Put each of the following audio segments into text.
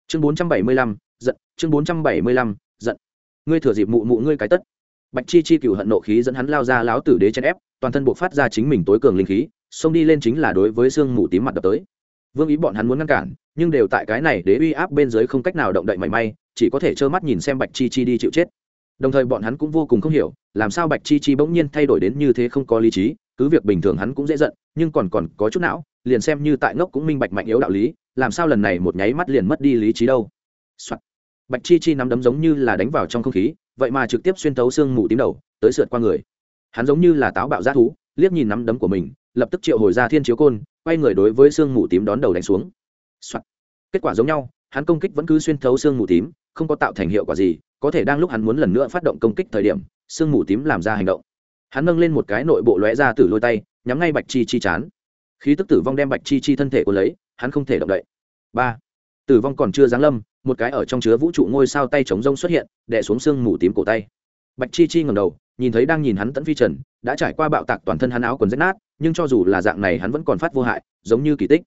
chương 475, giận. Chương 475, giận. Ngươi thừa dịp mụ mụ ngươi cái tất. Bạch Chi Chi cừu hận nộ khí dẫn hắn lao ra láo tử đế chen ép, toàn thân buộc phát ra chính mình tối cường linh khí, xông đi lên chính là đối với xương mù tím mặt đập tới. Vương Ý bọn hắn muốn ngăn cản, nhưng đều tại cái này đế uy áp bên dưới không cách nào động đậy mảy may, chỉ có thể trơ mắt nhìn xem Bạch Chi Chi đi chịu chết. Đồng thời bọn hắn cũng vô cùng không hiểu, làm sao Bạch Chi Chi bỗng nhiên thay đổi đến như thế không có lý trí, cứ việc bình thường hắn cũng dễ giận, nhưng còn có chút não, liền xem như tại ngốc cũng minh bạch mạnh yếu đạo lý, làm sao lần này một nháy mắt liền mất đi lý trí đâu. Soạn. Bạch Chi Chi nắm đấm giống như là đánh vào trong không khí, vậy mà trực tiếp xuyên thấu xương mù tím đầu, tới sượt qua người. Hắn giống như là táo bạo dã thú, liếc nhìn nắm đấm của mình, lập tức triệu hồi ra Thiên Chiếu Côn, quay người đối với xương mù tím đón đầu đánh xuống. Soạn. Kết quả giống nhau, hắn công kích vẫn cứ xuyên thấu xương mù tím, không có tạo thành hiệu quả gì, có thể đang lúc hắn muốn lần nữa phát động công kích thời điểm, xương mù tím làm ra hành động. Hắn nâng lên một cái nội bộ lóe ra tử lôi tay, nhắm ngay Bạch Chi Chi chán. Khí tức tử vong đem Bạch Chi Chi thân thể cuốn lấy, hắn không thể động đậy. 3. Tử vong còn chưa giáng lâm, một cái ở trong chứa vũ trụ ngôi sao tay chống rông xuất hiện, đè xuống xương mù tím cổ tay. Bạch Chi Chi ngẩng đầu, nhìn thấy đang nhìn hắn Tẫn Phi Trần, đã trải qua bạo tạc toàn thân hắn áo quần rách nát, nhưng cho dù là dạng này hắn vẫn còn phát vô hại, giống như kỳ tích.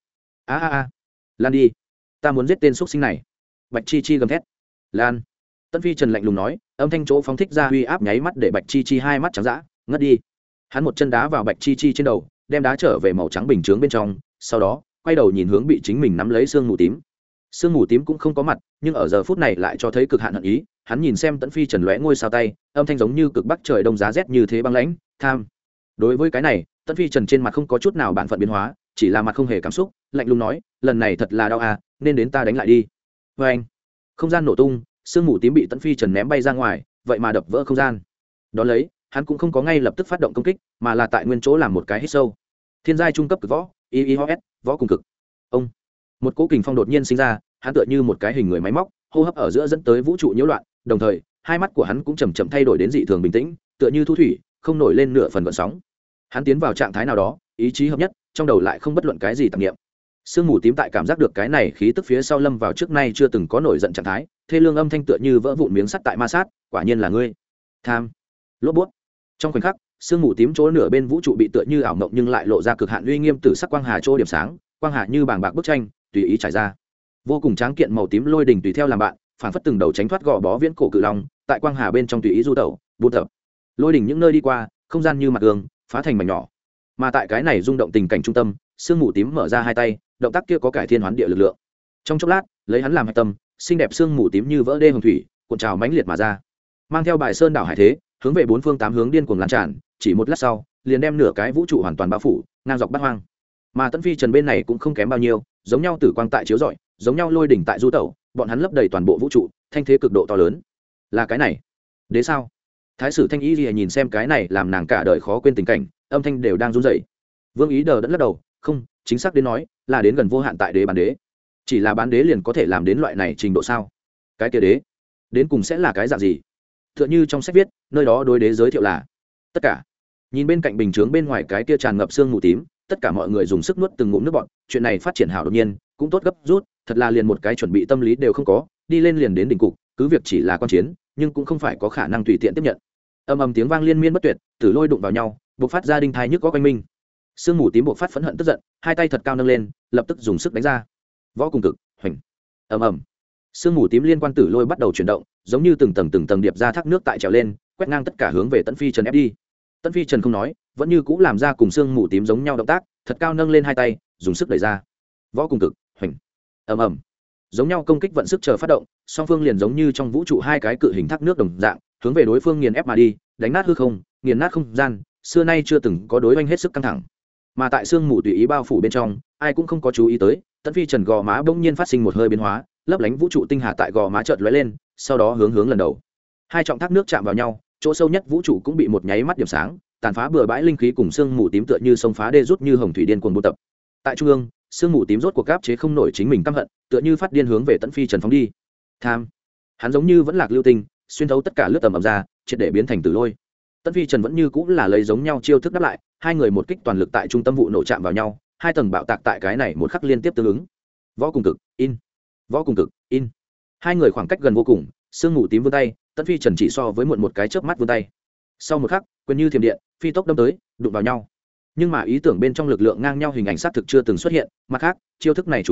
Lan đi, ta muốn giết tên xuất sinh này. Bạch Chi Chi gầm thét. Lan. Tẫn Phi Trần lạnh lùng nói, âm thanh chỗ phóng thích ra uy áp nháy mắt để Bạch Chi Chi hai mắt trắng dã, ngất đi. Hắn một chân đá vào Bạch Chi Chi trên đầu, đem đá trở về màu trắng bình chướng bên trong, sau đó quay đầu nhìn hướng bị chính mình nắm lấy xương mù tím. Xương mù tím cũng không có mặt, nhưng ở giờ phút này lại cho thấy cực hạn hận ý. Hắn nhìn xem Tẫn Phi Trần lóe ngôi sao tay, âm thanh giống như cực bắc trời đông giá rét như thế băng lãnh, tham. Đối với cái này, Tẫn Phi Trần trên mặt không có chút nào bản phận biến hóa, chỉ là mặt không hề cảm xúc, lạnh lùng nói, lần này thật là đau à, nên đến ta đánh lại đi. Và anh, không gian nổ tung, xương mù tím bị Tẫn Phi Trần ném bay ra ngoài, vậy mà đập vỡ không gian. Đón lấy, hắn cũng không có ngay lập tức phát động công kích, mà là tại nguyên chỗ làm một cái hít sâu. Thiên giai trung cấp cực võ, IIHS, võ cùng cực. Ông, một cỗ kình phong đột nhiên sinh ra, hắn tựa như một cái hình người máy móc, hô hấp ở giữa dẫn tới vũ trụ nhiễu loạn, đồng thời, hai mắt của hắn cũng chậm chậm thay đổi đến dị thường bình tĩnh, tựa như thu thủy, không nổi lên nửa phần gợn sóng. Hắn tiến vào trạng thái nào đó, ý chí hợp nhất, trong đầu lại không bất luận cái gì tạp niệm. Sương mù tím tại cảm giác được cái này khí tức phía sau lâm vào trước nay chưa từng có nổi giận trạng thái, thê lương âm thanh tựa như vỡ vụn miếng sắt tại ma sát, quả nhiên là ngươi. Tham. Lốp bút. Trong khoảnh khắc, sương mù tím chỗ nửa bên vũ trụ bị tựa như ảo mộng nhưng lại lộ ra cực hạn uy nghiêm tử sắc quang hà chỗ điểm sáng, quang hà như bàng bạc bức tranh, tùy ý trải ra. Vô cùng tráng kiện màu tím lôi đình tùy theo làm bạn, phản phất từng đầu tránh thoát gò bó viễn cổ cự long, tại quang hà bên trong tùy ý du tẩu, buôn tập. Lôi đình những nơi đi qua, không gian như mặt gương, phá thành mảnh nhỏ. Mà tại cái này rung động tình cảnh trung tâm, sương mù tím mở ra hai tay, động tác kia có cải thiên hoán địa lực lượng. Trong chốc lát, lấy hắn làm hạch tâm, xinh đẹp sương mù tím như vỡ đê hồng thủy, cuộn trào mãnh liệt mà ra, mang theo bài sơn đảo hải thế, hướng về bốn phương tám hướng điên cuồng lan tràn, chỉ một lát sau, liền đem nửa cái vũ trụ hoàn toàn bao phủ, ngang dọc bát hoang. Mà Tẫn Phi Trần bên này cũng không kém bao nhiêu, giống nhau tử quang tại chiếu rọi, giống nhau lôi đỉnh tại du tẩu, bọn hắn lấp đầy toàn bộ vũ trụ, thanh thế cực độ to lớn. Là cái này, đế sao? Thái sử Thanh Y Lìa nhìn xem cái này làm nàng cả đời khó quên tình cảnh, âm thanh đều đang run rẩy. Vương Ý đờ đẫn lắc đầu, không, chính xác đến nói, là đến gần vô hạn tại đế bán đế. Chỉ là bán đế liền có thể làm đến loại này trình độ sao? Cái kia đế, đến cùng sẽ là cái dạng gì? Tựa như trong sách viết, nơi đó đối đế giới thiệu là tất cả. Nhìn bên cạnh bình chướng bên ngoài cái kia tràn ngập sương mù tím, tất cả mọi người dùng sức nuốt từng ngụm nước bọt, chuyện này phát triển hảo đột nhiên, cũng tốt gấp rút, thật là liền một cái chuẩn bị tâm lý đều không có, đi lên liền đến đỉnh cục, cứ việc chỉ là quan chiến, nhưng cũng không phải có khả năng tùy tiện tiếp nhận. Ầm ầm tiếng vang liên miên bất tuyệt, tử lôi đụng vào nhau, bộc phát ra đinh thai nhức có quanh minh. Sương mù tím bộc phát phẫn hận tức giận, hai tay thật cao nâng lên, lập tức dùng sức đánh ra. Võ cùng cực, hoành. Ầm ầm. Sương mù tím liên quan tử lôi bắt đầu chuyển động, giống như từng tầng điệp ra thác nước tại trèo lên, quét ngang tất cả hướng về Tẫn Phi Trần ép đi. Tẫn Phi Trần không nói, vẫn như cũng làm ra cùng sương mù tím giống nhau động tác, thật cao nâng lên hai tay, dùng sức đẩy ra. Võ cùng cực, hoành. Ầm ầm. Giống nhau công kích vận sức chờ phát động, song phương liền giống như trong vũ trụ hai cái cự hình thác nước đồng dạng, hướng về đối phương nghiền ép mà đi, đánh nát hư không, nghiền nát không gian, xưa nay chưa từng có đối oanh hết sức căng thẳng. Mà tại sương mù tùy ý bao phủ bên trong, ai cũng không có chú ý tới, Tẫn Phi Trần gò má bỗng nhiên phát sinh một hơi biến hóa, lấp lánh vũ trụ tinh hà tại gò má chợt lóe lên, sau đó hướng lần đầu. Hai trọng thác nước chạm vào nhau, chỗ sâu nhất vũ trụ cũng bị một nháy mắt điểm sáng, tàn phá bừa bãi linh khí cùng sương mù tím tựa như sông phá đê rút như hồng thủy điên cuồng buôn tập. Tại trung ương, sương mù tím rốt cuộc áp chế không nổi chính mình căm hận, tựa như phát điên hướng về Tẫn Phi Trần phóng đi. Tham, hắn giống như vẫn lạc lưu tinh, xuyên thấu tất cả lướt tầm ầm ra, triệt để biến thành tử lôi. Tẫn Phi Trần vẫn như cũng là lấy giống nhau chiêu thức đáp lại, hai người một kích toàn lực tại trung tâm vụ nổ chạm vào nhau, hai tầng bạo tạc tại cái này một khắc liên tiếp tương ứng. Võ cùng cực, in. Võ cùng cực, in. Hai người khoảng cách gần vô cùng, sương mù tím vươn tay, Tẫn Phi Trần chỉ so với muộn một cái chớp mắt vươn tay. Sau một khắc, quyền như thiểm điện, phi tốc đâm tới, đụng vào nhau. Nhưng mà ý tưởng bên trong lực lượng ngang nhau hình ảnh sát thực chưa từng xuất hiện, mặt khác, chiêu thức này chủ nhân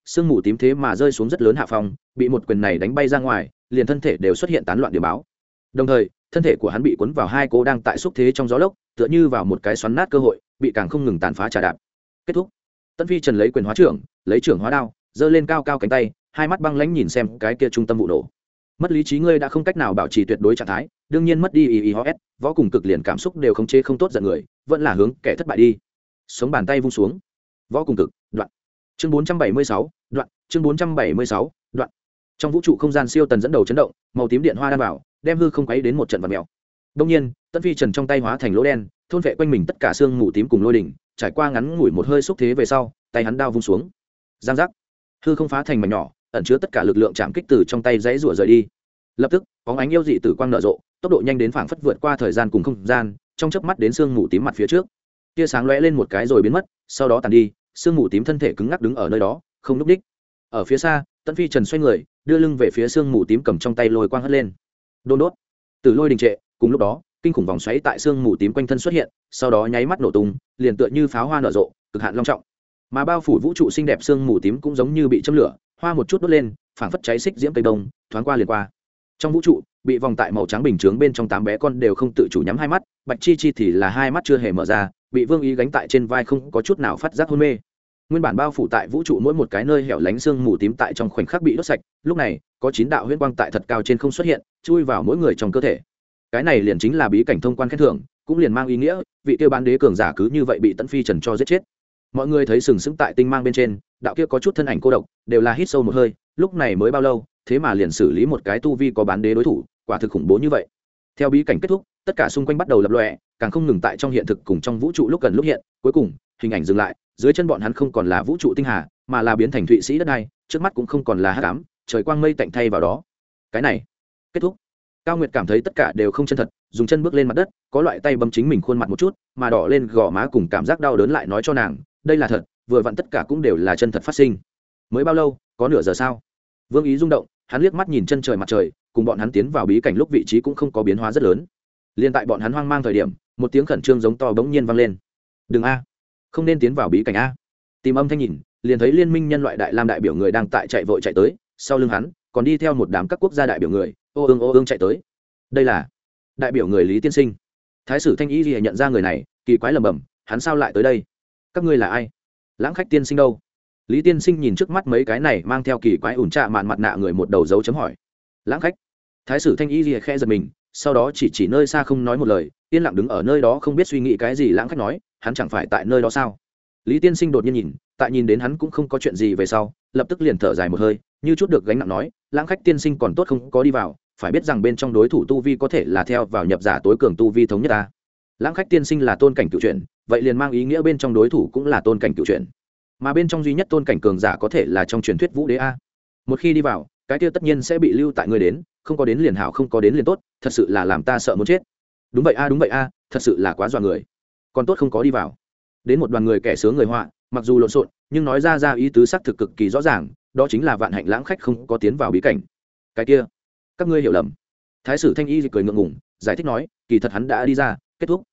sương mù tím thế mà rơi xuống rất lớn hạ phòng, bị một quyền này đánh bay ra ngoài, liền thân thể đều xuất hiện tán loạn điểm báo. Đồng thời thân thể của hắn bị cuốn vào hai cố đang tại xúc thế trong gió lốc, tựa như vào một cái xoắn nát cơ hội, bị càng không ngừng tàn phá trà đạp. Kết thúc. Tấn Phi Trần lấy quyền hóa trưởng, lấy trưởng hóa đao, giơ lên cao cao cánh tay, hai mắt băng lãnh nhìn xem cái kia trung tâm vụ nổ. Mất lý trí ngươi đã không cách nào bảo trì tuyệt đối trạng thái, đương nhiên mất đi IIOS, võ cùng cực liền cảm xúc đều khống chế không tốt giận người, vẫn là hướng kẻ thất bại đi. Sống bàn tay vung xuống. Võ cùng cực, đoạn. Chương 476, đoạn, chương 476, đoạn. Trong vũ trụ không gian siêu tần dẫn đầu chấn động, màu tím điện hoa đan vào, đem hư không quấy đến một trận vặn mèo. Đương nhiên, Tấn Phi Trần trong tay hóa thành lỗ đen, thôn vệ quanh mình tất cả xương mù tím cùng lôi đỉnh, trải qua ngắn ngủi một hơi xúc thế về sau, tay hắn đao vung xuống. Giang giác. Hư không phá thành mảnh nhỏ, ẩn chứa tất cả lực lượng chạm kích từ trong tay giãy rủa rời đi. Lập tức, bóng ánh yêu dị tử quang nở rộ, tốc độ nhanh đến phảng phất vượt qua thời gian cùng không gian, trong chớp mắt đến xương mù tím mặt phía trước. Tia sáng lóe lên một cái rồi biến mất, sau đó tàn đi, xương mù tím thân thể cứng ngắc đứng ở nơi đó, không nhúc nhích. Ở phía xa, Tấn Phi Trần xoay người, đưa lưng về phía xương mù tím cầm trong tay lôi quang hất lên. Đôn đốt. Từ lôi đình trệ, cùng lúc đó, kinh khủng vòng xoáy tại xương mù tím quanh thân xuất hiện, sau đó nháy mắt nổ tung, liền tựa như pháo hoa nở rộ, cực hạn long trọng. Mà bao phủ vũ trụ xinh đẹp xương mù tím cũng giống như bị châm lửa, hoa một chút đốt lên, phảng phất cháy xích diễm cây đông, thoáng qua liền qua. Trong vũ trụ, bị vòng tại màu trắng bình chướng bên trong 8 bé con đều không tự chủ nhắm hai mắt, Bạch Chi Chi thì là hai mắt chưa hề mở ra, bị Vương Ý gánh tại trên vai không có chút nào phát giác hôn mê. Nguyên bản bao phủ tại vũ trụ mỗi một cái nơi hẻo lánh xương mù tím tại trong khoảnh khắc bị đốt sạch, lúc này, có 9 đạo huyễn quang tại thật cao trên không xuất hiện, chui vào mỗi người trong cơ thể. Cái này liền chính là bí cảnh thông quan khen thưởng, cũng liền mang ý nghĩa, vị kia bán đế cường giả cứ như vậy bị Tấn Phi Trần cho giết chết. Mọi người thấy sừng sững tại tinh mang bên trên, đạo kia có chút thân ảnh cô độc, đều là hít sâu một hơi, lúc này mới bao lâu, thế mà liền xử lý một cái tu vi có bán đế đối thủ, quả thực khủng bố như vậy. Theo bí cảnh kết thúc, tất cả xung quanh bắt đầu lập lòe, càng không ngừng tại trong hiện thực cùng trong vũ trụ lúc gần lúc hiện, cuối cùng, hình ảnh dừng lại, dưới chân bọn hắn không còn là vũ trụ tinh hà, mà là biến thành thụy sĩ đất đai, trước mắt cũng không còn là hắc ám, trời quang mây tạnh thay vào đó. Cái này, kết thúc. Cao Nguyệt cảm thấy tất cả đều không chân thật, dùng chân bước lên mặt đất, có loại tay bấm chính mình khuôn mặt một chút, mà đỏ lên gò má cùng cảm giác đau đớn lại nói cho nàng, đây là thật, vừa vặn tất cả cũng đều là chân thật phát sinh. Mới bao lâu, có nửa giờ sao? Vương Ý rung động, hắn liếc mắt nhìn chân trời mặt trời, cùng bọn hắn tiến vào bí cảnh lúc vị trí cũng không có biến hóa rất lớn. Liên tại bọn hắn hoang mang thời điểm, một tiếng khẩn trương giống to bỗng nhiên vang lên. "Đừng a, không nên tiến vào bí cảnh a." Tìm âm thanh nhìn, liền thấy liên minh nhân loại đại lam đại biểu người đang tại chạy vội chạy tới, sau lưng hắn còn đi theo một đám các quốc gia đại biểu người, ô ương chạy tới. Đây là đại biểu người Lý Tiên Sinh. Thái sử Thanh Y Lìa nhận ra người này, kỳ quái lẩm bẩm, hắn sao lại tới đây? Các ngươi là ai? Lãng Khách tiên sinh đâu? Lý Tiên Sinh nhìn trước mắt mấy cái này mang theo kỳ quái ủn trạ mạn mặt nạ người, một đầu dấu chấm hỏi. Lãng Khách. Thái sử Thanh Y Lìa khẽ giật mình, sau đó chỉ nơi xa không nói một lời, yên lặng đứng ở nơi đó không biết suy nghĩ cái gì. Lãng Khách nói, hắn chẳng phải tại nơi đó sao? Lý Tiên Sinh đột nhiên nhìn, tại nhìn đến hắn cũng không có chuyện gì về sau, lập tức liền thở dài một hơi, như chút được gánh nặng nói, Lãng Khách tiên sinh còn tốt không có đi vào, phải biết rằng bên trong đối thủ tu vi có thể là theo vào nhập giả tối cường tu vi thống nhất ta. Lãng Khách tiên sinh là tôn cảnh cựu chuyển, vậy liền mang ý nghĩa bên trong đối thủ cũng là tôn cảnh cựu chuyển, mà bên trong duy nhất tôn cảnh cường giả có thể là trong truyền thuyết vũ đế a. Một khi đi vào, cái kia tất nhiên sẽ bị lưu tại người đến, không có đến liền hảo, không có đến liền tốt, thật sự là làm ta sợ muốn chết. Đúng vậy a, thật sự là quá dọa người. Còn tốt không có đi vào. Đến một đoàn người kẻ sướng người họa, mặc dù lộn xộn, nhưng nói ra ý tứ xác thực cực kỳ rõ ràng, đó chính là vạn hạnh Lãng Khách không có tiến vào bí cảnh. Cái kia, các ngươi hiểu lầm. Thái sử Thanh Y cười ngượng ngùng, giải thích nói, kỳ thật hắn đã đi ra, kết thúc.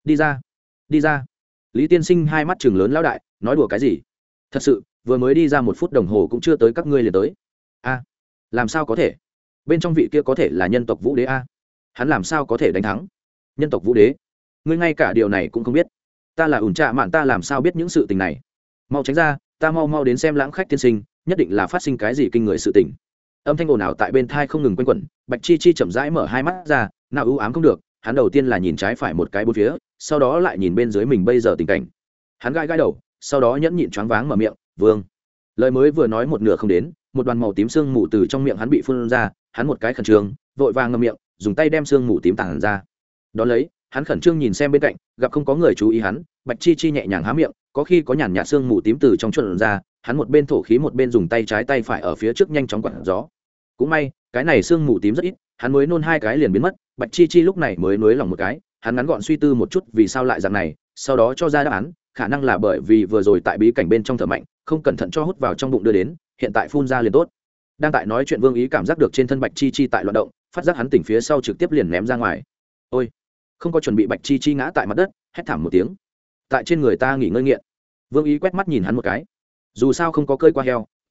Đi ra. Lý Tiên Sinh hai mắt trừng lớn lão đại, nói đùa cái gì? Thật sự, vừa mới đi ra 1 phút đồng hồ cũng chưa tới các ngươi liền tới. A, làm sao có thể? Bên trong vị kia có thể là nhân tộc vũ đế a? Hắn làm sao có thể đánh thắng? Nhân tộc vũ đế? Ngươi ngay cả điều này cũng không biết. Ta là ủn trạ mạn, ta làm sao biết những sự tình này? Mau tránh ra, ta mau đến xem Lãng Khách tiên sinh, nhất định là phát sinh cái gì kinh người sự tình. Âm thanh ồn ào tại bên thai không ngừng quanh quẩn, Bạch Chi Chi chậm rãi mở hai mắt ra, nào ưu ám không được, hắn đầu tiên là nhìn trái phải một cái bốn phía, sau đó lại nhìn bên dưới mình bây giờ tình cảnh. Hắn gãi đầu, sau đó nhẫn nhịn choáng váng mở miệng, "Vương." Lời mới vừa nói một nửa không đến, một đoàn màu tím sương mù từ trong miệng hắn bị phun ra, hắn một cái khẩn trương, vội vàng ngậm miệng, dùng tay đem sương mù tím tản ra. Đó lấy, hắn khẩn trương nhìn xem bên cạnh, gặp không có người chú ý hắn, Bạch Chi Chi nhẹ nhàng há miệng, có khi có nhàn nhạt sương mù tím từ trong chuồn ra, hắn một bên thổ khí một bên dùng tay trái tay phải ở phía trước nhanh chóng quặn gió. Cũng may, cái này sương mù tím rất ít, hắn mới nôn 2 cái liền biến mất, Bạch Chi Chi lúc này mới nuối lòng một cái, hắn ngắn gọn suy tư một chút vì sao lại dạng này, sau đó cho ra đáp án, khả năng là bởi vì vừa rồi tại bí cảnh bên trong thở mạnh, không cẩn thận cho hút vào trong bụng đưa đến, hiện tại phun ra liền tốt. Đang tại nói chuyện Vương Ý cảm giác được trên thân Bạch Chi Chi tại loạn động, phát giác hắn tỉnh phía sau trực tiếp liền ném ra ngoài. Ôi, không có chuẩn bị, Bạch Chi Chi ngã tại mặt đất, hét thảm một tiếng. Tại trên người ta nghỉ ngơi nghiện. Vương Ý quét mắt nhìn hắn một cái. Dù sao không có cơi qua heo,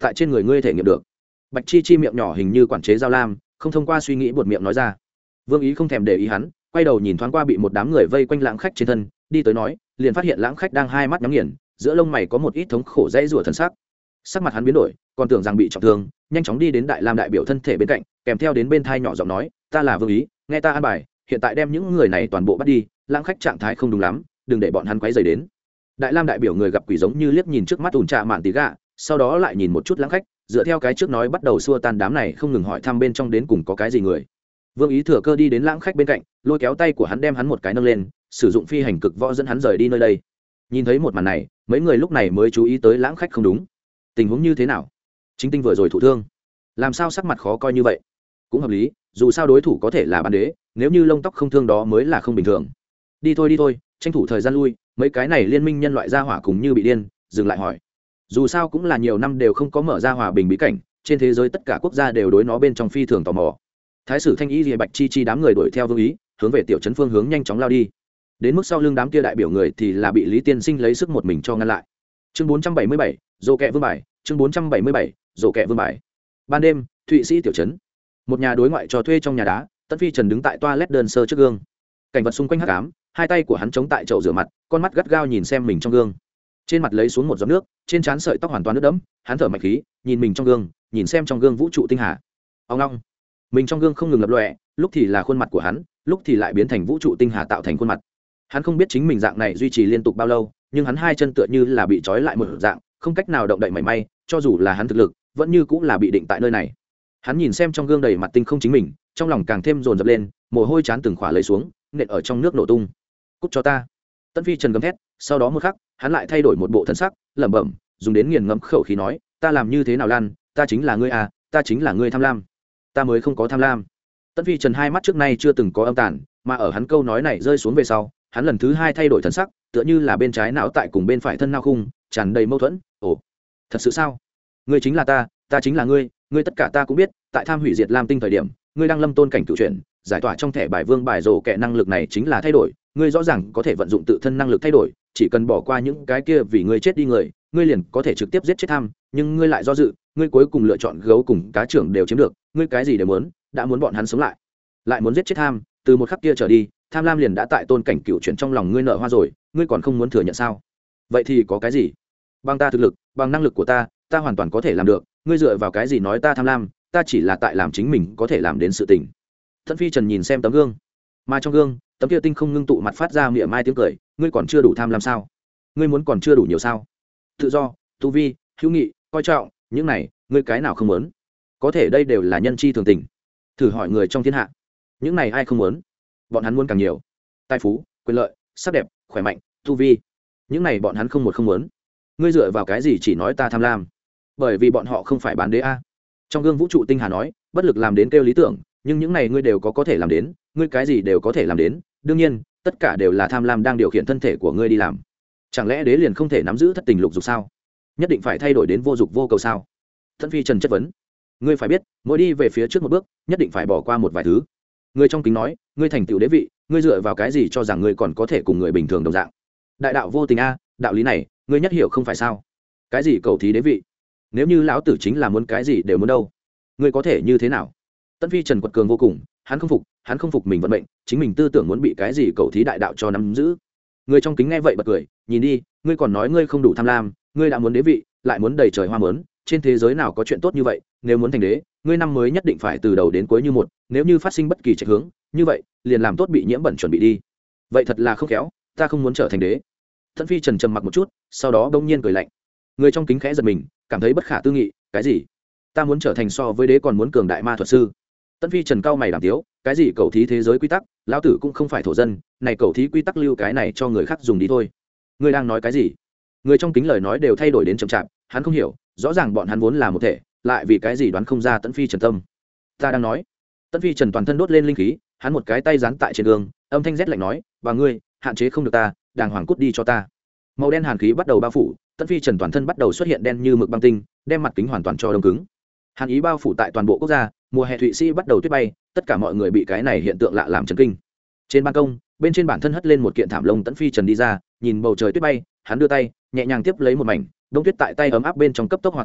tại trên người ngươi thể nghiệm được. Bạch chi chi miệng nhỏ hình như quản chế dao lam, không thông qua suy nghĩ buột miệng nói ra. Vương Ý không thèm để ý hắn, quay đầu nhìn thoáng qua bị một đám người vây quanh lãng khách trên thân, đi tới nói, liền phát hiện lãng khách đang hai mắt nhắm nghiền, giữa lông mày có một ít thống khổ dãy rủa thần sắc. Sắc mặt hắn biến đổi, còn tưởng rằng bị trọng thương, nhanh chóng đi đến Đại Lam đại biểu thân thể bên cạnh, kèm theo đến bên thai nhỏ giọng nói, ta là Vương Ý, nghe ta an bài, hiện tại đem những người này toàn bộ bắt đi, lãng khách trạng thái không đúng lắm, đừng để bọn hắn quấy rầy đến. Đại Lam đại biểu người gặp quỷ giống như liếc nhìn trước mắt ủn trà mạn tí gạ, sau đó lại nhìn một chút lãng khách, dựa theo cái trước nói bắt đầu xua tan đám này, không ngừng hỏi thăm bên trong đến cùng có cái gì người. Vương Ý thừa cơ đi đến lãng khách bên cạnh, lôi kéo tay của hắn đem hắn một cái nâng lên, sử dụng phi hành cực võ dẫn hắn rời đi nơi đây. Nhìn thấy một màn này, mấy người lúc này mới chú ý tới lãng khách không đúng. Tình huống như thế nào? Chính Tinh vừa rồi thụ thương, làm sao sắc mặt khó coi như vậy? Cũng hợp lý, dù sao đối thủ có thể là ban đế, nếu như lông tóc không thương đó mới là không bình thường. Đi thôi, tranh thủ thời gian lui, mấy cái này liên minh nhân loại gia hỏa cùng như bị điên, dừng lại hỏi. Dù sao cũng là nhiều năm đều không có mở ra hòa bình bí cảnh, trên thế giới tất cả quốc gia đều đối nó bên trong phi thường tò mò. Thái sử Thanh Y Lìa Bạch Chi Chi đám người đuổi theo Vương Ý, hướng về tiểu trấn phương hướng nhanh chóng lao đi. Đến mức sau lưng đám kia đại biểu người thì là bị Lý Tiên Sinh lấy sức một mình cho ngăn lại. Chương 477, Dỗ Kẹ Vương bài, chương 477, Dỗ Kẹ Vương bài. Ban đêm, Thụy Sĩ tiểu trấn. Một nhà đối ngoại cho thuê trong nhà đá, Tân Phi Trần đứng tại toilet đơn sơ trước gương. Cảnh vật xung quanh hắc ám, hai tay của hắn chống tại chậu rửa mặt, con mắt gắt gao nhìn xem mình trong gương. Trên mặt lấy xuống một giọt nước, trên trán sợi tóc hoàn toàn ướt đẫm, hắn thở mạnh khí, nhìn mình trong gương, nhìn xem trong gương vũ trụ tinh hà. Ông ngoong. Mình trong gương không ngừng lập lòe, lúc thì là khuôn mặt của hắn, lúc thì lại biến thành vũ trụ tinh hà tạo thành khuôn mặt. Hắn không biết chính mình dạng này duy trì liên tục bao lâu, nhưng hắn hai chân tựa như là bị trói lại một dạng, không cách nào động đậy mảy may, cho dù là hắn thực lực, vẫn như cũng là bị định tại nơi này. Hắn nhìn xem trong gương đầy mặt tinh không chính mình, trong lòng càng thêm dồn dập lên, mồ hôi chán từng khỏa lấy xuống, nện ở trong nước nổ tung. Cút cho ta! Tân Phi Trần gầm thét, sau đó một khắc, hắn lại thay đổi một bộ thân sắc, lẩm bẩm, dùng đến nghiền ngẫm khẩu khí nói, ta làm như thế nào lan, ta chính là ngươi à, ta chính là ngươi tham lam, ta mới không có tham lam. Tân Phi Trần hai mắt trước nay chưa từng có âm tàn, mà ở hắn câu nói này rơi xuống về sau, hắn lần thứ hai thay đổi thân sắc, tựa như là bên trái não tại cùng bên phải thân nao khung, tràn đầy mâu thuẫn. Ồ, thật sự sao? Ngươi chính là ta chính là ngươi, ngươi tất cả ta cũng biết. Tại tham hủy diệt Lam Tinh thời điểm, ngươi đang lâm tôn cảnh cựu chuyển, giải tỏa trong thẻ bài vương bài rồ kẹ năng lực này chính là thay đổi. Ngươi rõ ràng có thể vận dụng tự thân năng lực thay đổi, chỉ cần bỏ qua những cái kia vì ngươi chết đi người, ngươi liền có thể trực tiếp giết chết tham. Nhưng ngươi lại do dự, ngươi cuối cùng lựa chọn gấu cùng cá trưởng đều chiếm được, ngươi cái gì đều muốn, đã muốn bọn hắn sống lại muốn giết chết tham. Từ một khắc kia trở đi, tham lam liền đã tại tôn cảnh cựu chuyển trong lòng ngươi nở hoa rồi, ngươi còn không muốn thừa nhận sao? Vậy thì có cái gì? Bằng ta thực lực, bằng năng lực của ta hoàn toàn có thể làm được. Ngươi dựa vào cái gì nói ta tham lam? Ta chỉ là tại làm chính mình có thể làm đến sự tình. Thận Phi Trần nhìn xem tấm gương, mà trong gương, tấm kia tinh không ngưng tụ mặt phát ra miệng mai tiếng cười. Ngươi còn chưa đủ tham lam sao? Ngươi muốn còn chưa đủ nhiều sao? Tự do, tu vi, hữu nghị, coi trọng, những này, ngươi cái nào không muốn? Có thể đây đều là nhân chi thường tình. Thử hỏi người trong thiên hạ, những này ai không muốn? Bọn hắn muốn càng nhiều, tài phú, quyền lợi, sắc đẹp, khỏe mạnh, tu vi, những này bọn hắn không muốn. Ngươi dựa vào cái gì chỉ nói ta tham lam? Bởi vì bọn họ không phải bán đế a. Trong gương vũ trụ tinh hà nói, bất lực làm đến kêu lý tưởng, nhưng những này ngươi đều có thể làm đến, ngươi cái gì đều có thể làm đến, đương nhiên tất cả đều là tham lam đang điều khiển thân thể của ngươi đi làm. Chẳng lẽ đế liền không thể nắm giữ thất tình lục dục sao? Nhất định phải thay đổi đến vô dục vô cầu sao? Thận Phi Trần chất vấn. Ngươi phải biết, mỗi đi về phía trước một bước, nhất định phải bỏ qua một vài thứ. Ngươi trong kính nói, ngươi thành tựu đế vị, ngươi dựa vào cái gì cho rằng ngươi còn có thể cùng người bình thường đồng dạng? Đại đạo vô tình a, đạo lý này, ngươi nhất hiểu không phải sao? Cái gì cầu thí đế vị? Nếu như lão tử chính là muốn cái gì đều muốn đâu, ngươi có thể như thế nào? Tân Phi Trần quật cường vô cùng, hắn không phục mình vận mệnh, chính mình tư tưởng muốn bị cái gì cầu thí đại đạo cho nắm giữ. Người trong kính nghe vậy bật cười, nhìn đi, ngươi còn nói ngươi không đủ tham lam, ngươi đã muốn đế vị, lại muốn đầy trời hoa mớn, trên thế giới nào có chuyện tốt như vậy? Nếu muốn thành đế, ngươi năm mới nhất định phải từ đầu đến cuối như một, nếu như phát sinh bất kỳ trạch hướng, như vậy, liền làm tốt bị nhiễm bẩn chuẩn bị đi. Vậy thật là không khéo, ta không muốn trở thành đế. Thận Phi Trần trầm mặc một chút, sau đó đông nhiên cười lạnh. Người trong kính khẽ giật mình, cảm thấy bất khả tư nghị, cái gì? Ta muốn trở thành so với đế còn muốn cường đại ma thuật sư? Tân Phi Trần cao mày đàm tiếu, cái gì cầu thí thế giới quy tắc, lão tử cũng không phải thổ dân, này cầu thí quy tắc lưu cái này cho người khác dùng đi thôi. Ngươi đang nói cái gì? Người trong kính lời nói đều thay đổi đến chậm chạp, hắn không hiểu, rõ ràng bọn hắn vốn là một thể, lại vì cái gì đoán không ra Tân Phi Trần tâm. Ta đang nói. Tân Phi Trần toàn thân đốt lên linh khí, hắn một cái tay dán tại trên gương, âm thanh rét lạnh nói, "Và ngươi, hạn chế không được ta, đàng hoàng cút đi cho ta." Màu đen hàn khí bắt đầu bao phủ, Tân Phi Trần toàn thân bắt đầu xuất hiện đen như mực băng tinh, đem mặt kính hoàn toàn cho đông cứng. Hàn ý bao phủ tại toàn bộ quốc gia, mùa hè Thụy Sĩ bắt đầu tuyết bay, tất cả mọi người bị cái này hiện tượng lạ làm chấn kinh. Trên ban công, bên trên bản thân hất lên một kiện thảm lông, Tân Phi Trần đi ra, nhìn bầu trời tuyết bay, hắn đưa tay, nhẹ nhàng tiếp lấy một mảnh, đông tuyết tại tay ấm áp bên trong cấp tốc hòa tan,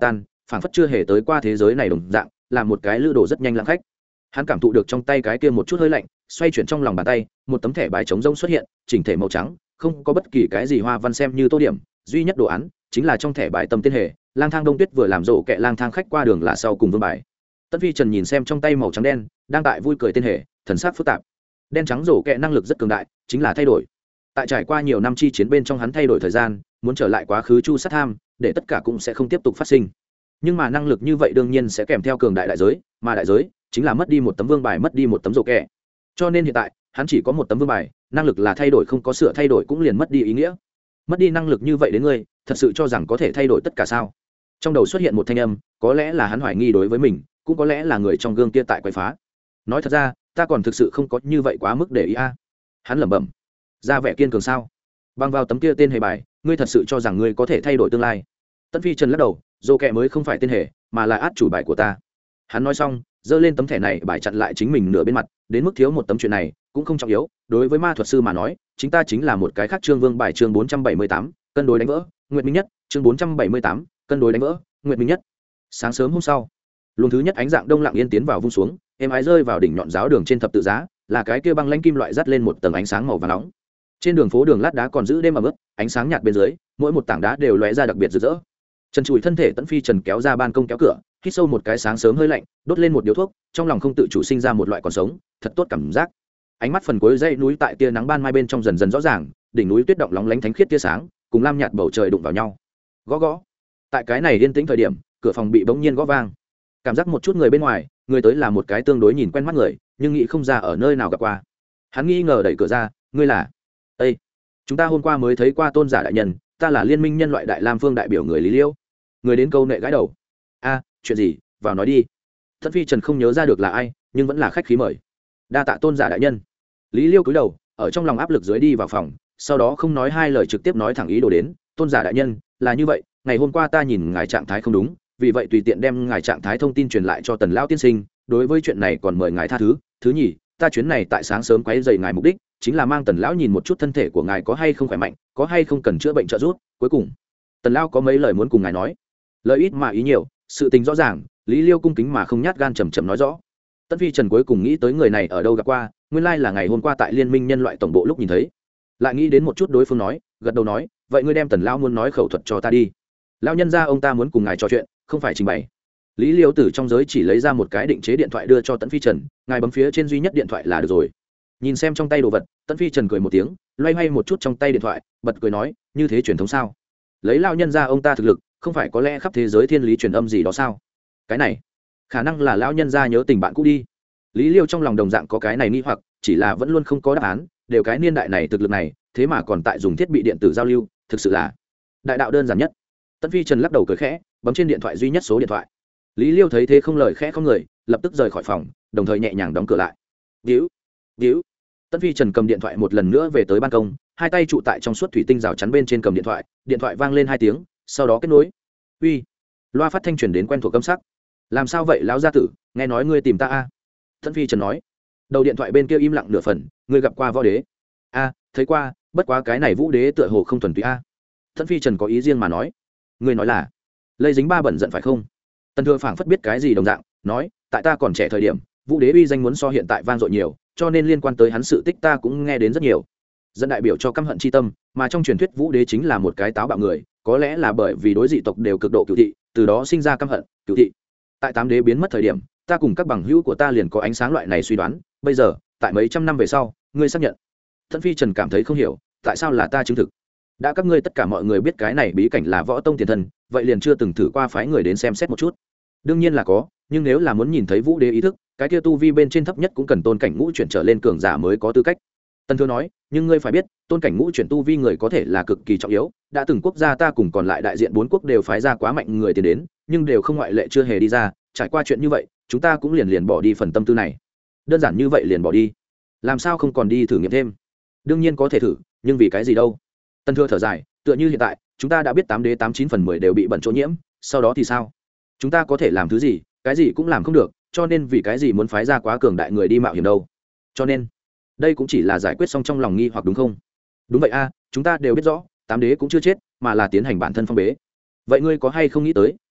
phảng phất chưa hề tới qua thế giới này đồng dạng, là một cái lữ đồ rất nhanh lãng khách. Hắn cảm thụ được trong tay cái kia một chút hơi lạnh, xoay chuyển trong lòng bàn tay, một tấm thẻ bài trống rỗng xuất hiện, chỉnh thể màu trắng, không có bất kỳ cái gì hoa văn xem như tô điểm, duy nhất đồ án chính là trong thẻ bài tâm tên hề, lang thang đông tuyết vừa làm rổ kẹ lang thang khách qua đường là sau cùng vương bài. Tân Phi Trần nhìn xem trong tay màu trắng đen, đang tại vui cười tên hề, thần sắc phức tạp. Đen trắng rổ kẹ năng lực rất cường đại, chính là thay đổi. Tại trải qua nhiều năm chi chiến bên trong hắn thay đổi thời gian, muốn trở lại quá khứ chu sát tham, để tất cả cũng sẽ không tiếp tục phát sinh. Nhưng mà năng lực như vậy đương nhiên sẽ kèm theo cường đại đại giới, mà đại giới chính là mất đi một tấm vương bài, mất đi một tấm rổ kẹ. Cho nên hiện tại, hắn chỉ có một tấm vương bài, năng lực là thay đổi, không có sửa thay đổi cũng liền mất đi ý nghĩa. Mất đi năng lực như vậy đến ngươi, thật sự cho rằng có thể thay đổi tất cả sao? Trong đầu xuất hiện một thanh âm, có lẽ là hắn hoài nghi đối với mình, cũng có lẽ là người trong gương kia tại quậy phá. Nói thật ra, ta còn thực sự không có như vậy quá mức để ý a. Hắn lẩm bẩm, ra vẻ kiên cường sao? Bằng vào tấm kia tên hề bài, ngươi thật sự cho rằng ngươi có thể thay đổi tương lai? Tân Phi Trần lắc đầu, dô kẹ mới không phải tên hề, mà là át chủ bài của ta. Hắn nói xong, giơ lên tấm thẻ này bài chặn lại chính mình nửa bên mặt, đến mức thiếu một tấm chuyện này cũng không trọng yếu, đối với ma thuật sư mà nói, chính ta chính là một cái khác chương vương bài chương 478, cân đối đánh vỡ, Nguyệt Minh Nhất, chương 478, cân đối đánh vỡ, Nguyệt Minh Nhất. Sáng sớm hôm sau, luồng thứ nhất ánh dạng đông lặng yên tiến vào vung xuống, êm ái rơi vào đỉnh nhọn giáo đường trên thập tự giá, là cái kia băng lãnh kim loại dắt lên một tầng ánh sáng màu vàng nóng. Trên đường phố đường lát đá còn giữ đêm ẩm ướt, ánh sáng nhạt bên dưới, mỗi một tảng đá đều lóe ra đặc biệt rực rỡ. Trần Trụi thân thể Tấn Phi Trần kéo ra ban công kéo cửa, hít sâu một cái sáng sớm hơi lạnh, đốt lên một điếu thuốc, trong lòng không tự chủ sinh ra một loại còn sống, thật tốt cảm giác. Ánh mắt phần cuối dãy núi tại tia nắng ban mai bên trong dần dần rõ ràng, đỉnh núi tuyết động lóng lánh thánh khiết tia sáng, cùng lam nhạt bầu trời đụng vào nhau. Gõ gõ. Tại cái này yên tĩnh thời điểm, cửa phòng bị bỗng nhiên gõ vang. Cảm giác một chút người bên ngoài, người tới là một cái tương đối nhìn quen mắt người, nhưng nghĩ không ra ở nơi nào gặp qua. Hắn nghi ngờ đẩy cửa ra, ngươi là? Ê, chúng ta hôm qua mới thấy qua Tôn giả đại nhân, ta là Liên minh nhân loại Đại Lam Phương đại biểu người Lý Liêu. Người đến câu nệ gãi đầu. A, chuyện gì? Vào nói đi. Thất Phi Trần không nhớ ra được là ai, nhưng vẫn là khách khí mời. Đa tạ Tôn giả đại nhân. Lý Liêu cúi đầu, ở trong lòng áp lực dưới đi vào phòng, sau đó không nói hai lời trực tiếp nói thẳng ý đồ đến. Tôn giả đại nhân, là như vậy, ngày hôm qua ta nhìn ngài trạng thái không đúng, vì vậy tùy tiện đem ngài trạng thái thông tin truyền lại cho Tần lão tiên sinh, đối với chuyện này còn mời ngài tha thứ. Thứ nhì, ta chuyến này tại sáng sớm quấy rầy ngài mục đích chính là mang Tần lão nhìn một chút thân thể của ngài có hay không khỏe mạnh, có hay không cần chữa bệnh trợ giúp. Cuối cùng, Tần lão có mấy lời muốn cùng ngài nói. Lời ít mà ý nhiều, sự tình rõ ràng, Lý Liêu cung kính mà không nhát gan chầm chậm nói rõ. Tân Phi Trần cuối cùng nghĩ tới người này ở đâu gặp qua, nguyên lai là ngày hôm qua tại Liên minh nhân loại tổng bộ lúc nhìn thấy. Lại nghĩ đến một chút đối phương nói, gật đầu nói, vậy ngươi đem Tần lão muốn nói khẩu thuật cho ta đi. Lão nhân gia ông ta muốn cùng ngài trò chuyện, không phải trình bày. Lý Liêu từ trong giới chỉ lấy ra một cái định chế điện thoại đưa cho Tấn Phi Trần, ngài bấm phía trên duy nhất điện thoại là được rồi. Nhìn xem trong tay đồ vật, Tấn Phi Trần cười một tiếng, loay hoay một chút trong tay điện thoại, bật cười nói, như thế truyền thống sao? Lấy lão nhân gia ông ta thực lực, không phải có lẽ khắp thế giới thiên lý truyền âm gì đó sao? Cái này, khả năng là lão nhân gia nhớ tình bạn cũ đi. Lý Liêu trong lòng đồng dạng có cái này nghi hoặc, chỉ là vẫn luôn không có đáp án, đều cái niên đại này thực lực này, thế mà còn tại dùng thiết bị điện tử giao lưu, thực sự là đại đạo đơn giản nhất. Tấn Phi Trần lắc đầu cười khẽ, bấm trên điện thoại duy nhất số điện thoại. Lý Liêu thấy thế không lời khẽ không người, lập tức rời khỏi phòng, đồng thời nhẹ nhàng đóng cửa lại. Víu, víu. Tấn Phi Trần cầm điện thoại một lần nữa về tới ban công, hai tay trụ tại trong suốt thủy tinh rào chắn bên trên cầm điện thoại vang lên 2 tiếng, sau đó kết nối. Uy. Loa phát thanh truyền đến quen thuộc âm sắc. Làm sao vậy lão gia tử, nghe nói ngươi tìm ta a? Tấn Phi Trần nói. Đầu điện thoại bên kia im lặng nửa phần, ngươi gặp qua võ đế? A, thấy qua, bất quá cái này vũ đế tựa hồ không thuần túy a. Tấn Phi Trần có ý riêng mà nói. Ngươi nói là lây dính ba bẩn giận phải không? Tần Thừa phảng phất biết cái gì đồng dạng, nói, tại ta còn trẻ thời điểm, vũ đế uy danh muốn so hiện tại vang dội nhiều, cho nên liên quan tới hắn sự tích ta cũng nghe đến rất nhiều. Dẫn đại biểu cho căm hận chi tâm, mà trong truyền thuyết vũ đế chính là một cái táo bạo người, có lẽ là bởi vì đối dị tộc đều cực độ cửu thị, từ đó sinh ra căm hận, cửu thị. Tại tám đế biến mất thời điểm, ta cùng các bằng hữu của ta liền có ánh sáng loại này suy đoán, bây giờ, tại mấy trăm năm về sau, ngươi xác nhận. Thận Phi Trần cảm thấy không hiểu, tại sao là ta chứng thực? Đã các ngươi tất cả mọi người biết cái này bí cảnh là võ tông tiền thân, vậy liền chưa từng thử qua phái người đến xem xét một chút. Đương nhiên là có, nhưng nếu là muốn nhìn thấy vũ đế ý thức, cái kia tu vi bên trên thấp nhất cũng cần tôn cảnh ngũ chuyển trở lên cường giả mới có tư cách. Tần Thừa nói, nhưng ngươi phải biết, tôn cảnh ngũ chuyển tu vi người có thể là cực kỳ trọng yếu, đã từng quốc gia ta cùng còn lại đại diện 4 quốc đều phái ra quá mạnh người tiến đến, nhưng đều không ngoại lệ chưa hề đi ra, trải qua chuyện như vậy, chúng ta cũng liền bỏ đi phần tâm tư này. Đơn giản như vậy liền bỏ đi. Làm sao không còn đi thử nghiệm thêm? Đương nhiên có thể thử, nhưng vì cái gì đâu? Tần Thừa thở dài, tựa như hiện tại, chúng ta đã biết 8 đế 89 phần 10 đều bị bẩn chỗ nhiễm, sau đó thì sao? Chúng ta có thể làm thứ gì? Cái gì cũng làm không được, cho nên vì cái gì muốn phái ra quá cường đại người đi mạo hiểm đâu? Cho nên, đây cũng chỉ là giải quyết xong trong lòng nghi hoặc đúng không? Đúng vậy a, chúng ta đều biết rõ, 8 đế cũng chưa chết, mà là tiến hành bản thân phong bế. Vậy ngươi có hay không nghĩ tới,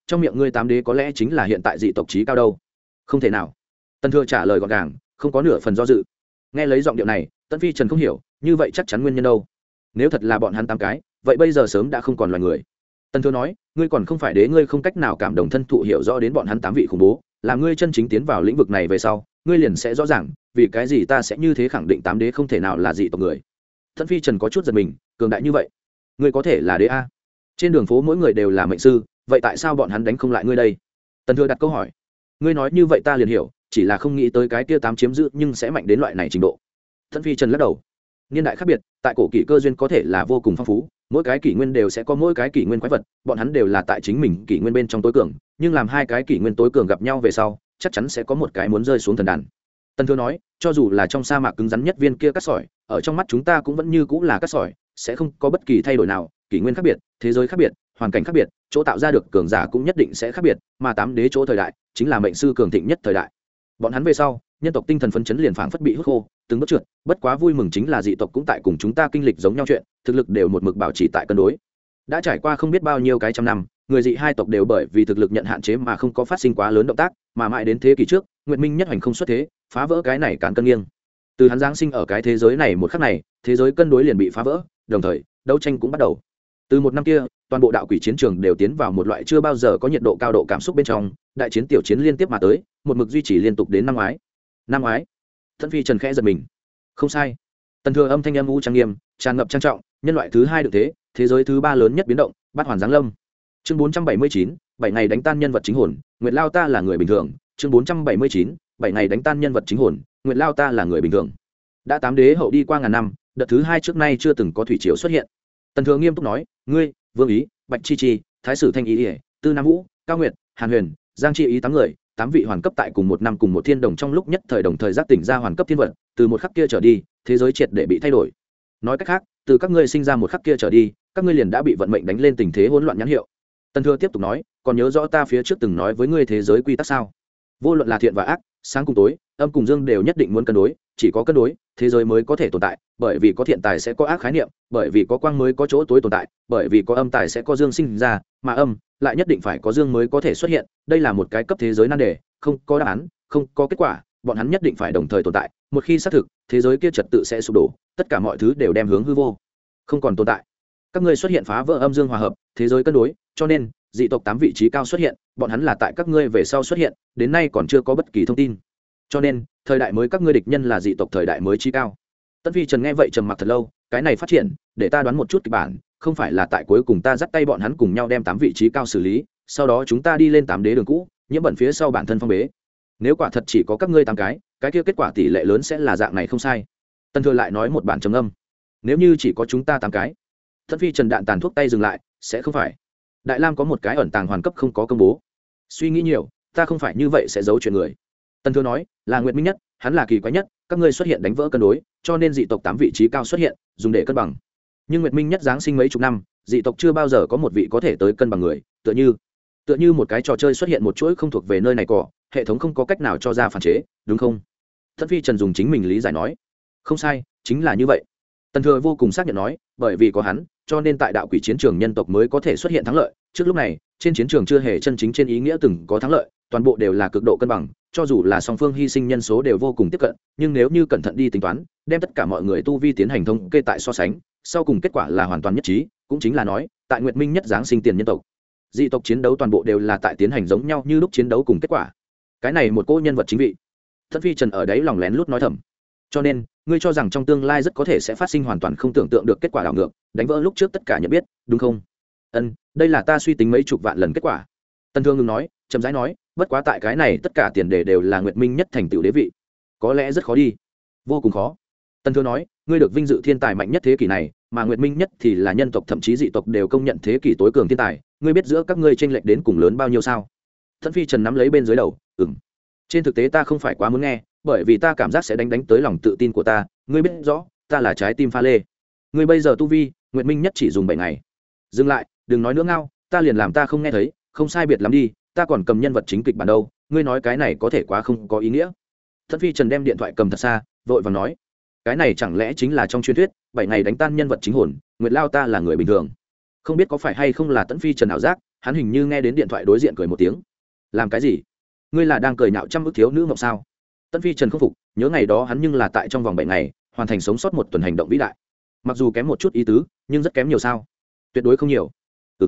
trong miệng ngươi tám đế có lẽ chính là hiện tại dị tộc trí cao đâu? Không thể nào. Tần Thừa trả lời gọn gàng, không có nửa phần do dự. Nghe lấy giọng điệu này, Tần Phi Trần không hiểu, như vậy chắc chắn nguyên nhân đâu? Nếu thật là bọn hắn tám cái, vậy bây giờ sớm đã không còn loài người. Tần Thừa nói, ngươi còn không phải đế, ngươi không cách nào cảm động thân thụ hiểu rõ đến bọn hắn tám vị khủng bố, làm ngươi chân chính tiến vào lĩnh vực này về sau, ngươi liền sẽ rõ ràng, vì cái gì ta sẽ như thế khẳng định tám đế không thể nào là dị tộc người. Tần Phi Trần có chút giật mình, cường đại như vậy, ngươi có thể là đế a? Trên đường phố mỗi người đều là mệnh sư, vậy tại sao bọn hắn đánh không lại ngươi đây? Tần Thừa đặt câu hỏi. Ngươi nói như vậy ta liền hiểu, chỉ là không nghĩ tới cái kia tám chiếm giữ nhưng sẽ mạnh đến loại này trình độ. Tần Phi Trần lắc đầu. Niên đại khác biệt, tại cổ kỷ cơ duyên có thể là vô cùng phong phú, mỗi cái kỷ nguyên đều sẽ có mỗi cái kỷ nguyên quái vật, bọn hắn đều là tại chính mình kỷ nguyên bên trong tối cường, nhưng làm hai cái kỷ nguyên tối cường gặp nhau về sau, chắc chắn sẽ có một cái muốn rơi xuống thần đàn. Tần Thừa nói, cho dù là trong sa mạc cứng rắn nhất viên kia cát sỏi, ở trong mắt chúng ta cũng vẫn như cũng là cát sỏi, sẽ không có bất kỳ thay đổi nào, kỷ nguyên khác biệt, thế giới khác biệt, hoàn cảnh khác biệt, chỗ tạo ra được cường giả cũng nhất định sẽ khác biệt, mà tám đế chỗ thời đại chính là mệnh sư cường thịnh nhất thời đại. Bọn hắn về sau, nhân tộc tinh thần phấn chấn liền phảng phất bị hút khô, từng bước trượt, bất quá vui mừng chính là dị tộc cũng tại cùng chúng ta kinh lịch giống nhau chuyện, thực lực đều một mực bảo trì tại cân đối. Đã trải qua không biết bao nhiêu cái trăm năm, người dị hai tộc đều bởi vì thực lực nhận hạn chế mà không có phát sinh quá lớn động tác, mà mãi đến thế kỷ trước, Nguyệt Minh nhất hành không xuất thế, phá vỡ cái này cán cân nghiêng. Từ hắn giáng sinh ở cái thế giới này một khắc này, thế giới cân đối liền bị phá vỡ, đồng thời, đấu tranh cũng bắt đầu. Từ một năm kia, toàn bộ đạo quỷ chiến trường đều tiến vào một loại chưa bao giờ có nhiệt độ cao độ cảm xúc bên trong, đại chiến tiểu chiến liên tiếp mà tới, một mực duy trì liên tục đến năm ngoái. Năm ngoái, Tần Phi Trần khẽ giật mình. Không sai. Tần Thừa âm thanh âm u trang nghiêm, tràn ngập trang trọng, nhân loại thứ hai được thế, thế giới thứ ba lớn nhất biến động, bát hoàn giáng lâm. Chương 479, 7 ngày đánh tan nhân vật chính hồn, Nguyệt Lao ta là người bình thường. Chương 479, 7 ngày đánh tan nhân vật chính hồn, Nguyệt Lao ta là người bình thường. Đã tám đế hậu đi qua ngàn năm, đợt thứ hai trước nay chưa từng có thủy triều xuất hiện. Tần Thừa nghiêm túc nói, ngươi, Vương Ý, Bạch Chi Chi, Thái Sử Thanh Ý, Tư Nam Vũ, Cao Nguyệt, Hàn Huyền, Giang Chi Ý tám người, tám vị hoàn cấp tại cùng một năm cùng một thiên đồng trong lúc nhất thời đồng thời giác tỉnh ra hoàn cấp thiên vật, từ một khắc kia trở đi, thế giới triệt để bị thay đổi. Nói cách khác, từ các ngươi sinh ra một khắc kia trở đi, các ngươi liền đã bị vận mệnh đánh lên tình thế hỗn loạn nhãn hiệu. Tần Thừa tiếp tục nói, còn nhớ rõ ta phía trước từng nói với ngươi thế giới quy tắc sao? Vô luận là thiện và ác, sáng cùng tối, âm cùng dương đều nhất định muốn cân đối, chỉ có cân đối, thế giới mới có thể tồn tại, bởi vì có thiện tài sẽ có ác khái niệm, bởi vì có quang mới có chỗ tối tồn tại, bởi vì có âm tài sẽ có dương sinh ra, mà âm lại nhất định phải có dương mới có thể xuất hiện, đây là một cái cấp thế giới nan đề, không có đáp án, không có kết quả, bọn hắn nhất định phải đồng thời tồn tại, một khi xác thực, thế giới kia trật tự sẽ sụp đổ, tất cả mọi thứ đều đem hướng hư vô, không còn tồn tại. Các ngươi xuất hiện phá vỡ âm dương hòa hợp, thế giới cân đối, cho nên dị tộc tám vị trí cao xuất hiện, bọn hắn là tại các ngươi về sau xuất hiện, đến nay còn chưa có bất kỳ thông tin. Cho nên, thời đại mới các ngươi địch nhân là dị tộc thời đại mới trí cao. Tần Phi Trần nghe vậy trầm mặc thật lâu, cái này phát triển, để ta đoán một chút kịch bản, không phải là tại cuối cùng ta dắt tay bọn hắn cùng nhau đem tám vị trí cao xử lý, sau đó chúng ta đi lên tám đế đường cũ, nhiễm bẩn phía sau bản thân phong bế. Nếu quả thật chỉ có các ngươi tám cái kia kết quả tỷ lệ lớn sẽ là dạng này không sai. Tần Thừa lại nói một bản trầm âm. Nếu như chỉ có chúng ta tám cái. Tần Phi Trần đạn tàn thuốc tay dừng lại, sẽ không phải. Đại Lam có một cái ẩn tàng hoàn cấp không có công bố. Suy nghĩ nhiều, ta không phải như vậy sẽ giấu chuyện người. Tần Thừa nói, là Nguyệt Minh nhất, hắn là kỳ quái nhất, các ngươi xuất hiện đánh vỡ cân đối, cho nên dị tộc tám vị trí cao xuất hiện, dùng để cân bằng. Nhưng Nguyệt Minh nhất giáng sinh mấy chục năm, dị tộc chưa bao giờ có một vị có thể tới cân bằng người, tựa như một cái trò chơi xuất hiện một chuỗi không thuộc về nơi này cỏ, hệ thống không có cách nào cho ra phản chế, đúng không? Tần Phi Trần dùng chính mình lý giải nói, không sai, chính là như vậy. Tần Thừa vô cùng xác nhận nói, bởi vì có hắn, cho nên tại đạo quỷ chiến trường nhân tộc mới có thể xuất hiện thắng lợi. Trước lúc này, trên chiến trường chưa hề chân chính trên ý nghĩa từng có thắng lợi, toàn bộ đều là cực độ cân bằng, cho dù là song phương hy sinh nhân số đều vô cùng tiếp cận, nhưng nếu như cẩn thận đi tính toán, đem tất cả mọi người tu vi tiến hành thống kê tại so sánh, sau cùng kết quả là hoàn toàn nhất trí, cũng chính là nói, tại Nguyệt Minh nhất giáng sinh tiền nhân tộc, dị tộc chiến đấu toàn bộ đều là tại tiến hành giống nhau như lúc chiến đấu cùng kết quả. Cái này một cô nhân vật chính vị. Tần Phi Trần ở đấy lòng lén lút nói thầm. Cho nên, ngươi cho rằng trong tương lai rất có thể sẽ phát sinh hoàn toàn không tưởng tượng được kết quả đảo ngược, đánh vỡ lúc trước tất cả nhận biết, đúng không? Đây là ta suy tính mấy chục vạn lần kết quả. Tần Thương ngừng nói, chậm rãi nói, bất quá tại cái này tất cả tiền đề đều là Nguyệt Minh nhất thành tựu đế vị, có lẽ rất khó đi, vô cùng khó. Tần Thương nói, ngươi được vinh dự thiên tài mạnh nhất thế kỷ này, mà Nguyệt Minh nhất thì là nhân tộc thậm chí dị tộc đều công nhận thế kỷ tối cường thiên tài, ngươi biết giữa các ngươi chênh lệch đến cùng lớn bao nhiêu sao? Tần Phi Trần nắm lấy bên dưới đầu, trên thực tế ta không phải quá muốn nghe, bởi vì ta cảm giác sẽ đánh tới lòng tự tin của ta, ngươi biết rõ, ta là trái tim pha lê. Ngươi bây giờ tu vi, Nguyệt Minh nhất chỉ dùng 7 ngày. Dừng lại, đừng nói nữa ngao, ta liền làm ta không nghe thấy, không sai biệt lắm đi, ta còn cầm nhân vật chính kịch bản đâu, ngươi nói cái này có thể quá không có ý nghĩa. Tần Phi Trần đem điện thoại cầm thật xa, vội vàng nói, cái này chẳng lẽ chính là trong truyền thuyết, 7 ngày đánh tan nhân vật chính hồn, Nguyệt Lao ta là người bình thường. Không biết có phải hay không là Tần Phi Trần ảo giác, hắn hình như nghe đến điện thoại đối diện cười một tiếng. Làm cái gì? Ngươi là đang cười nhạo trăm ức thiếu nữ mộng sao? Tân Phi Trần không phục, nhớ ngày đó hắn nhưng là tại trong vòng 7 ngày hoàn thành sống sót một tuần hành động vĩ đại, mặc dù kém một chút ý tứ nhưng rất kém nhiều sao? Tuyệt đối không nhiều.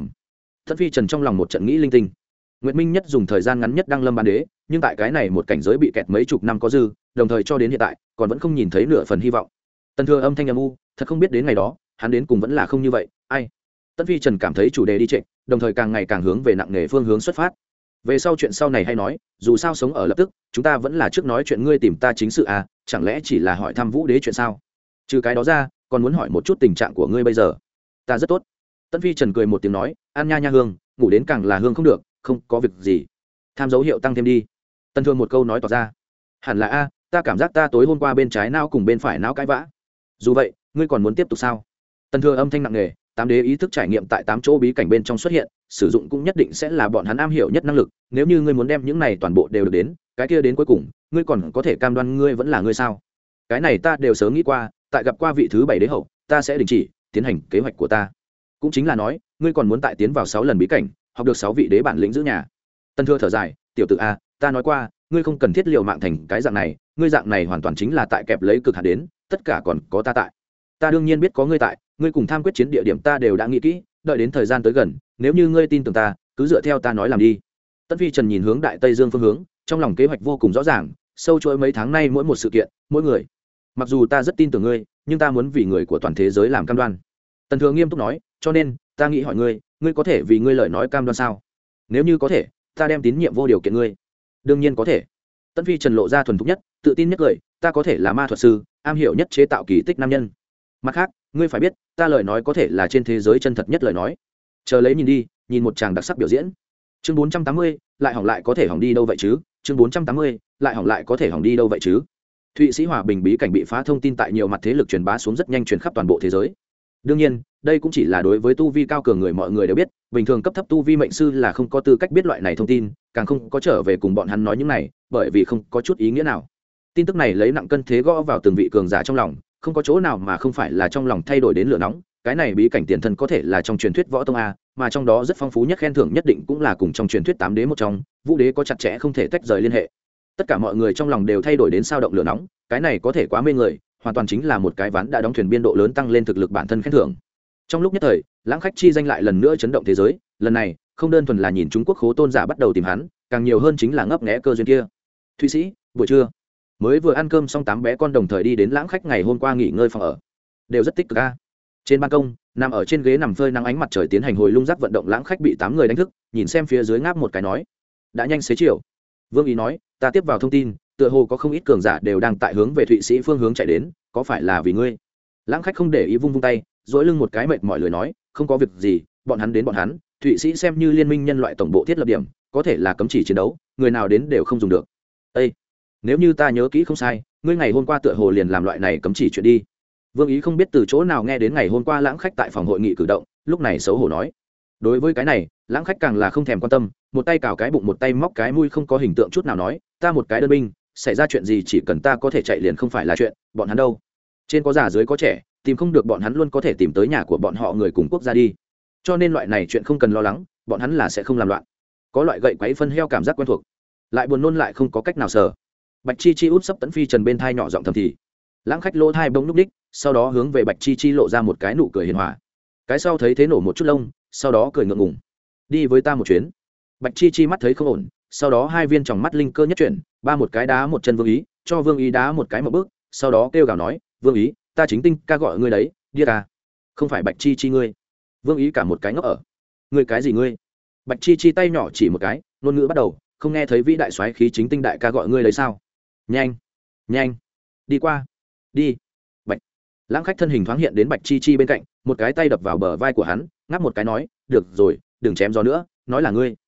Tân Phi Trần trong lòng một trận nghĩ linh tinh. Nguyệt Minh Nhất dùng thời gian ngắn nhất đăng lâm bán đế, nhưng tại cái này một cảnh giới bị kẹt mấy chục năm có dư, đồng thời cho đến hiện tại còn vẫn không nhìn thấy nửa phần hy vọng. Tần Thừa âm thanh âm u, thật không biết đến ngày đó hắn đến cùng vẫn là không như vậy. Ai? Tân Phi Trần cảm thấy chủ đề đi trệ, đồng thời càng ngày càng hướng về nặng nề phương hướng xuất phát. Về sau chuyện sau này hay nói, dù sao sống ở lập tức, chúng ta vẫn là trước nói chuyện ngươi tìm ta chính sự à, chẳng lẽ chỉ là hỏi thăm Vũ Đế chuyện sao? Trừ cái đó ra, còn muốn hỏi một chút tình trạng của ngươi bây giờ. Ta rất tốt. Tân Phi Trần cười một tiếng nói, an nha nha hương, ngủ đến càng là hương không được, không có việc gì. Tham dấu hiệu tăng thêm đi. Tân Thương một câu nói tỏ ra. Hẳn là a, ta cảm giác ta tối hôm qua bên trái não cùng bên phải não cãi vã. Dù vậy, ngươi còn muốn tiếp tục sao? Tân Thương âm thanh nặng nề, tám đế ý thức trải nghiệm tại 8 chỗ bí cảnh bên trong xuất hiện, sử dụng cũng nhất định sẽ là bọn hắn am hiểu nhất năng lực, nếu như ngươi muốn đem những này toàn bộ đều được đến, cái kia đến cuối cùng, ngươi còn có thể cam đoan ngươi vẫn là ngươi sao? Cái này ta đều sớm nghĩ qua, tại gặp qua vị thứ 7 đế hậu, ta sẽ đình chỉ tiến hành kế hoạch của ta. Cũng chính là nói, ngươi còn muốn tại tiến vào 6 lần bí cảnh, học được 6 vị đế bản lĩnh giữ nhà. Tân Thừa thở dài, tiểu tử a, ta nói qua, ngươi không cần thiết liều mạng thành cái dạng này, ngươi dạng này hoàn toàn chính là tại kẹp lấy cực hạn đến, tất cả còn có ta tại. Ta đương nhiên biết có ngươi tại, ngươi cùng tham quyết chiến địa điểm ta đều đã nghĩ kỹ, đợi đến thời gian tới gần, nếu như ngươi tin tưởng ta, cứ dựa theo ta nói làm đi. Tân Phi Trần nhìn hướng Đại Tây Dương phương hướng, trong lòng kế hoạch vô cùng rõ ràng, sâu chuỗi mấy tháng nay mỗi một sự kiện, mỗi người. Mặc dù ta rất tin tưởng ngươi, nhưng ta muốn vì người của toàn thế giới làm cam đoan. Tần Thừa nghiêm túc nói, cho nên, ta nghĩ hỏi ngươi, ngươi có thể vì ngươi lời nói cam đoan sao? Nếu như có thể, ta đem tín nhiệm vô điều kiện ngươi. Đương nhiên có thể. Tân Phi Trần lộ ra thuần thục nhất, tự tin nhất cười, ta có thể là ma thuật sư, am hiểu nhất chế tạo kỳ tích nam nhân. Mặt khác, ngươi phải biết, ta lời nói có thể là trên thế giới chân thật nhất lời nói. Chờ lấy nhìn đi, nhìn một chàng đặc sắc biểu diễn. Chương 480, lại hỏng lại có thể hỏng đi đâu vậy chứ? Chương 480, lại hỏng lại có thể hỏng đi đâu vậy chứ? Thụy Sĩ Hòa Bình bí cảnh bị phá thông tin tại nhiều mặt thế lực truyền bá xuống rất nhanh truyền khắp toàn bộ thế giới. Đương nhiên, đây cũng chỉ là đối với tu vi cao cường người mọi người đều biết, bình thường cấp thấp tu vi mệnh sư là không có tư cách biết loại này thông tin, càng không có trở về cùng bọn hắn nói những này, bởi vì không có chút ý nghĩa nào. Tin tức này lấy nặng cân thế gõ vào từng vị cường giả trong lòng, không có chỗ nào mà không phải là trong lòng thay đổi đến lửa nóng. Cái này bí cảnh tiền thân có thể là trong truyền thuyết võ tông a, mà trong đó rất phong phú nhất khen thưởng nhất định cũng là cùng trong truyền thuyết 8 đế một trong, Vũ đế có chặt chẽ không thể tách rời liên hệ. Tất cả mọi người trong lòng đều thay đổi đến sao động lửa nóng, cái này có thể quá mê người, hoàn toàn chính là một cái ván đã đóng thuyền biên độ lớn tăng lên thực lực bản thân khen thưởng. Trong lúc nhất thời, Lãng Khách chi danh lại lần nữa chấn động thế giới, lần này không đơn thuần là nhìn Trung Quốc khố tôn giả bắt đầu tìm hắn, càng nhiều hơn chính là ngấp nghé cơ duyên kia. Thụy Sĩ, buổi trưa mới vừa ăn cơm xong, 8 bé con đồng thời đi đến Lãng Khách ngày hôm qua nghỉ ngơi phòng ở, đều rất tích cực a. Trên ban công, nằm ở trên ghế nằm phơi nắng ánh mặt trời tiến hành hồi lung giác vận động Lãng Khách bị 8 người đánh thức, nhìn xem phía dưới ngáp một cái nói: đã nhanh xế chiều. Vương Ý nói: ta tiếp vào thông tin, tựa hồ có không ít cường giả đều đang tại hướng về Thụy Sĩ phương hướng chạy đến, có phải là vì ngươi? Lãng Khách không để ý, vung vung tay, dỗi lưng một cái mệt mỏi lười nói: không có việc gì, bọn hắn đến bọn hắn, Thụy Sĩ xem như liên minh nhân loại tổng bộ thiết lập điểm, có thể là cấm chỉ chiến đấu, người nào đến đều không dùng được. Ê, nếu như ta nhớ kỹ không sai, ngươi ngày hôm qua tựa hồ liền làm loại này cấm chỉ chuyện đi. Vương Ý không biết từ chỗ nào nghe đến ngày hôm qua Lãng Khách tại phòng hội nghị cử động, lúc này xấu hổ nói. Đối với cái này, Lãng Khách càng là không thèm quan tâm, một tay cào cái bụng một tay móc cái mũi, không có hình tượng chút nào nói: ta một cái đơn binh, xảy ra chuyện gì chỉ cần ta có thể chạy liền không phải là chuyện, bọn hắn đâu? Trên có già dưới có trẻ, tìm không được bọn hắn luôn có thể tìm tới nhà của bọn họ người cùng quốc gia đi. Cho nên loại này chuyện không cần lo lắng, bọn hắn là sẽ không làm loạn. Có loại gậy quấy phân heo cảm giác quen thuộc, lại buồn nôn lại không có cách nào sờ. Bạch Chi Chi út sấp Tấn Phi Trần bên thai nhỏ giọng thầm thì. Lãng Khách lỗ thai bỗng núp đích, sau đó hướng về Bạch Chi Chi lộ ra một cái nụ cười hiền hòa. Cái sau thấy thế nổ một chút lông, sau đó cười ngượng ngùng: đi với ta một chuyến. Bạch Chi Chi mắt thấy không ổn, sau đó hai viên tròng mắt linh cơ nhất chuyển, ba một cái đá một chân Vương Ý, cho Vương Ý đá một cái một bước, sau đó kêu gào nói: Vương Ý, ta chính tinh ca gọi ngươi đấy, điếc à? Không phải Bạch Chi Chi ngươi. Vương Ý cả một cái ngốc ở. Ngươi cái gì ngươi? Bạch Chi Chi tay nhỏ chỉ một cái, ngôn ngữ bắt đầu, không nghe thấy vĩ đại soái khí chính tinh đại ca gọi ngươi đấy sao? Nhanh, nhanh, đi qua, đi. Bạch. Lãng Khách thân hình thoáng hiện đến Bạch Chi Chi bên cạnh, một cái tay đập vào bờ vai của hắn, ngáp một cái nói: được rồi, đừng chém gió nữa, nói là ngươi.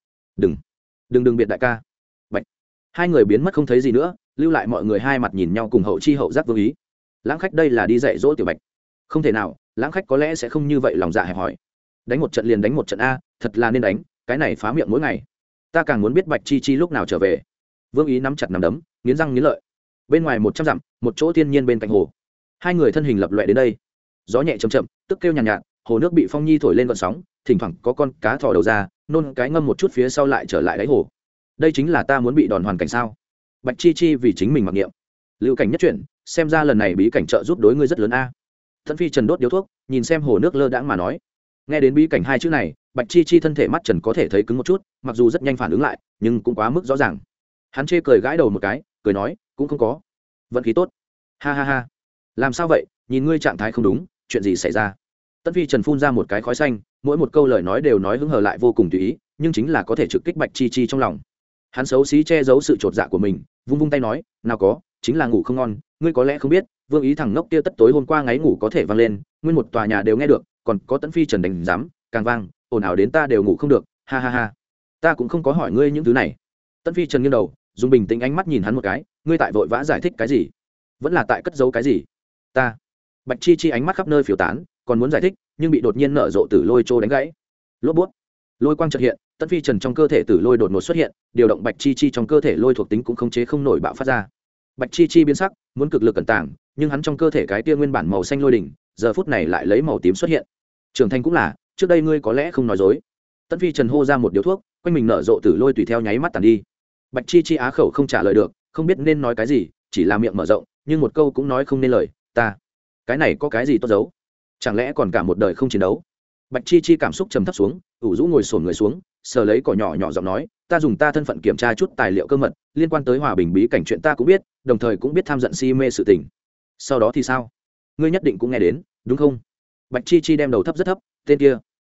Đừng biệt đại ca. Bạch. Hai người biến mất không thấy gì nữa, lưu lại mọi người hai mặt nhìn nhau cùng hậu chi hậu giác Vương Ý. Lãng Khách đây là đi dạy dỗ tiểu Bạch? Không thể nào, Lãng Khách có lẽ sẽ không như vậy lòng dạ hẹp hòi. Đánh một trận liền đánh một trận a, thật là nên đánh, cái này phá miệng mỗi ngày. Ta càng muốn biết Bạch Chi Chi lúc nào trở về. Vương Ý nắm chặt nắm đấm, nghiến răng nghiến lợi. Bên ngoài 100 dặm, một chỗ thiên nhiên bên cạnh hồ. Hai người thân hình lập loè đến đây. Gió nhẹ chậm chậm, tức kêu nhàn nhạt, hồ nước bị phong nhi thổi lên gợn sóng, thỉnh thoảng có con cá thò đầu ra, nôn cái ngâm một chút phía sau lại trở lại đáy hồ. Đây chính là ta muốn bị đòn hoàn cảnh sao? Bạch chi chi vì chính mình mặc niệm. Lưu cảnh nhất chuyển, xem ra lần này bí cảnh trợ giúp đối ngươi rất lớn a. Thận Phi Trần đốt điếu thuốc, nhìn xem hồ nước lơ đãng mà nói. Nghe đến bí cảnh hai chữ này, Bạch chi chi thân thể mắt trần có thể thấy cứng một chút, mặc dù rất nhanh phản ứng lại, nhưng cũng quá mức rõ ràng. Hắn chê cười gãi đầu một cái, cười nói, cũng không có. Vận khí tốt. Ha ha ha. Làm sao vậy, nhìn ngươi trạng thái không đúng, chuyện gì xảy ra? Tân Phi Trần phun ra một cái khói xanh, mỗi một câu lời nói đều nói hứng hờ lại vô cùng tùy ý, nhưng chính là có thể trực kích Bạch chi chi trong lòng. Hắn xấu xí che giấu sự chột dạ của mình, vung vung tay nói, nào có, chính là ngủ không ngon, ngươi có lẽ không biết, Vương Ý thằng ngốc kia tất tối hôm qua ngáy ngủ có thể vang lên, nguyên một tòa nhà đều nghe được, còn có Tấn Phi Trần đánh giám, càng vang, ồn ào đến ta đều ngủ không được, ha ha ha. Ta cũng không có hỏi ngươi những thứ này. Tấn Phi Trần nghiêng đầu, dùng bình tĩnh ánh mắt nhìn hắn một cái, ngươi tại vội vã giải thích cái gì? Vẫn là tại cất giấu cái gì? Ta. Bạch chi chi ánh mắt khắp nơi phiêu tán, còn muốn giải thích, nhưng bị đột nhiên nở rộ tử lôi trô đánh gãy. Lốp bút. Lôi quang chợt hiện, Tấn Phi Trần trong cơ thể tử lôi đột ngột xuất hiện, điều động Bạch chi chi trong cơ thể lôi thuộc tính cũng khống chế không nổi bạo phát ra. Bạch chi chi biến sắc, muốn cực lực cẩn tàng, nhưng hắn trong cơ thể cái tia nguyên bản màu xanh lôi đỉnh, giờ phút này lại lấy màu tím xuất hiện. Trưởng thành cũng là, trước đây ngươi có lẽ không nói dối. Tấn Phi Trần hô ra một điếu thuốc, quanh mình nở rộ tử lôi tùy theo nháy mắt tàn đi. Bạch chi chi á khẩu không trả lời được, không biết nên nói cái gì, chỉ là miệng mở rộng, nhưng một câu cũng nói không nên lời. Ta, cái này có cái gì tốt giấu? Chẳng lẽ còn cả một đời không chiến đấu? Bạch chi chi cảm xúc trầm thấp xuống, ủ rũ ngồi xổm người xuống, sờ lấy cỏ nhỏ nhỏ giọng nói, ta dùng ta thân phận kiểm tra chút tài liệu cơ mật liên quan tới hòa bình bí cảnh chuyện ta cũng biết, đồng thời cũng biết tham giận si mê sự tình. Sau đó thì sao? Ngươi nhất định cũng nghe đến, đúng không? Bạch chi chi đem đầu thấp rất thấp, tên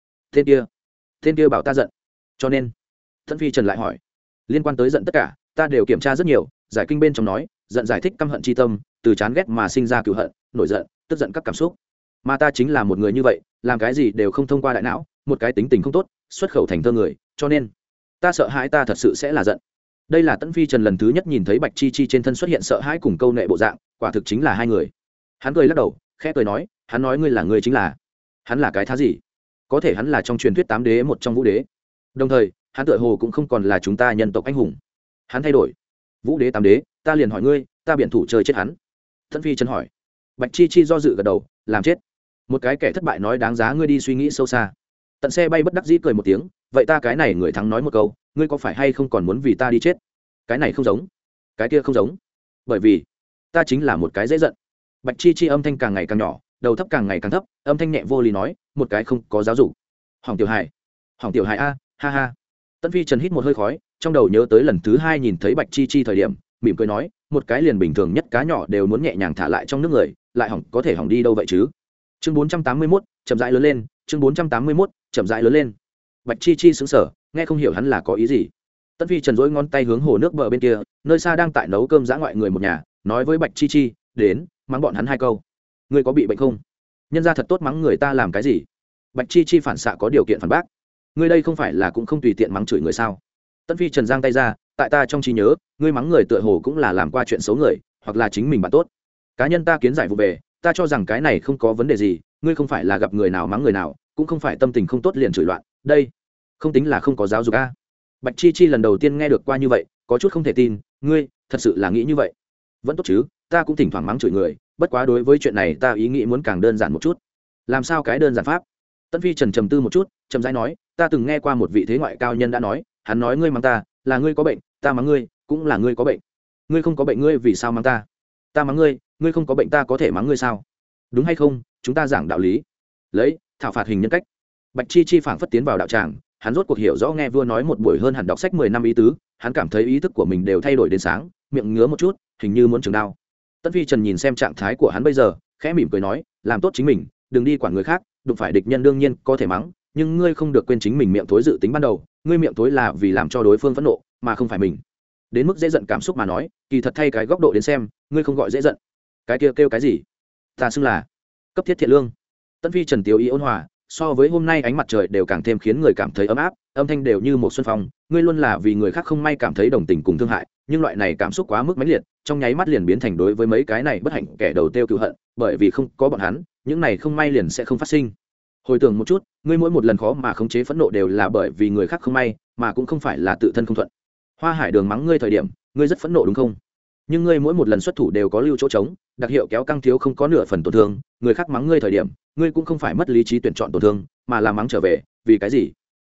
kia bảo ta giận, cho nên Thân Phi Trần lại hỏi, liên quan tới giận tất cả ta đều kiểm tra rất nhiều, giải kinh bên trong nói giận giải thích căm hận chi tâm, từ chán ghét mà sinh ra cựu hận, nổi giận tức giận các cảm xúc, mà ta chính là một người như vậy, làm cái gì đều không thông qua đại não, một cái tính tình không tốt, xuất khẩu thành thơ người, cho nên ta sợ hãi ta thật sự sẽ là giận. Đây là Tấn Phi Trần lần thứ nhất nhìn thấy Bạch chi chi trên thân xuất hiện sợ hãi cùng câu nệ bộ dạng, quả thực chính là hai người. Hắn cười lắc đầu, khẽ cười nói, hắn nói ngươi là ngươi chính là, hắn là cái thá gì? Có thể hắn là trong truyền thuyết 8 đế một trong Vũ đế, đồng thời hắn tựa hồ cũng không còn là chúng ta nhân tộc anh hùng. Hắn thay đổi, Vũ đế 8 đế, ta liền hỏi ngươi, ta biển thủ chơi chết hắn? Tấn Phi Trần hỏi. Bạch chi chi do dự gật đầu, làm chết. Một cái kẻ thất bại nói đáng giá ngươi đi suy nghĩ sâu xa. Tận xe bay bất đắc dĩ cười một tiếng, vậy ta cái này người thắng nói một câu, ngươi có phải hay không còn muốn vì ta đi chết? Cái này không giống, cái kia không giống, bởi vì ta chính là một cái dễ giận. Bạch chi chi âm thanh càng ngày càng nhỏ, đầu thấp càng ngày càng thấp, âm thanh nhẹ vô lý nói, một cái không có giáo dục. Hỏng tiểu hài a, ha ha. Tân Phi Trần hít một hơi khói, trong đầu nhớ tới lần thứ hai nhìn thấy Bạch chi chi thời điểm, mỉm cười nói, một cái liền bình thường nhất cá nhỏ đều muốn nhẹ nhàng thả lại trong nước người, lại hỏng có thể hỏng đi đâu vậy chứ? Chương 481, chậm rãi lớn lên, chương 481, chậm rãi lớn lên. Bạch chi chi sững sờ, nghe không hiểu hắn là có ý gì. Tân Phi Trần dỗi ngón tay hướng hồ nước bờ bên kia, nơi xa đang tại nấu cơm dã ngoại người một nhà, nói với Bạch chi chi, đến mắng bọn hắn hai câu. Ngươi có bị bệnh không? Nhân gia thật tốt mắng người ta làm cái gì? Bạch chi chi phản xạ có điều kiện phản bác. Ngươi đây không phải là cũng không tùy tiện mắng chửi người sao? Tân Phi Trần giang tay ra, tại ta trong trí nhớ, ngươi mắng người tựa hồ cũng là làm qua chuyện xấu người, hoặc là chính mình bạn tốt. Cá nhân ta kiến giải vụ về, ta cho rằng cái này không có vấn đề gì, ngươi không phải là gặp người nào mắng người nào, cũng không phải tâm tình không tốt liền chửi loạn, đây không tính là không có giáo dục a. Bạch chi chi lần đầu tiên nghe được qua như vậy, có chút không thể tin, ngươi thật sự là nghĩ như vậy? Vẫn tốt chứ, ta cũng thỉnh thoảng mắng chửi người, bất quá đối với chuyện này ta ý nghĩ muốn càng đơn giản một chút. Làm sao cái đơn giản pháp? Tân Phi Trần trầm tư một chút, chậm rãi nói, ta từng nghe qua một vị thế ngoại cao nhân đã nói, hắn nói ngươi mắng ta là ngươi có bệnh, ta mắng ngươi cũng là ngươi có bệnh. Ngươi không có bệnh ngươi vì sao mắng ta? Ta mắng ngươi, ngươi không có bệnh ta có thể mắng ngươi sao? Đúng hay không? Chúng ta giảng đạo lý, lấy thảo phạt hình nhân cách. Bạch chi chi phảng phất tiến vào đạo tràng, hắn rốt cuộc hiểu rõ nghe vua nói một buổi hơn hẳn đọc sách 10 năm ý tứ, hắn cảm thấy ý thức của mình đều thay đổi đến sáng, miệng ngứa một chút, hình như muốn trường đao. Tân Phi Trần nhìn xem trạng thái của hắn bây giờ, khẽ mỉm cười nói, làm tốt chính mình, đừng đi quản người khác, đụng phải địch nhân đương nhiên có thể mắng, nhưng ngươi không được quên chính mình miệng thối dự tính ban đầu, ngươi miệng thối là vì làm cho đối phương phẫn nộ, mà không phải mình. Đến mức dễ giận cảm xúc mà nói, kỳ thật thay cái góc độ đến xem, ngươi không gọi dễ giận. Cái kia kêu cái gì? Ta xưng là cấp thiết thiện lương. Tân Phi Trần tiêu ý ôn hòa, so với hôm nay ánh mặt trời đều càng thêm khiến người cảm thấy ấm áp, âm thanh đều như một xuân phong, ngươi luôn là vì người khác không may cảm thấy đồng tình cùng thương hại, nhưng loại này cảm xúc quá mức mãnh liệt, trong nháy mắt liền biến thành đối với mấy cái này bất hạnh kẻ đầu tiêu cừu hận, bởi vì không có bọn hắn, những này không may liền sẽ không phát sinh. Hồi tưởng một chút, ngươi mỗi một lần khó mà khống chế phẫn nộ đều là bởi vì người khác không may, mà cũng không phải là tự thân không thuận. Hoa Hải Đường mắng ngươi thời điểm, ngươi rất phẫn nộ đúng không? Nhưng ngươi mỗi một lần xuất thủ đều có lưu chỗ trống, đặc hiệu kéo căng thiếu không có nửa phần tổn thương, người khác mắng ngươi thời điểm, ngươi cũng không phải mất lý trí tuyển chọn tổn thương, mà là mắng trở về, vì cái gì?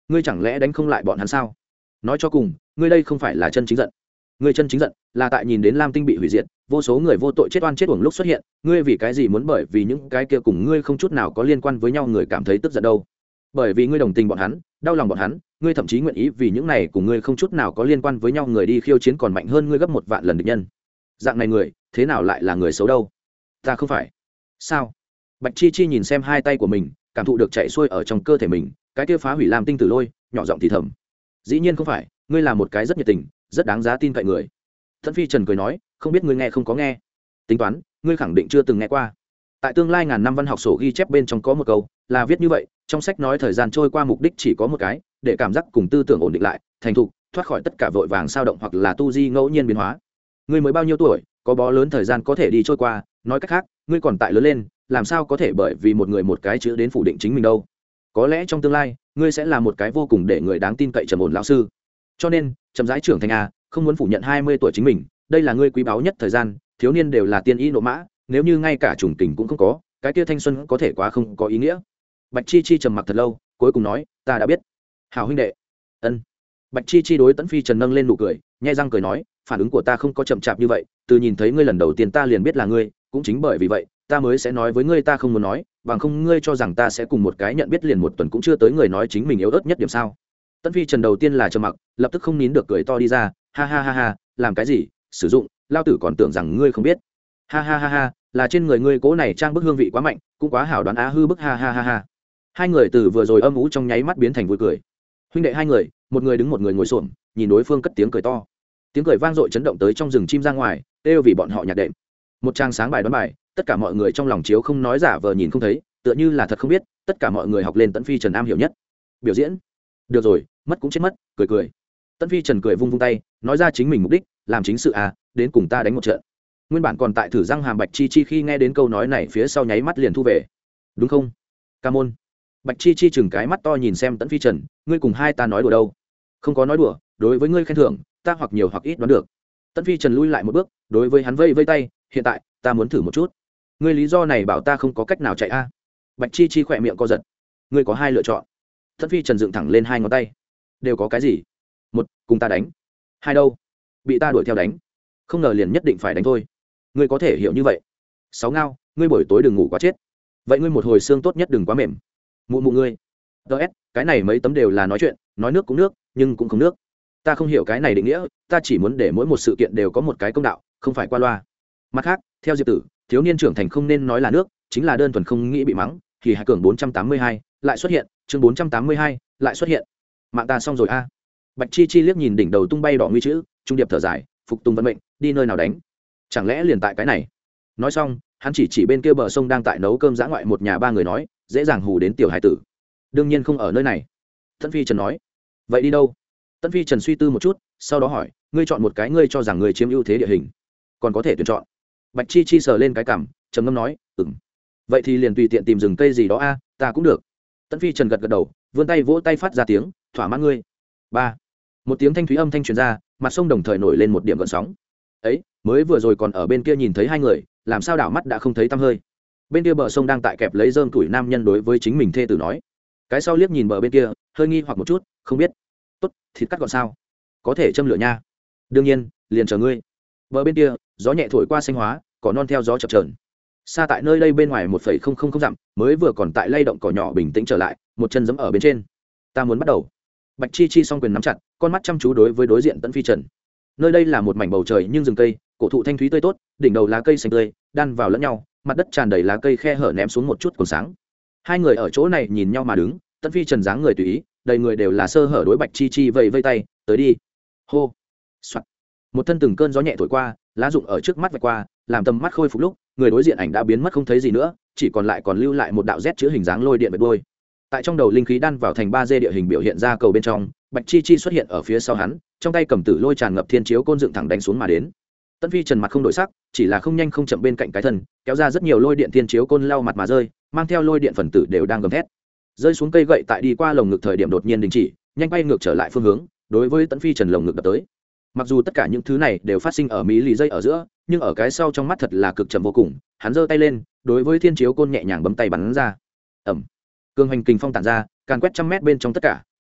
ngươi chẳng lẽ đánh không lại bọn hắn sao? Nói cho cùng, ngươi đây không phải là chân chính giận. Ngươi chân chính giận là tại nhìn đến Lam Tinh bị hủy diệt, vô số người vô tội chết oan chết uổng lúc xuất hiện, ngươi vì cái gì muốn bởi vì những cái kia cùng ngươi không chút nào có liên quan với nhau người cảm thấy tức giận đâu? Bởi vì ngươi đồng tình bọn hắn, đau lòng bọn hắn, ngươi thậm chí nguyện ý vì những này cùng ngươi không chút nào có liên quan với nhau người đi khiêu chiến còn mạnh hơn ngươi gấp 1 vạn lần địch nhân. Dạng này người, thế nào lại là người xấu đâu? Ta không phải. Sao? Bạch Chi Chi nhìn xem hai tay của mình, cảm thụ được chạy xuôi ở trong cơ thể mình, cái kia phá hủy Lam Tinh tử lôi, nhỏ giọng thì thầm. Dĩ nhiên không phải, ngươi là một cái rất nhiệt tình, rất đáng giá tin cậy người. Tấn Phi Trần cười nói, không biết ngươi nghe không có nghe. Tính toán, ngươi khẳng định chưa từng nghe qua. Tại tương lai ngàn năm văn học sổ ghi chép bên trong có một câu, là viết như vậy, trong sách nói thời gian trôi qua mục đích chỉ có một cái, để cảm giác cùng tư tưởng ổn định lại, thành thục, thoát khỏi tất cả vội vàng sao động hoặc là tu di ngẫu nhiên biến hóa. Ngươi mới bao nhiêu tuổi, có bó lớn thời gian có thể đi trôi qua, nói cách khác, ngươi còn tại lớn lên, làm sao có thể bởi vì một người một cái chữ đến phủ định chính mình đâu? Có lẽ trong tương lai, ngươi sẽ là một cái vô cùng để người đáng tin cậy trầm ổn lão sư. Cho nên, chậm rãi trưởng thành a, không muốn phủ nhận 20 tuổi chính mình, đây là ngươi quý báu nhất thời gian, thiếu niên đều là tiên ý nộ mã, nếu như ngay cả trùng tình cũng không có, cái kia thanh xuân có thể quá không có ý nghĩa. Bạch Chi Chi trầm mặc thật lâu, cuối cùng nói, ta đã biết. Hảo huynh đệ. Ân. Bạch Chi Chi đối Tấn Phi Trần nâng lên nụ cười, nhẹ răng cười nói, phản ứng của ta không có chậm chạp như vậy, từ nhìn thấy ngươi lần đầu tiên ta liền biết là ngươi, cũng chính bởi vì vậy, ta mới sẽ nói với ngươi ta không muốn nói, bằng không ngươi cho rằng ta sẽ cùng một cái nhận biết liền 1 tuần cũng chưa tới người nói chính mình yếu ớt nhất điểm sao? Tấn Phi Trần đầu tiên là trầm mặc, lập tức không nín được cười to đi ra, ha ha ha ha, làm cái gì? Sử dụng, lao tử còn tưởng rằng ngươi không biết. Ha ha ha ha, là trên người ngươi cố này trang bức hương vị quá mạnh, cũng quá hảo đoán á hư bức ha ha ha ha. Hai người từ vừa rồi âm ú trong nháy mắt biến thành vui cười. Huynh đệ hai người, một người đứng một người ngồi xổm, nhìn đối phương cất tiếng cười to. Tiếng cười vang dội chấn động tới trong rừng chim ra ngoài, kêu vì bọn họ nhạc đệm. Một trang sáng bài đoán bài, tất cả mọi người trong lòng chiếu không nói giả vờ nhìn không thấy, tựa như là thật không biết, tất cả mọi người học lên Tấn Phi Trần am hiểu nhất. Biểu diễn. Được rồi, mất cũng chết mất, cười cười. Tấn Phi Trần cười vung vung tay, nói ra chính mình mục đích, làm chính sự à, đến cùng ta đánh một trận. Nguyên bản còn tại thử răng hàm Bạch Chi Chi khi nghe đến câu nói này phía sau nháy mắt liền thu về. Đúng không? Ca môn. Bạch Chi Chi chừng cái mắt to nhìn xem Tấn Phi Trần, ngươi cùng hai ta nói đùa đâu? Không có nói đùa, đối với ngươi khen thưởng, ta hoặc nhiều hoặc ít đoán được. Tấn Phi Trần lui lại một bước, đối với hắn vây vây tay, hiện tại, ta muốn thử một chút. Ngươi lý do này bảo ta không có cách nào chạy a? Bạch Chi Chi khỏe miệng co giật. Ngươi có hai lựa chọn. Tấn Phi Trần dựng thẳng lên hai ngón tay. Đều có cái gì? Một, cùng ta đánh. Hai đâu? Bị ta đuổi theo đánh. Không ngờ liền nhất định phải đánh thôi. Ngươi có thể hiểu như vậy. Sáu ngao, ngươi buổi tối đừng ngủ quá chết. Vậy ngươi một hồi xương tốt nhất đừng quá mềm. Mụ mụ ngươi. DS, cái này mấy tấm đều là nói chuyện, nói nước cũng nước, nhưng cũng không nước. Ta không hiểu cái này định nghĩa, ta chỉ muốn để mỗi một sự kiện đều có một cái công đạo, không phải qua loa. Mặt khác, theo Diệp Tử, thiếu niên trưởng thành không nên nói là nước, chính là đơn thuần không nghĩ bị mắng. Thì Hải Cường 482 lại xuất hiện, chương 482 lại xuất hiện. Mạng ta xong rồi a. Bạch Chi Chi liếc nhìn đỉnh đầu tung bay đỏ nguy chữ, trung điệp thở dài, phục tùng vận mệnh, đi nơi nào đánh? Chẳng lẽ liền tại cái này? Nói xong, hắn chỉ bên kia bờ sông đang tại nấu cơm dã ngoại một nhà ba người nói, dễ dàng hù đến tiểu hải tử. Đương nhiên không ở nơi này. Tấn Phi Trần nói. Vậy đi đâu? Tấn Phi Trần suy tư một chút, sau đó hỏi, ngươi chọn một cái ngươi cho rằng ngươi chiếm ưu thế địa hình, còn có thể tuyển chọn. Bạch Chi Chi sờ lên cái cằm, trầm ngâm nói, vậy thì liền tùy tiện tìm rừng cây gì đó a, ta cũng được. Tấn Phi Trần gật gật đầu, vươn tay vỗ tay phát ra tiếng, thỏa mãn ngươi. Ba. Một tiếng thanh thúy âm thanh truyền ra, mặt sông đồng thời nổi lên một điểm gợn sóng. Ấy, mới vừa rồi còn ở bên kia nhìn thấy hai người, làm sao đảo mắt đã không thấy tăm hơi. Bên kia bờ sông đang tại kẹp lấy rơm tuổi nam nhân đối với chính mình thê tử nói. Cái sau liếc nhìn bờ bên kia, hơi nghi hoặc một chút, không biết. Tốt, thịt cắt gọn sao? Có thể châm lửa nha. Đương nhiên, liền chờ ngươi. Bờ bên kia, gió nhẹ thổi qua xanh hóa, cỏ non theo gió chập chờn. Xa tại nơi đây bên ngoài 1,000 dặm, mới vừa còn tại lay động cỏ nhỏ bình tĩnh trở lại, một chân giẫm ở bên trên. Ta muốn bắt đầu. Bạch Chi Chi song quyền nắm chặt, con mắt chăm chú đối với đối diện Tấn Phi Trần. Nơi đây là một mảnh bầu trời nhưng rừng cây, cổ thụ thanh thúy tươi tốt, đỉnh đầu lá cây xanh tươi, đan vào lẫn nhau, mặt đất tràn đầy lá cây khe hở ném xuống một chút còn sáng. Hai người ở chỗ này nhìn nhau mà đứng, Tấn Phi Trần dáng người tùy ý, đầy người đều là sơ hở đối Bạch Chi Chi vẫy vây tay, tới đi. Hô. Soạt. Một thân từng cơn gió nhẹ thổi qua, lá rụng ở trước mắt vạch qua, làm tầm mắt khôi phục lúc, người đối diện ảnh đã biến mất không thấy gì nữa, chỉ còn lưu lại một đạo Z chữ hình dáng lôi điện bật đuôi. Tại trong đầu linh khí đan vào thành 3D địa hình biểu hiện ra cầu bên trong, Bạch Chi Chi xuất hiện ở phía sau hắn, trong tay cầm tử lôi tràn ngập thiên chiếu côn dựng thẳng đánh xuống mà đến. Tấn Phi Trần mặt không đổi sắc, chỉ là không nhanh không chậm bên cạnh cái thân, kéo ra rất nhiều lôi điện thiên chiếu côn lao mặt mà rơi, mang theo lôi điện phần tử đều đang gầm thét. Rơi xuống cây gậy tại đi qua lồng ngực thời điểm đột nhiên đình chỉ, nhanh bay ngược trở lại phương hướng, đối với Tấn Phi Trần lồng ngực đập tới. Mặc dù tất cả những thứ này đều phát sinh ở mỹ lì dây ở giữa, nhưng ở cái sau trong mắt thật là cực chậm vô cùng, hắn giơ tay lên, đối với thiên chiếu côn nhẹ nhàng bấm tay bắn ra. Ầm. Cương hành kình phong tản ra, càn quét trăm mét bên trong tất cả,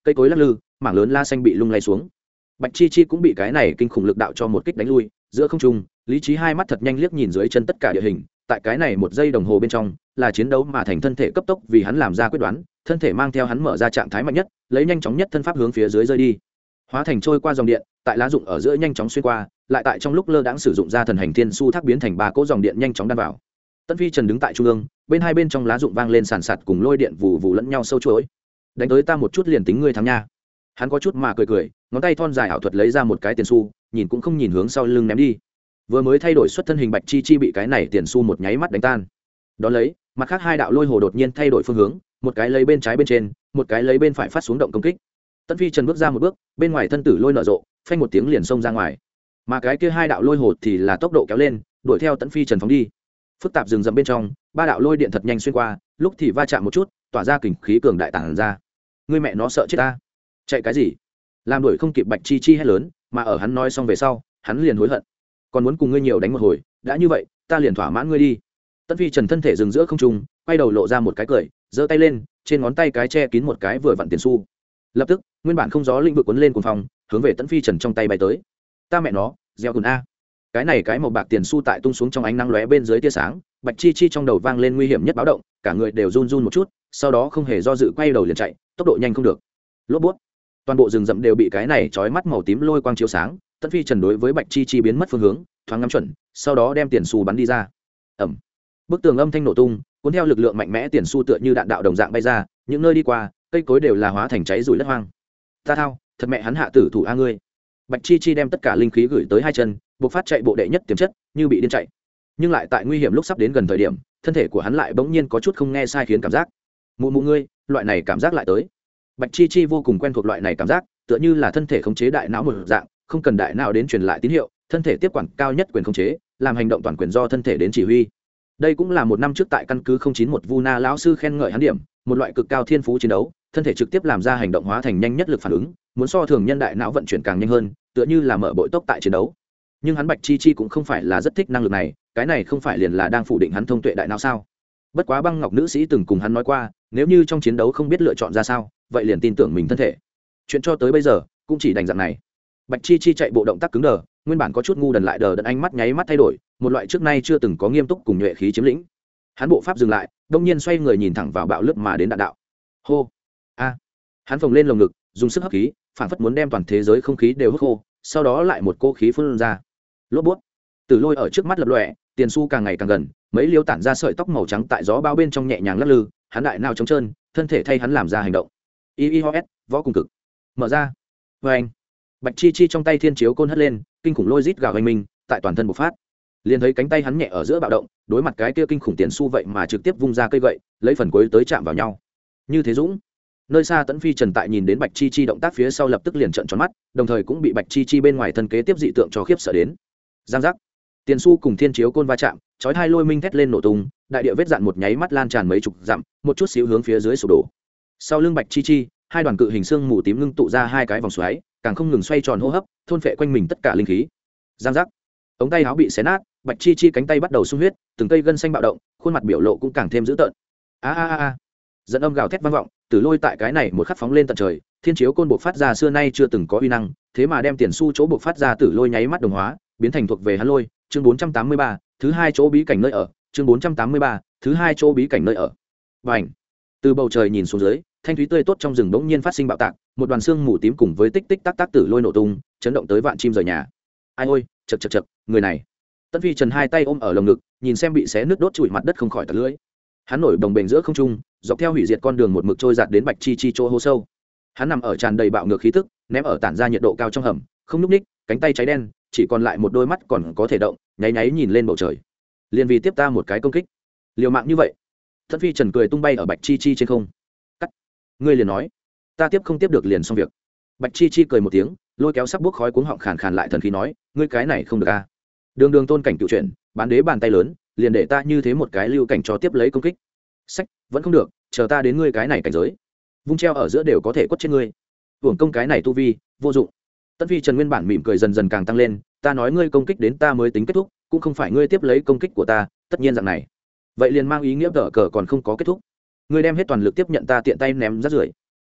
cây cối lắc lư, mảng lớn la xanh bị lung lay xuống. Bạch Chi Chi cũng bị cái này kinh khủng lực đạo cho một kích đánh lui, giữa không trung, lý trí hai mắt thật nhanh liếc nhìn dưới chân tất cả địa hình, tại cái này một giây đồng hồ bên trong, là chiến đấu mà thành thân thể cấp tốc vì hắn làm ra quyết đoán, thân thể mang theo hắn mở ra trạng thái mạnh nhất, lấy nhanh chóng nhất thân pháp hướng phía dưới rơi đi. Hóa thành trôi qua dòng điện, tại lá dụng ở giữa nhanh chóng xuyên qua, lại tại trong lúc lơ đãng sử dụng ra thần hành thiên su thác biến thành ba cỗ dòng điện nhanh chóng đan vào. Tân Phi Trần đứng tại trung ương, bên hai bên trong lá dụng vang lên sàn sạt cùng lôi điện vụ vụ lẫn nhau sâu chuỗi. Đánh tới ta một chút liền tính ngươi thắng nha. Hắn có chút mà cười cười, ngón tay thon dài ảo thuật lấy ra một cái tiền xu, nhìn cũng không nhìn hướng sau lưng ném đi. Vừa mới thay đổi xuất thân hình Bạch Chi Chi bị cái này tiền xu một nháy mắt đánh tan. Đó lấy, mặt khác hai đạo lôi hồ đột nhiên thay đổi phương hướng, một cái lấy bên trái bên trên, một cái lấy bên phải phát xuống động công kích. Tân Phi Trần bước ra một bước, bên ngoài thân tử lôi nở rộ, phanh một tiếng liền xông ra ngoài. Mà cái kia hai đạo lôi hồ thì là tốc độ kéo lên, đuổi theo Tân Phi Trần phóng đi. Phức tạp rừng rậm bên trong, ba đạo lôi điện thật nhanh xuyên qua, lúc thì va chạm một chút, tỏa ra kình khí cường đại tản ra. Ngươi mẹ nó sợ chết ta? Chạy cái gì? Làm đuổi không kịp Bạch Chi Chi hét lớn, mà ở hắn nói xong về sau, hắn liền hối hận. Còn muốn cùng ngươi nhiều đánh một hồi, đã như vậy, ta liền thỏa mãn ngươi đi. Tân Phi Trần thân thể dừng giữa không trung, quay đầu lộ ra một cái cười, giơ tay lên, trên ngón tay cái che kín một cái vừa vặn tiền xu. Lập tức, nguyên bản không gió lĩnh vực cuốn lên cuồng phong, hướng về Tân Phi Trần trong tay bay tới. Ta mẹ nó, gieo cùn a. Cái này cái màu bạc tiền xu tại tung xuống trong ánh nắng lóe bên dưới tia sáng, Bạch Chi Chi trong đầu vang lên nguy hiểm nhất báo động, cả người đều run run một chút, sau đó không hề do dự quay đầu liền chạy, tốc độ nhanh không được. Lốp bút. Toàn bộ rừng rậm đều bị cái này chói mắt màu tím lôi quang chiếu sáng, Tân Phi Trần đối với Bạch Chi Chi biến mất phương hướng, thoáng ngắm chuẩn, sau đó đem tiền xu bắn đi ra. Ầm. Bức tường âm thanh nổ tung, cuốn theo lực lượng mạnh mẽ tiền xu tựa như đạn đạo đồng dạng bay ra, những nơi đi qua, cây cối đều là hóa thành cháy rủi đất hoang. Ta thao, thật mẹ hắn hạ tử thủ a ngươi. Bạch Chi Chi đem tất cả linh khí gửi tới hai chân, buộc phát chạy bộ đệ nhất tiềm chất, như bị điên chạy. Nhưng lại tại nguy hiểm lúc sắp đến gần thời điểm, thân thể của hắn lại bỗng nhiên có chút không nghe sai khiến cảm giác. Mụ mụ ngươi, loại này cảm giác lại tới. Bạch Chi Chi vô cùng quen thuộc loại này cảm giác, tựa như là thân thể khống chế đại não một dạng, không cần đại não đến truyền lại tín hiệu, thân thể tiếp quản cao nhất quyền khống chế, làm hành động toàn quyền do thân thể đến chỉ huy. Đây cũng là một năm trước tại căn cứ 091 Vu Na lão sư khen ngợi hắn điểm, một loại cực cao thiên phú chiến đấu, thân thể trực tiếp làm ra hành động hóa thành nhanh nhất lực phản ứng, muốn so thường nhân đại não vận chuyển càng nhanh hơn, tựa như là mở bội tốc tại chiến đấu. Nhưng hắn Bạch Chi Chi cũng không phải là rất thích năng lực này, cái này không phải liền là đang phủ định hắn thông tuệ đại não sao? Bất quá Băng Ngọc nữ sĩ từng cùng hắn nói qua, nếu như trong chiến đấu không biết lựa chọn ra sao, vậy liền tin tưởng mình thân thể. Chuyện cho tới bây giờ cũng chỉ đành dạng này. Bạch Chi Chi chạy bộ động tác cứng đờ, nguyên bản có chút ngu đần lại đờ đẫn, ánh mắt nháy mắt thay đổi, một loại trước nay chưa từng có nghiêm túc cùng nhuệ khí chiếm lĩnh. Hắn bộ pháp dừng lại, đông nhiên xoay người nhìn thẳng vào bạo lướt mà đến đạn đạo. Hô, a! Hắn phồng lên lồng ngực, dùng sức hấp khí, phảng phất muốn đem toàn thế giới không khí đều hút khô, sau đó lại một cô khí phun ra. Lốp bút. Tử lôi ở trước mắt lập lòe, tiền xu càng ngày càng gần, mấy liêu tản ra sợi tóc màu trắng tại gió bao bên trong nhẹ nhàng lắc lư, hắn đại nào trống trơn, thân thể thay hắn làm ra hành động. IIHOS, võ cùng cực. Mở ra. Oeng. Bạch Chi Chi trong tay thiên chiếu côn hất lên, kinh khủng lôi rít gào hoành minh, tại toàn thân bộc phát. Liền thấy cánh tay hắn nhẹ ở giữa bạo động, đối mặt cái kia kinh khủng tiền xu vậy mà trực tiếp vung ra cây gậy, lấy phần cuối tới chạm vào nhau. Như thế dũng. Nơi xa Tấn Phi Trần tại nhìn đến Bạch Chi Chi động tác phía sau lập tức liền trợn tròn mắt, đồng thời cũng bị Bạch Chi Chi bên ngoài thân kế tiếp dị tượng cho khiếp sợ đến. Giang giác. Tiền xu cùng thiên chiếu côn va chạm, chói hai lôi minh thét lên nổ tung, đại địa vết dạn một nháy mắt lan tràn mấy chục dặm, một chút xíu hướng phía dưới sụp đổ. Sau lưng Bạch Chi Chi, hai đoàn cự hình xương mù tím ngưng tụ ra hai cái vòng xoáy, càng không ngừng xoay tròn hô hấp, thôn phệ quanh mình tất cả linh khí. Giang giác. Ống tay áo bị xé nát, Bạch Chi Chi cánh tay bắt đầu sung huyết, từng cây gân xanh bạo động, khuôn mặt biểu lộ cũng càng thêm dữ tợn. A a a a. Dẫn âm gào thét vang vọng, Tử lôi tại cái này một khắc phóng lên tận trời, thiên chiếu côn bộc phát ra xưa nay chưa từng có uy năng, thế mà đem tiền xu chỗ bộc phát ra Tử lôi nháy mắt đồng hóa, biến thành thuộc về hắn lôi. Chương 483, thứ hai chỗ bí cảnh nơi ở. Chương 483, thứ hai chỗ bí cảnh nơi ở. Bành. Từ bầu trời nhìn xuống dưới, thanh thúy tươi tốt trong rừng bỗng nhiên phát sinh bạo tạc, một đoàn xương mù tím cùng với tích tích tắc tắc Tử lôi nổ tung, chấn động tới vạn chim rời nhà. Ai ôi, chậc chậc chậc, người này. Tân Phi Trần hai tay ôm ở lồng ngực, nhìn xem bị xé nứt đốt trụi mặt đất không khỏi tạt lưỡi. Hắn nổi đồng bền giữa không trung, dọc theo hủy diệt con đường một mực trôi giạt đến Bạch Chi Chi chỗ hố sâu. Hắn nằm ở tràn đầy bạo ngược khí tức, ném ở tản ra nhiệt độ cao trong hầm, không nhúc ních, cánh tay cháy đen, chỉ còn lại một đôi mắt còn có thể động, nháy nháy nhìn lên bầu trời. Liên vì tiếp ta một cái công kích, liều mạng như vậy. Tân Phi Trần cười tung bay ở Bạch Chi Chi trên không. Cắt. Ngươi liền nói, ta tiếp không tiếp được liền xong việc. Bạch Chi Chi cười một tiếng, lôi kéo sắc bốc khói cuống họng khàn khàn lại thần khí nói, ngươi cái này không được a. Đường đường tôn cảnh cựu chuyển, bán đế bàn tay lớn, liền để ta như thế một cái lưu cảnh cho tiếp lấy công kích. Sách, vẫn không được, chờ ta đến ngươi cái này cảnh giới, vung treo ở giữa đều có thể quất chết ngươi. Hưởng công cái này tu vi, vô dụng. Tân Phi Trần nguyên bản mỉm cười dần dần càng tăng lên, ta nói ngươi công kích đến ta mới tính kết thúc, cũng không phải ngươi tiếp lấy công kích của ta, tất nhiên dạng này. Vậy liền mang ý nghĩa tở cờ còn không có kết thúc. Ngươi đem hết toàn lực tiếp nhận ta tiện tay ném rác rưởi.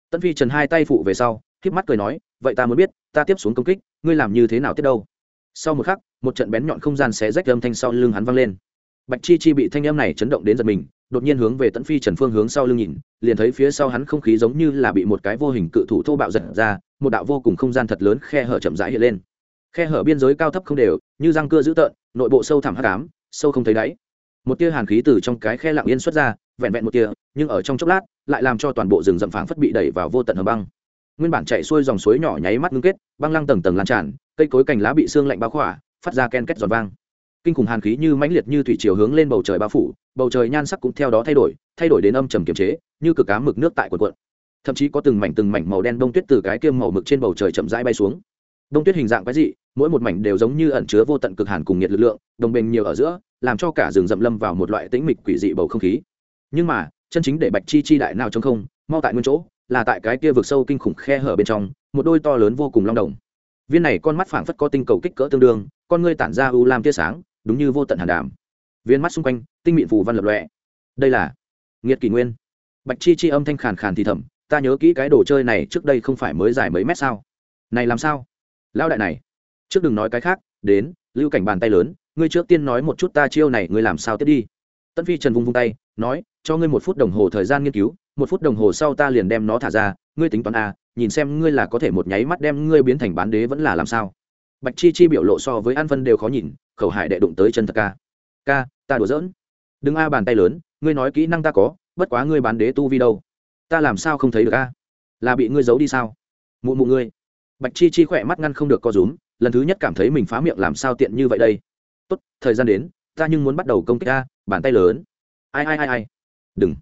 Tấn Phi Trần hai tay phụ về sau khép mắt cười nói, vậy ta muốn biết ta tiếp xuống công kích ngươi làm như thế nào tiếp đâu. Sau một khắc một trận bén nhọn không gian xé rách âm thanh sau lưng hắn vang lên. Bạch Chi Chi bị thanh âm này chấn động đến giật mình, đột nhiên hướng về Tấn Phi Trần phương hướng sau lưng nhìn, liền thấy phía sau hắn không khí giống như là bị một cái vô hình cự thủ thô bạo giật ra, một đạo vô cùng không gian thật lớn khe hở chậm rãi hiện lên. Khe hở biên giới cao thấp không đều, như răng cưa dữ tợn, nội bộ sâu thẳm hắc ám, sâu không thấy đáy. Một tia hàn khí từ trong cái khe lặng yên xuất ra, vẹn vẹn một tia, nhưng ở trong chốc lát, lại làm cho toàn bộ rừng rậm phảng phất bị đẩy vào vô tận hầm băng. Nguyên bản chạy xuôi dòng suối nhỏ nháy mắt ngưng kết, băng lăng tầng tầng lan tràn, cây cối cành lá bị sương lạnh bao khỏa, phát ra ken két giòn vang. Kinh khủng hàn khí như mãnh liệt như thủy triều hướng lên bầu trời bao phủ, bầu trời nhan sắc cũng theo đó thay đổi đến âm trầm kiềm chế, như cực ám mực nước tại cuộn cuộn. Thậm chí có từng mảnh màu đen bông tuyết từ cái kiêm màu mực trên bầu trời chậm rãi bay xuống. Bông tuyết hình dạng quái dị, mỗi một mảnh đều giống như ẩn chứa vô tận cực hàn cùng nhiệt lực lượng, đồng bền nhiều ở giữa, làm cho cả rừng rậm lâm vào một loại tĩnh mịch quỷ dị bầu không khí. Nhưng mà, chân chính để Bạch Chi Chi đại nào trong không, mau tại nguyên chỗ, là tại cái kia vực sâu kinh khủng khe hở bên trong, một đôi to lớn vô cùng long đồng. Viên này con mắt phảng phất có tinh cầu kích cỡ tương đương, con ngươi tản ra u lam tia sáng, đúng như vô tận hàn đàm. Viên mắt xung quanh, tinh mịn phù văn lập lòe. Đây là Nghiệt Kỷ Nguyên. Bạch Chi Chi âm thanh khàn khàn thì thầm, ta nhớ kỹ cái đồ chơi này trước đây không phải mới dài mấy mét sao? Này làm sao? Lão đại này, trước đừng nói cái khác, đến, lưu cảnh bàn tay lớn, ngươi trước tiên nói một chút ta chiêu này ngươi làm sao tiếp đi. Tấn Phi Trần vung tay, nói, cho ngươi 1 phút đồng hồ thời gian nghiên cứu, 1 phút đồng hồ sau ta liền đem nó thả ra, ngươi tính toán a, nhìn xem ngươi là có thể một nháy mắt đem ngươi biến thành bán đế vẫn là làm sao. Bạch Chi Chi biểu lộ so với An Vân đều khó nhìn, khẩu hải đệ đụng tới chân thật ca. Ca, ta đùa giỡn. Đừng a bàn tay lớn, ngươi nói kỹ năng ta có, bất quá ngươi bán đế tu vi đâu? Ta làm sao không thấy được a? Là bị ngươi giấu đi sao? Mụ mụ ngươi. Bạch Chi Chi khỏe mắt ngăn không được co rúm, lần thứ nhất cảm thấy mình phá miệng làm sao tiện như vậy đây. Tốt, thời gian đến, ta nhưng muốn bắt đầu công kích a, bàn tay lớn. Ai. Đừng.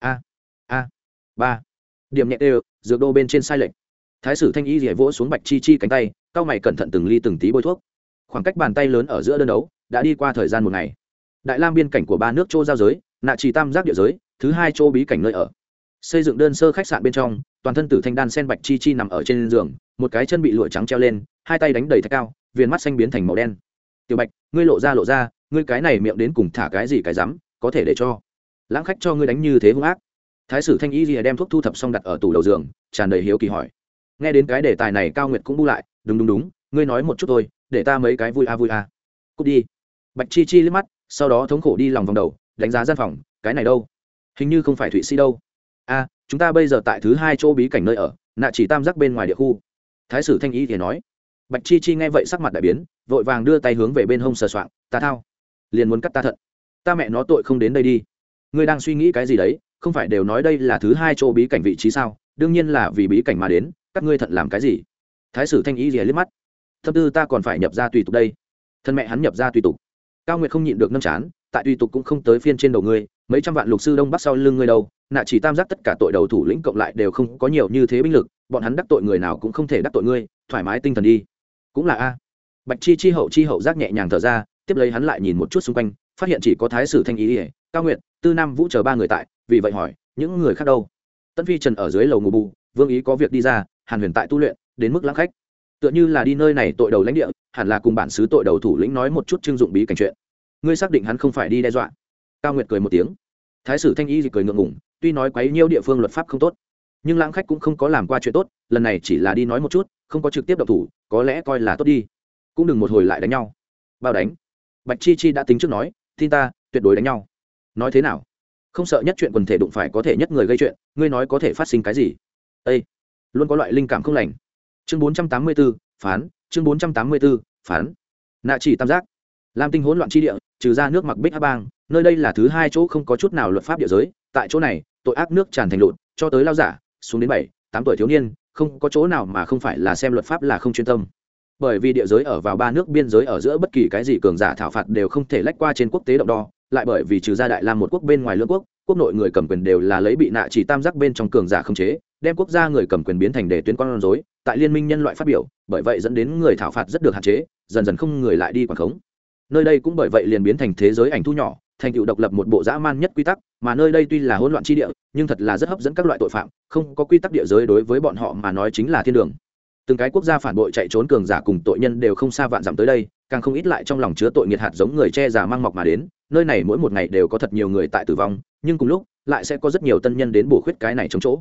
A. Ba. Điểm nhẹ đều, dược đô bên trên sai lệch. Thái sử Thanh Y rỉa vỗ xuống Bạch Chi Chi cánh tay, cau mày cẩn thận từng ly từng tí bôi thuốc. Khoảng cách bàn tay lớn ở giữa đơn đấu đã đi qua thời gian 1 ngày. Đại Lam biên cảnh của 3 nước châu giao giới, Nạ Trì Tam giác địa giới, thứ 2 châu bí cảnh nơi ở. Xây dựng đơn sơ khách sạn bên trong, toàn thân tử thanh đan sen Bạch Chi Chi nằm ở trên giường, một cái chân bị lụa trắng treo lên, hai tay đánh đầy thạch cao, viền mắt xanh biến thành màu đen. Tiểu Bạch, ngươi lộ ra, ngươi cái này miệng đến cùng thả cái gì cái rắm, có thể để cho lãng khách cho ngươi đánh như thế hung ác. Thái sử Thanh Y lìa đem thuốc thu thập xong đặt ở tủ đầu giường, tràn đầy hiếu kỳ hỏi. Nghe đến cái đề tài này Cao Nguyệt cũng bu lại, đúng, ngươi nói một chút thôi, để ta mấy cái vui a. Cút đi. Bạch Chi Chi liếc mắt, sau đó thống khổ đi lòng vòng đầu, đánh giá gian phòng, cái này đâu? Hình như không phải Thụy Sĩ đâu. A, chúng ta bây giờ tại thứ 2 chỗ bí cảnh nơi ở, Nạ Chỉ Tam giác bên ngoài địa khu. Thái sử Thanh Y thì nói. Bạch Chi Chi nghe vậy sắc mặt đại biến, vội vàng đưa tay hướng về bên hông sờ soạng, ta thao, liền muốn cắt ta thận. Ta mẹ nó tội không đến đây đi. Ngươi đang suy nghĩ cái gì đấy? Không phải đều nói đây là thứ 2 chỗ bí cảnh vị trí sao? Đương nhiên là vì bí cảnh mà đến, các ngươi thận làm cái gì? Thái sử Thanh Y rìa liếc mắt, thâm tư ta còn phải nhập ra tùy tục đây. Thân mẹ hắn nhập ra tùy tục. Cao Nguyệt không nhịn được nâng chán, tại tùy tục cũng không tới phiên trên đầu ngươi, mấy trăm vạn lục sư đông bắc sau lưng ngươi đâu? Nạ Chỉ Tam giác tất cả tội đầu thủ lĩnh cộng lại đều không có nhiều như thế binh lực, bọn hắn đắc tội người nào cũng không thể đắc tội ngươi, thoải mái tinh thần đi. Cũng là a. Bạch Chi Chi hậu giác nhẹ nhàng thở ra, tiếp lấy hắn lại nhìn một chút xung quanh, phát hiện chỉ có Thái sử Thanh Y, Cao Nguyệt, Tư Nam Vũ chờ 3 người tại, vì vậy hỏi, những người khác đâu? Tấn Phi Trần ở dưới lầu ngủ bù, Vương Ý có việc đi ra, Hàn Huyền tại tu luyện, đến mức lãng khách. Tựa như là đi nơi này tội đầu lãnh địa, hẳn là cùng bản xứ tội đầu thủ lĩnh nói một chút trưng dụng bí cảnh chuyện. Ngươi xác định hắn không phải đi đe dọa? Cao Nguyệt cười một tiếng. Thái sử Thanh Y thì cười ngượng ngùng, tuy nói quấy nhiêu địa phương luật pháp không tốt, nhưng lãng khách cũng không có làm qua chuyện tốt, lần này chỉ là đi nói một chút, không có trực tiếp động thủ, có lẽ coi là tốt đi. Cũng đừng một hồi lại đánh nhau. Bao đánh? Bạch Chi Chi đã tính trước nói, tin ta, tuyệt đối đánh nhau. Nói thế nào? Không sợ nhất chuyện quần thể đụng phải có thể nhất người gây chuyện, ngươi nói có thể phát sinh cái gì? Ê, luôn có loại linh cảm không lành. Chương 484, phán, chương 484, phán. Nạ Chỉ Tam giác, Lam Tinh hỗn loạn chi địa, trừ ra nước Mặc Bích Hắc Bang, nơi đây là thứ 2 chỗ không có chút nào luật pháp địa giới, tại chỗ này, tội ác nước tràn thành lụt, cho tới lao giả, xuống đến 7, 8 tuổi thiếu niên, không có chỗ nào mà không phải là xem luật pháp là không chuyên tâm. Bởi vì địa giới ở vào 3 nước biên giới ở giữa, bất kỳ cái gì cường giả thảo phạt đều không thể lách qua trên quốc tế động đo, lại bởi vì trừ ra Đại Lam một quốc bên ngoài lưỡng quốc, quốc nội người cầm quyền đều là lấy bị Nạ Chỉ Tam giác bên trong cường giả khống chế, đem quốc gia người cầm quyền biến thành để tuyến con rối, tại liên minh nhân loại phát biểu, bởi vậy dẫn đến người thảo phạt rất được hạn chế, dần dần không người lại đi quản khống. Nơi đây cũng bởi vậy liền biến thành thế giới ảnh thu nhỏ, thành tựu độc lập một bộ dã man nhất quy tắc, mà nơi đây tuy là hỗn loạn chi địa, nhưng thật là rất hấp dẫn các loại tội phạm, không có quy tắc địa giới đối với bọn họ mà nói chính là thiên đường. Từng cái quốc gia phản bội chạy trốn cường giả cùng tội nhân đều không xa vạn dặm tới đây, càng không ít lại trong lòng chứa tội nghiệt hạt giống người che giả mang mọc mà đến, nơi này mỗi một ngày đều có thật nhiều người tại tử vong, nhưng cùng lúc lại sẽ có rất nhiều tân nhân đến bổ khuyết cái này chống chỗ.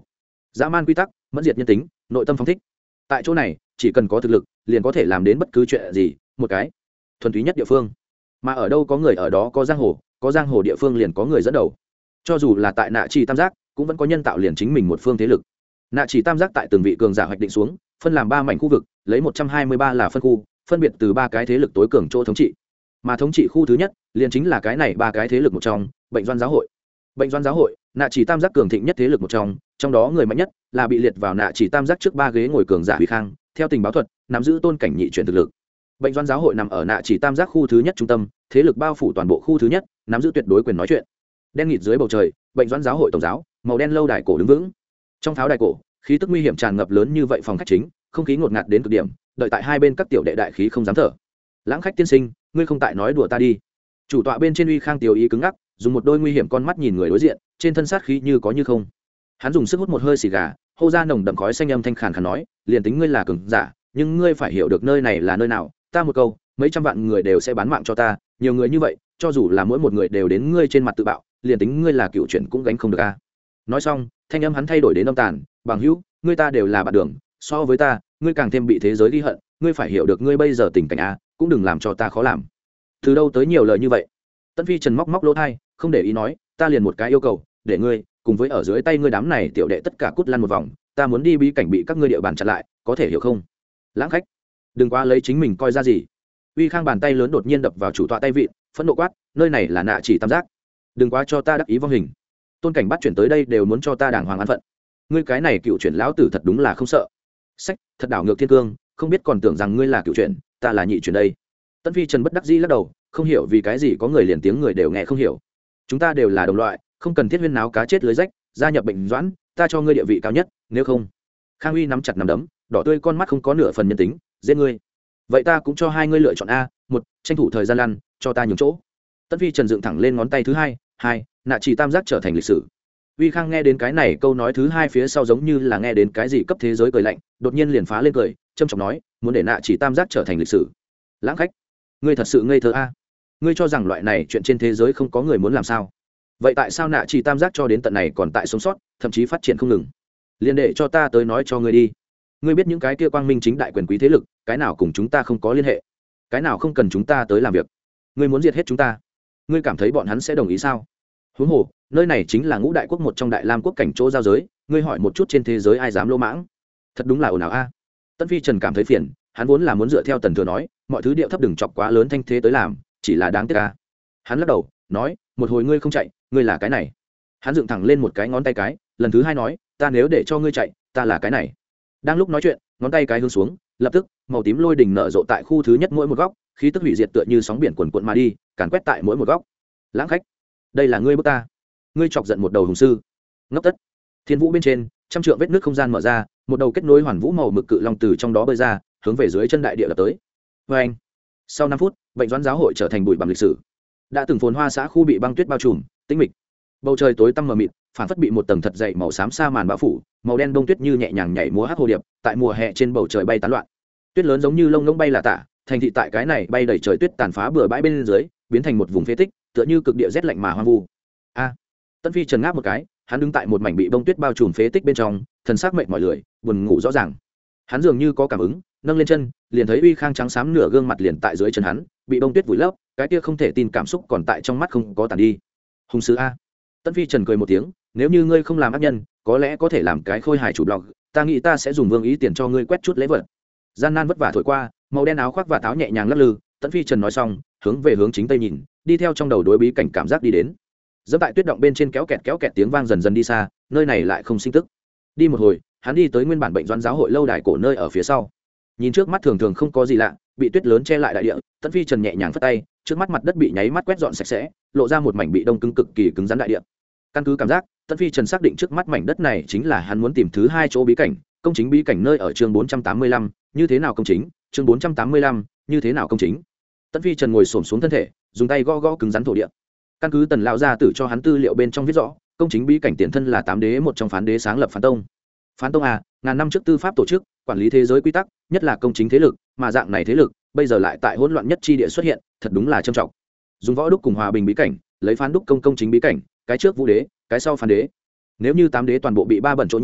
dã man quy tắc, mẫn diệt nhân tính, nội tâm phong thích. Tại chỗ này chỉ cần có thực lực liền có thể làm đến bất cứ chuyện gì, một cái thuần túy nhất địa phương. Mà ở đâu có người ở đó có giang hồ địa phương liền có người dẫn đầu. Cho dù là tại Nạ Chỉ Tam Giác cũng vẫn có nhân tạo liền chính mình một phương thế lực. Nạ Chỉ Tam Giác tại từng vị cường giả hoạch định xuống, phân làm 3 mảnh khu vực, lấy 123 là phân khu, phân biệt từ 3 cái thế lực tối cường chỗ thống trị. Mà thống trị khu thứ nhất liền chính là cái này 3 cái thế lực một trong, Bệnh Doan giáo hội. Bệnh Doan giáo hội, Nạ Chỉ Tam Giác cường thịnh nhất thế lực một trong đó người mạnh nhất là bị liệt vào Nạ Chỉ Tam Giác trước 3 ghế ngồi cường giả Huy Khang, theo tình báo thuật, nắm giữ tôn cảnh nhị chuyển thực lực. Bệnh Doan giáo hội nằm ở Nạ Chỉ Tam Giác khu thứ nhất trung tâm, thế lực bao phủ toàn bộ khu thứ nhất, nắm giữ tuyệt đối quyền nói chuyện. Đen nghịt dưới bầu trời, Bệnh Doan giáo hội tổng giáo, màu đen lâu đài cổ đứng vững. Trong pháo đài cổ, khí tức nguy hiểm tràn ngập lớn như vậy phòng khách chính, không khí ngột ngạt đến cực điểm, đợi tại hai bên các tiểu đệ đại khí không dám thở. Lãng khách tiên sinh, ngươi không tại nói đùa ta đi. Chủ tọa bên trên Uy Khang tiểu ý cứng ngắc, dùng một đôi nguy hiểm con mắt nhìn người đối diện, trên thân sát khí như có như không. Hắn dùng sức hút một hơi xì gà, hô ra nồng đậm khói xanh âm thanh khàn khàn nói, liền tính ngươi là cường giả, nhưng ngươi phải hiểu được nơi này là nơi nào, ta một câu, mấy trăm vạn người đều sẽ bán mạng cho ta, nhiều người như vậy, cho dù là mỗi một người đều đến ngươi trên mặt tự bạo, liền tính ngươi là cựu chuyển cũng gánh không được a. Nói xong, thanh âm hắn thay đổi đến âm tàn, bằng hữu, ngươi ta đều là bạn đường, so với ta, ngươi càng thêm bị thế giới ghi hận, ngươi phải hiểu được ngươi bây giờ tình cảnh a, cũng đừng làm cho ta khó làm. Từ đâu tới nhiều lời như vậy? Tân Phi Trần móc lỗ tai, không để ý nói, ta liền một cái yêu cầu, để ngươi cùng với ở dưới tay ngươi đám này tiểu đệ tất cả cút lăn một vòng, ta muốn đi bí cảnh bị các ngươi địa bàn chặn lại, có thể hiểu không? Lãng khách, đừng quá lấy chính mình coi ra gì. Uy Khang bàn tay lớn đột nhiên đập vào chủ tọa tay vịn, phẫn nộ quát, nơi này là Nạ Chỉ Tam Giác, đừng quá cho ta đắc ý vong hình. Tôn cảnh bắt chuyển tới đây đều muốn cho ta đàng hoàng an phận, ngươi cái này cựu chuyển lão tử thật đúng là không sợ. Sách, thật đảo ngược thiên cương, không biết còn tưởng rằng ngươi là cựu chuyển, ta là nhị chuyển đây. Tân Phi Trần bất đắc dĩ lắc đầu, không hiểu vì cái gì có người liền tiếng người đều nghe không hiểu. Chúng ta đều là đồng loại, không cần thiết huyên náo cá chết lưới rách, gia nhập Bệnh Doãn, ta cho ngươi địa vị cao nhất, nếu không. Khang Uy nắm chặt nắm đấm, đỏ tươi con mắt không có nửa phần nhân tính, giết ngươi. Vậy ta cũng cho hai ngươi lựa chọn a, một, tranh thủ thời gian lăn, cho ta nhường chỗ. Tân Phi Trần dựng thẳng lên ngón tay thứ hai, Nạ Chỉ Tam Giác trở thành lịch sử. Uy Khang nghe đến cái này câu nói thứ hai phía sau giống như là nghe đến cái gì cấp thế giới cười lạnh, đột nhiên liền phá lên cười, trâm trọng nói, muốn để Nạ Chỉ Tam Giác trở thành lịch sử. Lãng khách, ngươi thật sự ngây thơ a. Ngươi cho rằng loại này chuyện trên thế giới không có người muốn làm sao? Vậy tại sao Nạ Chỉ Tam Giác cho đến tận này còn tại sống sót, thậm chí phát triển không ngừng? Liên để cho ta tới nói cho ngươi đi. Ngươi biết những cái kia quang minh chính đại quyền quý thế lực, cái nào cùng chúng ta không có liên hệ, cái nào không cần chúng ta tới làm việc. Ngươi muốn diệt hết chúng ta, ngươi cảm thấy bọn hắn sẽ đồng ý sao? Huống hồ, nơi này chính là ngũ đại quốc một trong Đại Lam quốc cảnh chỗ giao giới, ngươi hỏi một chút trên thế giới ai dám lỗ mãng? Thật đúng là ồn ào a. Tân Phi Trần cảm thấy phiền, hắn vốn là muốn dựa theo Tần Thừa nói, mọi thứ điệu thấp đừng chọc quá lớn thanh thế tới làm, chỉ là đáng tiếc a. Hắn lắc đầu, nói, một hồi ngươi không chạy, ngươi là cái này. Hắn dựng thẳng lên một cái ngón tay cái, lần thứ hai nói, ta nếu để cho ngươi chạy, ta là cái này. Đang lúc nói chuyện, ngón tay cái hướng xuống, lập tức màu tím lôi đỉnh nở rộ tại khu thứ nhất mỗi một góc, khí tức hủy diệt tựa như sóng biển cuồn cuộn mà đi, càn quét tại mỗi một góc. Lãng khách, đây là ngươi bức ta, ngươi chọc giận một đầu hùng sư. Ngốc tất. Thiên vũ bên trên, trăm trượng vết nước không gian mở ra, một đầu kết nối hoàn vũ màu mực cự long từ trong đó bơi ra, hướng về dưới chân đại địa lập tới. Và anh. Sau 5 phút, Bệnh Doãn giáo hội trở thành bụi bặm lịch sử. Đã từng phồn hoa xã khu bị băng tuyết bao trùm, tĩnh mịch. Bầu trời tối tăm mờ mịt, phản phất bị một tầng thật dày màu xám sa màn bao phủ, màu đen bông tuyết như nhẹ nhàng nhảy múa hắc hồ điệp, tại mùa hè trên bầu trời bay tán loạn. Tuyết lớn giống như lông ngỗng bay là tả, thành thị tại cái này bay đầy trời tuyết tàn phá bừa bãi bên dưới, biến thành một vùng phế tích, tựa như cực địa rét lạnh mà hoang vu. A. Tân Phi Trần ngáp một cái, hắn đứng tại một mảnh bị bông tuyết bao trùm phế tích bên trong, thần sắc mệt mỏi lười, buồn ngủ rõ ràng. Hắn dường như có cảm ứng, nâng lên chân, liền thấy Uy Khang trắng xám nửa gương mặt liền tại dưới chân hắn, bị bông tuyết vùi lấp, cái kia không thể tin cảm xúc còn tại trong mắt không có tàn đi. Hùng sứ a. Tân Phi Trần cười một tiếng, nếu như ngươi không làm ác nhân, có lẽ có thể làm cái khôi hài chủ blog, ta nghĩ ta sẽ dùng vương ý tiền cho ngươi quét chút lễ vật. Gian nan vất vả thổi qua, màu đen áo khoác và táo nhẹ nhàng lắc lư, Tân Phi Trần nói xong, hướng về hướng chính tây nhìn, đi theo trong đầu đối bí cảnh cảm giác đi đến. Dẫm tại tuyết động bên trên kéo kẹt tiếng vang dần dần đi xa, nơi này lại không sinh tức. Đi một hồi, hắn đi tới nguyên bản Bệnh Doãn giáo hội lâu đài cổ nơi ở phía sau. Nhìn trước mắt thường thường không có gì lạ, bị tuyết lớn che lại đại địa, Tân Phi Trần nhẹ nhàng phất tay, trước mắt mặt đất bị nháy mắt quét dọn sạch sẽ, lộ ra một mảnh bị đông cứng cực kỳ cứng rắn đại địa. Căn cứ cảm giác, Tân Phi Trần xác định trước mắt mảnh đất này chính là hắn muốn tìm thứ hai chỗ bí cảnh, công chính bí cảnh nơi ở chương 485, như thế nào công chính, chương 485, như thế nào công chính. Tân Phi Trần ngồi xổm xuống thân thể, dùng tay gõ gõ cứng rắn thổ địa. Căn cứ Tần lão gia tử cho hắn tư liệu bên trong viết rõ, công chính bí cảnh tiền thân là 8 đế một trong phán đế sáng lập phán tông. Phán tông ngàn năm trước tư pháp tổ chức, quản lý thế giới quy tắc, nhất là công chính thế lực, mà dạng này thế lực, bây giờ lại tại hỗn loạn nhất chi địa xuất hiện, thật đúng là trầm trọng. Dùng võ đúc cùng hòa bình bí cảnh, lấy phán đúc công chính bí cảnh, cái trước vũ đế, cái sau phán đế. Nếu như 8 đế toàn bộ bị ba bẩn chỗ nhiễm,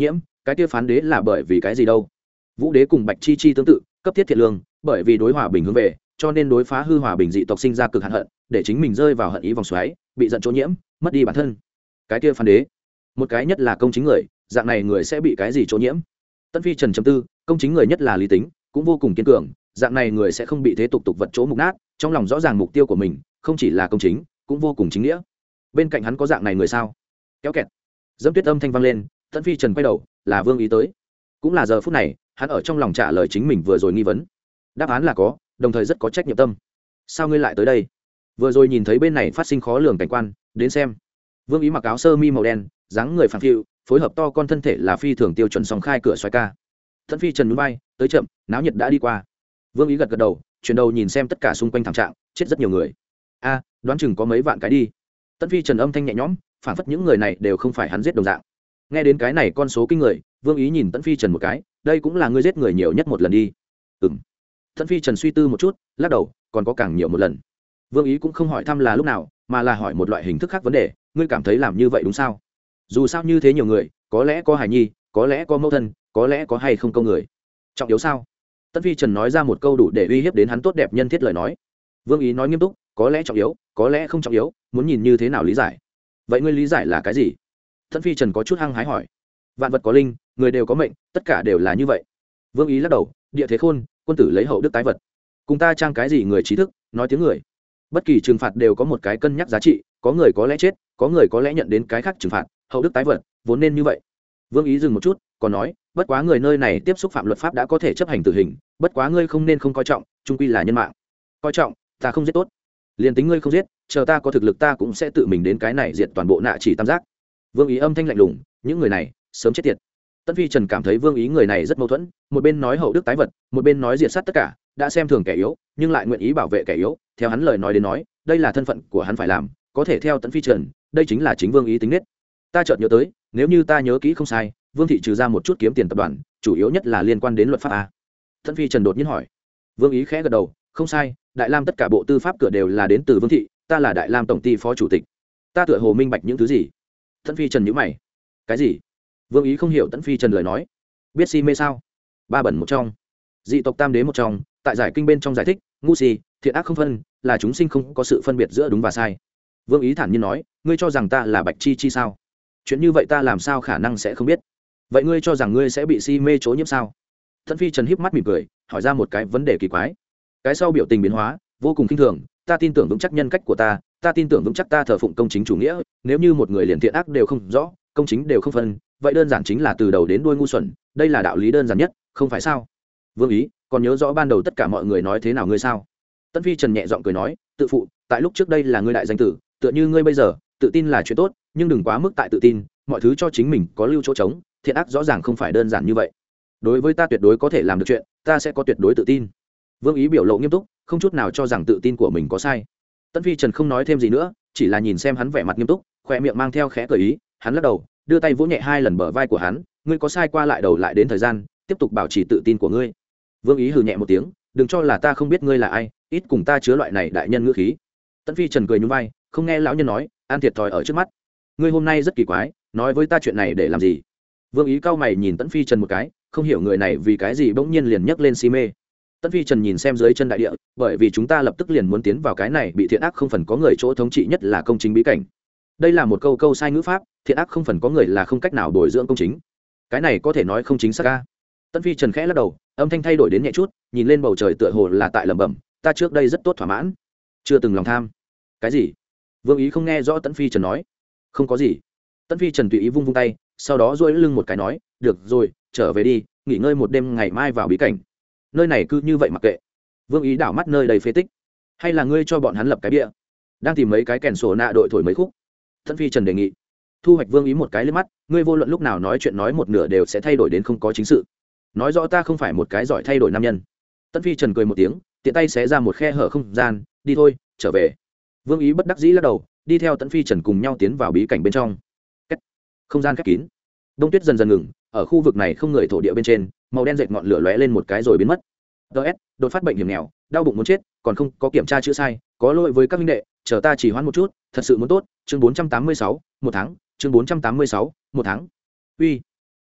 cái kia phán đế là bởi vì cái gì đâu? Vũ đế cùng Bạch Chi Chi tương tự, cấp thiết thiện lương, bởi vì đối hòa bình hướng về, cho nên đối phá hư hòa bình dị tộc sinh ra cực hạn hận, để chính mình rơi vào hận ý vòng xoáy, bị giận chỗ nhiễm, mất đi bản thân. Cái kia phán đế, một cái nhất là công chính người, dạng này người sẽ bị cái gì chỗ nhiễm? Tân Phi Trần chấm tư, công chính người nhất là lý tính, cũng vô cùng kiên cường, dạng này người sẽ không bị thế tục tục vật chỗ mục nát, trong lòng rõ ràng mục tiêu của mình, không chỉ là công chính, cũng vô cùng chính nghĩa. Bên cạnh hắn có dạng này người sao? Kéo kẹt, dẫm tuyết âm thanh vang lên, Tân Phi Trần quay đầu, là Vương Ý tới. Cũng là giờ phút này, hắn ở trong lòng trả lời chính mình vừa rồi nghi vấn. Đáp án là có, đồng thời rất có trách nhiệm tâm. Sao ngươi lại tới đây? Vừa rồi nhìn thấy bên này phát sinh khó lường cảnh quan, đến xem. Vương Ý mặc áo sơ mi màu đen, dáng người phẳng phiu, phối hợp to con thân thể là phi thường tiêu chuẩn song khai cửa xoay ca. Tân Phi Trần nhún vai, tới chậm, náo nhiệt đã đi qua. Vương Ý gật gật đầu, chuyển đầu nhìn xem tất cả xung quanh thảm trạng, chết rất nhiều người. A, đoán chừng có mấy vạn cái đi. Tân Phi Trần âm thanh nhẹ nhõm, phản phất những người này đều không phải hắn giết đồng dạng. Nghe đến cái này con số kinh người, Vương Ý nhìn Tân Phi Trần một cái, đây cũng là ngươi giết người nhiều nhất một lần đi. Ừm. Tân Phi Trần suy tư một chút, lắc đầu, còn có càng nhiều một lần. Vương Ý cũng không hỏi thăm là lúc nào, mà là hỏi một loại hình thức khác vấn đề, ngươi cảm thấy làm như vậy đúng sao? Dù sao như thế nhiều người, có lẽ có hài nhi, có lẽ có mẫu thân, có lẽ có hay không câu người. Trọng yếu sao? Tân Phi Trần nói ra một câu đủ để uy hiếp đến hắn tốt đẹp nhân thiết lời nói. Vương Ý nói nghiêm túc, có lẽ trọng yếu, có lẽ không trọng yếu, muốn nhìn như thế nào lý giải. Vậy ngươi lý giải là cái gì? Tân Phi Trần có chút hăng hái hỏi. Vạn vật có linh, người đều có mệnh, tất cả đều là như vậy. Vương Ý lắc đầu, địa thế khôn, quân tử lấy hậu đức tái vật. Cùng ta trang cái gì người trí thức, nói tiếng người. Bất kỳ trừng phạt đều có một cái cân nhắc giá trị, có người có lẽ chết, có người có lẽ nhận đến cái khác trừng phạt, hậu đức tái vật, vốn nên như vậy. Vương Ý dừng một chút, còn nói, bất quá người nơi này tiếp xúc phạm luật pháp đã có thể chấp hành tử hình, bất quá ngươi không nên không coi trọng, chung quy là nhân mạng. Coi trọng, ta không giết tốt. Liền tính ngươi không giết, chờ ta có thực lực ta cũng sẽ tự mình đến cái này diệt toàn bộ nạ chỉ tam giác. Vương Ý âm thanh lạnh lùng, những người này sớm chết tiệt. Tân Phi Trần cảm thấy Vương Ý người này rất mâu thuẫn, một bên nói hậu đức tái vật, một bên nói diệt sát tất cả, đã xem thường kẻ yếu, nhưng lại nguyện ý bảo vệ kẻ yếu. Theo hắn lời nói đến nói, đây là thân phận của hắn phải làm, có thể theo Tân Phi Trần, đây chính là chính Vương Ý tính nết. Ta chợt nhớ tới, nếu như ta nhớ kỹ không sai, Vương thị trừ ra một chút kiếm tiền tập đoàn, chủ yếu nhất là liên quan đến luật pháp a. Tân Phi Trần đột nhiên hỏi. Vương Ý khẽ gật đầu, không sai, Đại Lam tất cả bộ tư pháp cửa đều là đến từ Vương thị, ta là Đại Lam tổng ty phó chủ tịch. Ta tựa hồ minh bạch những thứ gì? Tân Phi Trần nhíu mày. Cái gì? Vương Ý không hiểu Tân Phi Trần lời nói. Biết si mê sao? Ba bẩn một trong, dị tộc tam đế một trong, tại giải kinh bên trong giải thích, ngu si, thiện ác không phân, là chúng sinh không có sự phân biệt giữa đúng và sai. Vương Ý thản nhiên nói, ngươi cho rằng ta là Bạch Chi Chi sao? Chuyện như vậy ta làm sao khả năng sẽ không biết? Vậy ngươi cho rằng ngươi sẽ bị si mê chỗ nhiễm sao? Tân Phi Trần híp mắt mỉm cười, hỏi ra một cái vấn đề kỳ quái. Cái sau biểu tình biến hóa, vô cùng kinh thường, ta tin tưởng vững chắc nhân cách của ta tin tưởng vững chắc ta thờ phụng công chính chủ nghĩa, nếu như một người liền thiện ác đều không rõ, công chính đều không phân, vậy đơn giản chính là từ đầu đến đuôi ngu xuẩn, đây là đạo lý đơn giản nhất, không phải sao? Vương Ý, còn nhớ rõ ban đầu tất cả mọi người nói thế nào ngươi sao? Tân Phi Trần nhẹ giọng cười nói, tự phụ, tại lúc trước đây là ngươi đại danh tử, tựa như ngươi bây giờ, tự tin là chuyện tốt, nhưng đừng quá mức tại tự tin, mọi thứ cho chính mình có lưu chỗ trống, thiện ác rõ ràng không phải đơn giản như vậy. Đối với ta tuyệt đối có thể làm được chuyện, ta sẽ có tuyệt đối tự tin. Vương Ý biểu lộ nghiêm túc, không chút nào cho rằng tự tin của mình có sai. Tân Phi Trần không nói thêm gì nữa, chỉ là nhìn xem hắn vẻ mặt nghiêm túc, khóe miệng mang theo khẽ cười ý, hắn lắc đầu, đưa tay vỗ nhẹ hai lần bờ vai của hắn, ngươi có sai qua lại đầu lại đến thời gian, tiếp tục bảo trì tự tin của ngươi. Vương Ý hừ nhẹ một tiếng, đừng cho là ta không biết ngươi là ai, ít cùng ta chứa loại này đại nhân ngữ khí. Tân Phi Trần cười nhún vai, không nghe lão nhân nói, an thiệt thòi ở trước mắt. Ngươi hôm nay rất kỳ quái, nói với ta chuyện này để làm gì? Vương Ý cau mày nhìn Tân Phi Trần một cái, không hiểu người này vì cái gì bỗng nhiên liền nhấc lên si mê. Tân Phi Trần nhìn xem dưới chân đại địa, bởi vì chúng ta lập tức liền muốn tiến vào cái này bị thiện ác không phần có người chỗ thống trị nhất là công chính bí cảnh. Đây là một câu sai ngữ pháp, thiện ác không phần có người là không cách nào bồi dưỡng công chính. Cái này có thể nói không chính xác a. Tân Phi Trần khẽ lắc đầu, âm thanh thay đổi đến nhẹ chút, nhìn lên bầu trời tựa hồ là tại lẩm bẩm, ta trước đây rất tốt thỏa mãn, chưa từng lòng tham. Cái gì? Vương Ý không nghe rõ Tân Phi Trần nói. Không có gì. Tân Phi Trần tùy ý vung tay, sau đó duỗi lưng một cái nói, được rồi, trở về đi, nghỉ ngơi một đêm, ngày mai vào bí cảnh. Nơi này cứ như vậy mặc kệ. Vương Ý đảo mắt nơi đầy phế tích, hay là ngươi cho bọn hắn lập cái bia, đang tìm mấy cái kèn sổ nạ đội thổi mấy khúc. Tân Phi Trần đề nghị. Thu hoạch Vương Ý một cái lên mắt, ngươi vô luận lúc nào nói chuyện nói một nửa đều sẽ thay đổi đến không có chính sự, nói rõ ta không phải một cái giỏi thay đổi nam nhân. Tân Phi Trần cười một tiếng, tiện tay xé ra một khe hở không gian, đi thôi, trở về. Vương Ý bất đắc dĩ lắc đầu, đi theo Tân Phi Trần cùng nhau tiến vào bí cảnh bên trong. Không gian khép kín, đông tuyết dần dần ngừng, ở khu vực này không người thổ địa bên trên, màu đen dệt ngọn lửa lóe lên một cái rồi biến mất. Đột phát bệnh hiểm nghèo, đau bụng muốn chết, còn không có kiểm tra chữa sai, có lỗi với các huynh đệ, chờ ta chỉ hoãn một chút, thật sự muốn tốt. Chương 486, một tháng, chương 486, một tháng. Uy,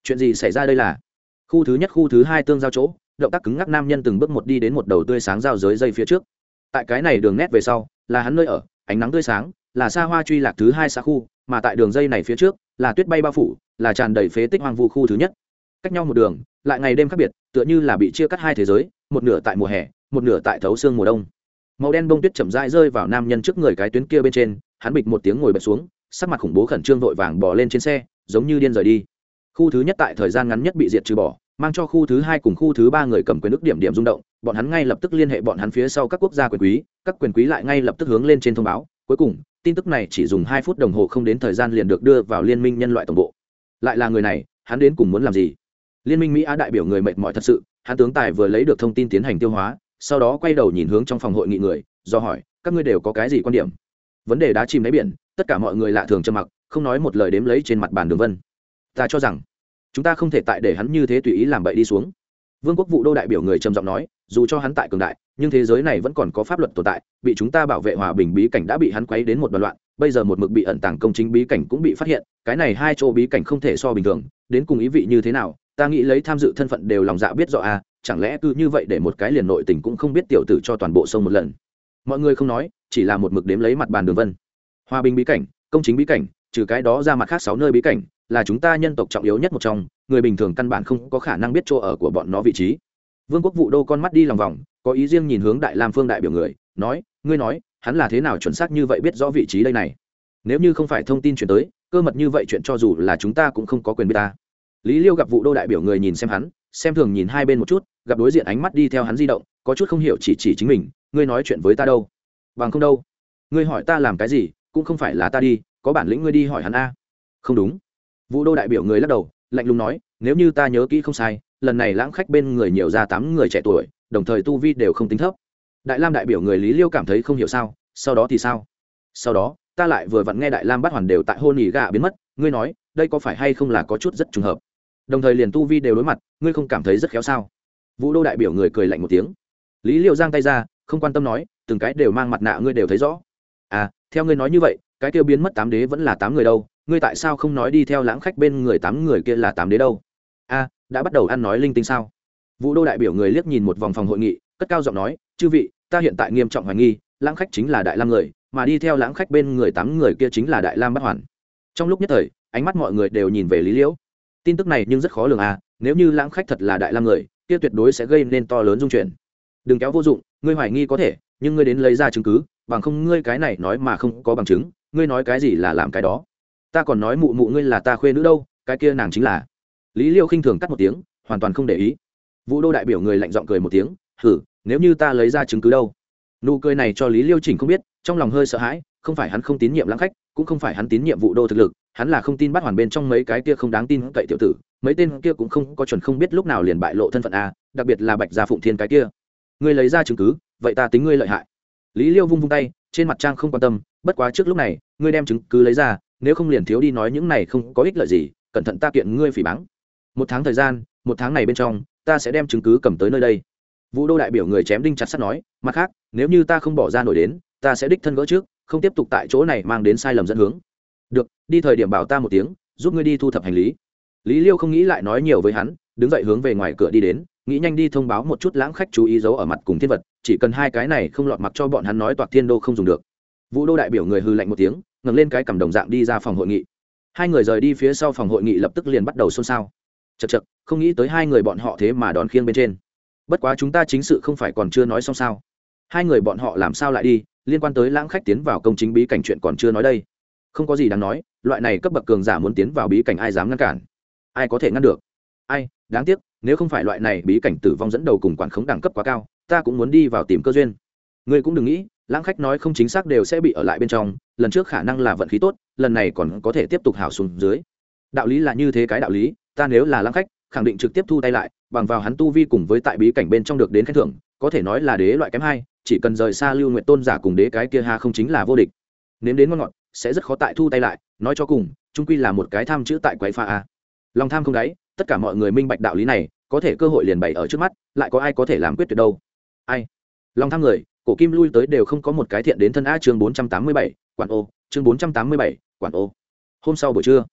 chuyện gì xảy ra đây là khu thứ nhất khu thứ hai tương giao chỗ, động tác cứng ngắc nam nhân từng bước một đi đến một đầu tươi sáng giao giới dây phía trước. Tại cái này đường nét về sau là hắn nơi ở, ánh nắng tươi sáng, là xa hoa truy lạc thứ hai xã khu, mà tại đường dây này phía trước là tuyết bay bao phủ, là tràn đầy phế tích hoang vu khu thứ nhất. Cách nhau một đường lại ngày đêm khác biệt, tựa như là bị chia cắt hai thế giới, một nửa tại mùa hè, một nửa tại thấu xương mùa đông. Màu đen bông tuyết chậm rãi rơi vào nam nhân trước người cái tuyến kia bên trên, hắn bịch một tiếng ngồi bật xuống, sắc mặt khủng bố khẩn trương vội vàng bò lên trên xe, giống như điên rời đi. Khu thứ nhất tại thời gian ngắn nhất bị diệt trừ bỏ, mang cho khu thứ hai cùng khu thứ ba người cầm quyền ức điểm điểm rung động, bọn hắn ngay lập tức liên hệ bọn hắn phía sau các quốc gia quyền quý, các quyền quý lại ngay lập tức hướng lên trên thông báo. Cuối cùng tin tức này chỉ dùng 2 phút đồng hồ không đến thời gian liền được đưa vào liên minh nhân loại tổng bộ. Lại là người này, hắn đến cùng muốn làm gì? Liên minh Mỹ Á đại biểu người mệt mỏi thật sự, hắn tướng tài vừa lấy được thông tin tiến hành tiêu hóa, sau đó quay đầu nhìn hướng trong phòng hội nghị người, do hỏi, các ngươi đều có cái gì quan điểm? Vấn đề đá chìm đáy biển, tất cả mọi người lạ thường trầm mặc, không nói một lời đếm lấy trên mặt bàn Đường Vân. Ta cho rằng chúng ta không thể tại để hắn như thế tùy ý làm bậy đi xuống. Vương quốc vụ đô đại biểu người trầm giọng nói, dù cho hắn tại cường đại, nhưng thế giới này vẫn còn có pháp luật tồn tại, bị chúng ta bảo vệ hòa bình bí cảnh đã bị hắn quấy đến một đoàn loạn, bây giờ một mực bị ẩn tàng công chính bí cảnh cũng bị phát hiện, cái này hai chỗ bí cảnh không thể so bình thường, đến cùng ý vị như thế nào, ta nghĩ lấy tham dự thân phận đều lòng dạ biết rõ à, chẳng lẽ cứ như vậy để một cái liền nội tình cũng không biết tiểu tử cho toàn bộ sông một lần. Mọi người không nói, chỉ là một mực đếm lấy mặt bàn Đường Vân. Hòa bình bí cảnh, công chính bí cảnh, trừ cái đó ra mặt khác 6 nơi bí cảnh là chúng ta nhân tộc trọng yếu nhất một trong, người bình thường căn bản không có khả năng biết chỗ ở của bọn nó vị trí. Vương quốc vụ đô con mắt đi lòng vòng, có ý riêng nhìn hướng Đại Lam Phương đại biểu người, nói, ngươi nói, hắn là thế nào chuẩn xác như vậy biết rõ vị trí đây này? Nếu như không phải thông tin chuyển tới, cơ mật như vậy chuyện cho dù là chúng ta cũng không có quyền biết ta. Lý Liêu gặp vụ đô đại biểu người nhìn xem hắn, xem thường nhìn hai bên một chút, gặp đối diện ánh mắt đi theo hắn di động, có chút không hiểu chỉ chính mình, ngươi nói chuyện với ta đâu? Bằng không đâu? Ngươi hỏi ta làm cái gì, cũng không phải là ta đi, có bản lĩnh ngươi đi hỏi hắn a. Không đúng. Vụ đô đại biểu người lắc đầu, lạnh lùng nói, nếu như ta nhớ kỹ không sai, lần này lãng khách bên người nhiều ra 8 người trẻ tuổi, đồng thời tu vi đều không tính thấp. Đại Lam đại biểu người Lý Liêu cảm thấy không hiểu sao, sau đó thì sao? Sau đó ta lại vừa vặn nghe Đại Lam bắt hoàn đều tại hôn nghỉ gạ biến mất, ngươi nói đây có phải hay không là có chút rất trùng hợp? Đồng thời liền tu vi đều đối mặt, ngươi không cảm thấy rất khéo sao? Vũ đô đại biểu người cười lạnh một tiếng. Lý Liêu giang tay ra, không quan tâm nói, từng cái đều mang mặt nạ ngươi đều thấy rõ. À, theo ngươi nói như vậy, cái kia biến mất 8 đế vẫn là 8 người đâu, ngươi tại sao không nói đi theo lãng khách bên người 8 người kia là 8 đế đâu? A, đã bắt đầu ăn nói linh tinh sao? Vũ đô đại biểu người liếc nhìn một vòng phòng hội nghị, cất cao giọng nói, chư vị, ta hiện tại nghiêm trọng hoài nghi, lãng khách chính là Đại Lam người, mà đi theo lãng khách bên người 8 người kia chính là Đại Lam Bất Hoàn. Trong lúc nhất thời, ánh mắt mọi người đều nhìn về Lý Liễu. Tin tức này nhưng rất khó lường à, nếu như lãng khách thật là Đại Lam người, kia tuyệt đối sẽ gây nên to lớn dung chuyển. Đừng kéo vô dụng, ngươi hoài nghi có thể, nhưng ngươi đến lấy ra chứng cứ, bằng không ngươi cái này nói mà không có bằng chứng, ngươi nói cái gì là làm cái đó. Ta còn nói mụ mụ ngươi là ta khuê nữ đâu, cái kia nàng chính là. Lý Liêu khinh thường cắt một tiếng, hoàn toàn không để ý. Vũ đô đại biểu người lạnh giọng cười một tiếng, hử, nếu như ta lấy ra chứng cứ đâu? Nụ cười này cho Lý Liêu chỉnh không biết, trong lòng hơi sợ hãi, không phải hắn không tín nhiệm lãng khách, cũng không phải hắn tín nhiệm Vũ đô thực lực, hắn là không tin Bắt Hoàn bên trong mấy cái kia không đáng tin cậy tiểu tử, mấy tên kia cũng không có chuẩn không biết lúc nào liền bại lộ thân phận a, đặc biệt là Bạch Gia Phụng Thiên cái kia. Ngươi lấy ra chứng cứ, vậy ta tính ngươi lợi hại. Lý Liêu vung vung tay, trên mặt trang không quan tâm, bất quá trước lúc này, ngươi đem chứng cứ lấy ra, nếu không liền thiếu đi nói những này không có ích lợi gì, cẩn thận ta kiện ngươi phỉ báng. 1 tháng thời gian, 1 tháng này bên trong, ta sẽ đem chứng cứ cầm tới nơi đây. Vũ đô đại biểu người chém đinh chặt sắt nói, mặt khác, nếu như ta không bỏ ra nổi đến, ta sẽ đích thân gỡ trước, không tiếp tục tại chỗ này mang đến sai lầm dẫn hướng. Được, đi thời điểm bảo ta một tiếng, giúp ngươi đi thu thập hành lý. Lý Liêu không nghĩ lại nói nhiều với hắn, đứng dậy hướng về ngoài cửa đi đến, nghĩ nhanh đi thông báo một chút lãng khách chú ý giấu ở mặt cùng thiên vật, chỉ cần hai cái này không lọt mặc cho bọn hắn nói toạc thiên đô không dùng được. Vũ đô đại biểu người hư lạnh một tiếng, ngẩng lên cái cầm đồng dạng đi ra phòng hội nghị. Hai người rời đi phía sau phòng hội nghị lập tức liền bắt đầu xôn xao. Chậc chậc, không nghĩ tới hai người bọn họ thế mà đón khiêng bên trên. Bất quá chúng ta chính sự không phải còn chưa nói xong sao? Hai người bọn họ làm sao lại đi, liên quan tới lãng khách tiến vào công chính bí cảnh chuyện còn chưa nói đây. Không có gì đáng nói, loại này cấp bậc cường giả muốn tiến vào bí cảnh ai dám ngăn cản? Ai có thể ngăn được? Ai, đáng tiếc, nếu không phải loại này bí cảnh tử vong dẫn đầu cùng quản khống đẳng cấp quá cao, ta cũng muốn đi vào tìm cơ duyên. Ngươi cũng đừng nghĩ, lãng khách nói không chính xác đều sẽ bị ở lại bên trong, lần trước khả năng là vận khí tốt, lần này còn có thể tiếp tục hảo xuống dưới. Đạo lý là như thế cái đạo lý, ta nếu là lãng khách, khẳng định trực tiếp thu tay lại, bằng vào hắn tu vi cùng với tại bí cảnh bên trong được đến khen thưởng, có thể nói là đế loại kém hai, chỉ cần rời xa Lưu Nguyệt Tôn giả cùng đế cái kia ha không chính là vô địch. Nếm đến ngon ngọt, sẽ rất khó tại thu tay lại, nói cho cùng, chung quy là một cái tham chữ tại quái pha a. Lòng tham không đáy, tất cả mọi người minh bạch đạo lý này, có thể cơ hội liền bày ở trước mắt, lại có ai có thể làm quyết tuyệt đâu? Ai? Lòng tham người, cổ kim lui tới đều không có một cái thiện đến thân a. Chương 487, quản ô. Chương 487, quản ô. Hôm sau buổi trưa,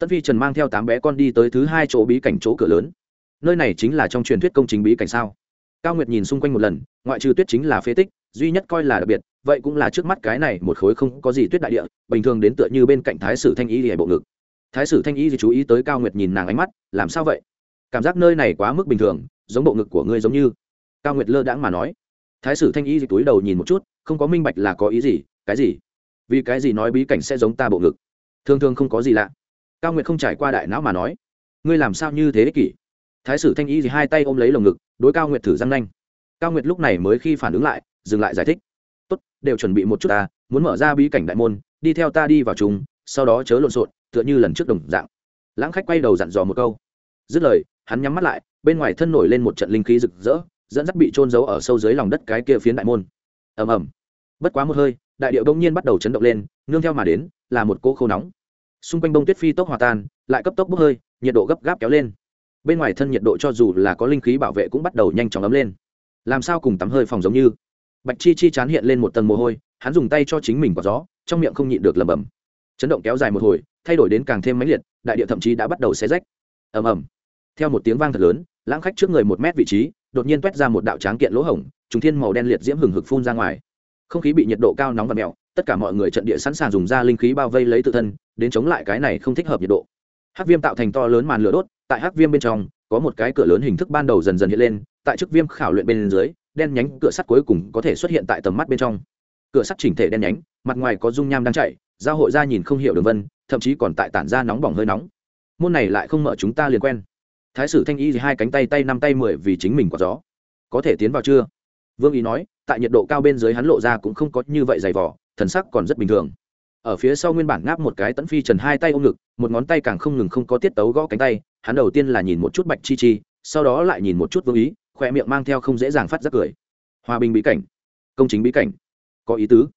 Tấn Phi Trần mang theo 8 bé con đi tới thứ 2 chỗ bí cảnh chỗ cửa lớn. Nơi này chính là trong truyền thuyết công chính bí cảnh sao? Cao Nguyệt nhìn xung quanh một lần, ngoại trừ tuyết chính là phế tích, duy nhất coi là đặc biệt, vậy cũng là trước mắt cái này một khối không có gì tuyết đại địa, bình thường đến tựa như bên cạnh Thái sử Thanh Y liễu bộ ngực. Thái sử Thanh Y thì chú ý tới Cao Nguyệt nhìn nàng ánh mắt, làm sao vậy? Cảm giác nơi này quá mức bình thường, giống bộ ngực của ngươi giống như. Cao Nguyệt lơ đãng mà nói. Thái sử Thanh Y thì túi đầu nhìn một chút, không có minh bạch là có ý gì, cái gì? Vì cái gì nói bí cảnh sẽ giống ta bộ ngực? Thường thường không có gì lạ. Cao Nguyệt không trải qua đại não mà nói, ngươi làm sao như thế ích kỷ? Thái sử Thanh Y thì hai tay ôm lấy lồng ngực, đối Cao Nguyệt thử răng nanh. Cao Nguyệt lúc này mới khi phản ứng lại, dừng lại giải thích. Tốt, đều chuẩn bị một chút ta, muốn mở ra bí cảnh đại môn, đi theo ta đi vào chung, sau đó chớ lộn xộn, tựa như lần trước đồng dạng. Lãng Khách quay đầu dặn dò một câu. Dứt lời, hắn nhắm mắt lại, bên ngoài thân nổi lên một trận linh khí rực rỡ, dẫn dắt bị trôn giấu ở sâu dưới lòng đất cái kia phiến đại môn. Ầm ầm. Bất quá một hơi, đại điệu bỗng nhiên bắt đầu chấn động lên, nương theo mà đến là một cỗ khô nóng. Xung quanh bông tuyết phi tốc hòa tan, lại cấp tốc bốc hơi, nhiệt độ gấp gáp kéo lên. Bên ngoài thân nhiệt độ cho dù là có linh khí bảo vệ cũng bắt đầu nhanh chóng ấm lên. Làm sao cùng tắm hơi phòng giống như. Bạch Chi Chi chán hiện lên một tầng mồ hôi, hắn dùng tay cho chính mình quạt gió, trong miệng không nhịn được lẩm bẩm. Chấn động kéo dài một hồi, thay đổi đến càng thêm mãnh liệt, đại địa thậm chí đã bắt đầu xé rách. Ầm ầm. Theo một tiếng vang thật lớn, Lãng Khách trước người 1 mét vị trí, đột nhiên toét ra một đạo tráng kiện lỗ hổng, trùng thiên màu đen liệt diễm hừng hực phun ra ngoài. Không khí bị nhiệt độ cao nóng và mèo, tất cả mọi người trận địa sẵn sàng dùng ra linh khí bao vây lấy tự thân, đến chống lại cái này không thích hợp nhiệt độ. Hắc viêm tạo thành to lớn màn lửa đốt, tại hắc viêm bên trong có một cái cửa lớn hình thức ban đầu dần dần hiện lên, tại trước viêm khảo luyện bên dưới, đen nhánh cửa sắt cuối cùng có thể xuất hiện tại tầm mắt bên trong. Cửa sắt chỉnh thể đen nhánh, mặt ngoài có dung nham đang chạy, giao hội ra nhìn không hiểu đường vân, thậm chí còn tại tản ra nóng bỏng hơi nóng. Môn này lại không mở chúng ta liền quen. Thái sử Thanh Y thì hai cánh tay tay 5 tay 10 vì chính mình quả gió. Có thể tiến vào chưa? Vương Ý nói, tại nhiệt độ cao bên dưới hắn lộ ra cũng không có như vậy dày vỏ, thần sắc còn rất bình thường. Ở phía sau nguyên bản ngáp một cái Tấn Phi Trần hai tay ôm ngực, một ngón tay càng không ngừng không có tiết tấu gõ cánh tay, hắn đầu tiên là nhìn một chút Bạch Chi Chi, sau đó lại nhìn một chút Vương Ý, khóe miệng mang theo không dễ dàng phát giác cười. Hòa bình bí cảnh, công chính bí cảnh, có ý tứ.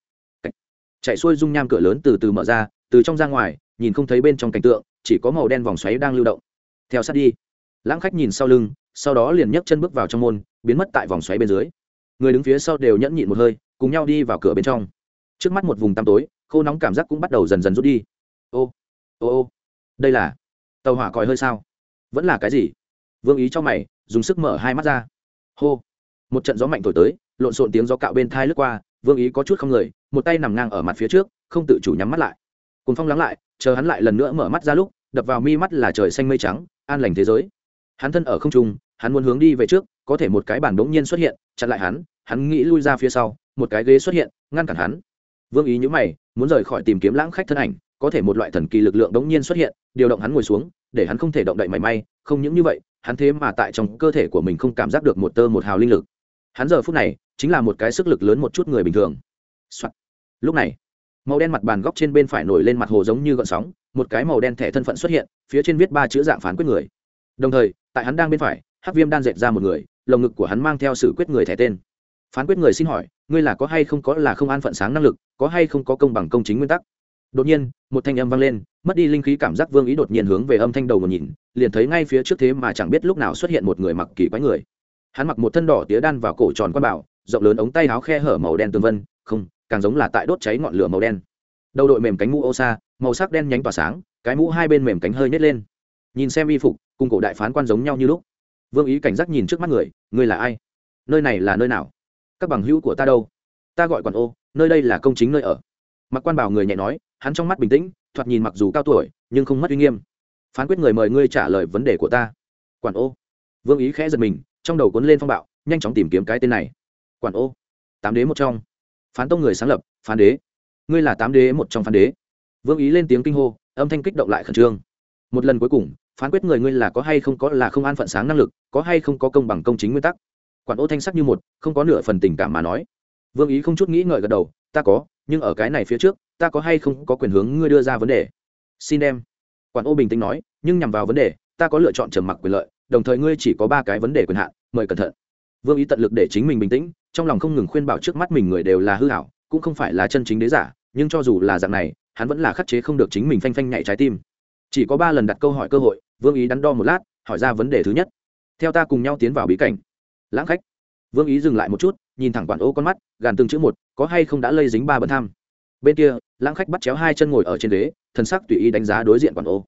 Chạy xuôi dung nham cửa lớn từ từ mở ra, từ trong ra ngoài, nhìn không thấy bên trong cảnh tượng, chỉ có màu đen vòng xoáy đang lưu động. Theo sát đi. Lãng Khách nhìn sau lưng, sau đó liền nhấc chân bước vào trong môn, biến mất tại vòng xoáy bên dưới. Người đứng phía sau đều nhẫn nhịn một hơi, cùng nhau đi vào cửa bên trong. Trước mắt một vùng tăm tối, khô nóng cảm giác cũng bắt đầu dần dần rút đi. Ô ô, đây là tàu hỏa còi hơi sao? Vẫn là cái gì? Vương Ý cho mày, dùng sức mở hai mắt ra. Hô, một trận gió mạnh thổi tới, lộn xộn tiếng gió cạo bên thai lướt qua. Vương Ý có chút không người, một tay nằm ngang ở mặt phía trước, không tự chủ nhắm mắt lại. Cùng phong lắng lại, chờ hắn lại lần nữa mở mắt ra lúc, đập vào mi mắt là trời xanh mây trắng, an lành thế giới. Hắn thân ở không trung, hắn muốn hướng đi về trước, có thể một cái bàn đống nhiên xuất hiện, chặn lại hắn nghĩ lui ra phía sau, một cái ghế xuất hiện, ngăn cản hắn. Vương Ý nhíu mày, muốn rời khỏi tìm kiếm Lãng Khách thân ảnh, có thể một loại thần kỳ lực lượng đống nhiên xuất hiện, điều động hắn ngồi xuống, để hắn không thể động đậy mảy may, không những như vậy, hắn thế mà tại trong cơ thể của mình không cảm giác được một tơ một hào linh lực. Hắn giờ phút này, chính là một cái sức lực lớn một chút người bình thường. Soạn. Lúc này, màu đen mặt bàn góc trên bên phải nổi lên mặt hồ giống như gợn sóng, một cái màu đen thẻ thân phận xuất hiện, phía trên viết 3 chữ dạng phán quyết người. Đồng thời, tại hắn đang bên phải, hắc viêm đan dệt ra một người, lồng ngực của hắn mang theo sự quyết người thẻ tên. Phán quyết người xin hỏi, ngươi là có hay không có là không an phận sáng năng lực, có hay không có công bằng công chính nguyên tắc? Đột nhiên, một thanh âm vang lên, mất đi linh khí cảm giác Vương Ý đột nhiên hướng về âm thanh đầu một nhìn, liền thấy ngay phía trước thế mà chẳng biết lúc nào xuất hiện một người mặc kỳ quái người. Hắn mặc một thân đỏ tía đan vào cổ tròn quan bảo, rộng lớn ống tay áo khe hở màu đen tường vân, không, càng giống là tại đốt cháy ngọn lửa màu đen. Đầu đội mềm cánh mũ ô sa, màu sắc đen nhánh tỏa sáng, cái mũ hai bên mềm cánh hơi nhếch lên. Nhìn xem y phục, cùng cổ đại phán quan giống nhau như lúc. Vương Ý cảnh giác nhìn trước mắt người, ngươi là ai? Nơi này là nơi nào? Các bằng hữu của ta đâu? Ta gọi quản ô, nơi đây là công chính nơi ở. Mặc quan bảo người nhẹ nói, hắn trong mắt bình tĩnh, thoạt nhìn mặc dù cao tuổi, nhưng không mất uy nghiêm. Phán quyết người mời ngươi trả lời vấn đề của ta. Quản ô. Vương Ý khẽ giật mình, trong đầu cuốn lên phong bạo, nhanh chóng tìm kiếm cái tên này. Quản ô, 8 đế một trong. Phán tông người sáng lập, phán đế. Ngươi là 8 đế một trong phán đế. Vương Ý lên tiếng kinh hô, âm thanh kích động lại khẩn trương. Một lần cuối cùng, phán quyết người ngươi là có hay không có là không an phận sáng năng lực, có hay không có công bằng công chính nguyên tắc. Quản ô thanh sắc như một, không có nửa phần tình cảm mà nói. Vương Ý không chút nghĩ ngợi gật đầu, ta có, nhưng ở cái này phía trước, ta có hay không có quyền hướng ngươi đưa ra vấn đề. Xin em. Quản ô bình tĩnh nói, nhưng nhằm vào vấn đề, ta có lựa chọn trầm mặc quyền lợi, đồng thời ngươi chỉ có 3 cái vấn đề quyền hạn, mời cẩn thận. Vương Ý tận lực để chính mình bình tĩnh, trong lòng không ngừng khuyên bảo trước mắt mình người đều là hư ảo, cũng không phải là chân chính đế giả, nhưng cho dù là dạng này, hắn vẫn là khắc chế không được chính mình phanh phanh nhảy trái tim. Chỉ có 3 lần đặt câu hỏi cơ hội, Vương Ý đắn đo một lát, hỏi ra vấn đề thứ nhất. Theo ta cùng nhau tiến vào bí cảnh. Lãng Khách. Vương Ý dừng lại một chút, nhìn thẳng Quản ô con mắt, gàn từng chữ một, có hay không đã lây dính 3 bẩn tham. Bên kia, Lãng Khách bắt chéo 2 chân ngồi ở trên ghế, thần sắc tùy ý đánh giá đối diện Quản ô.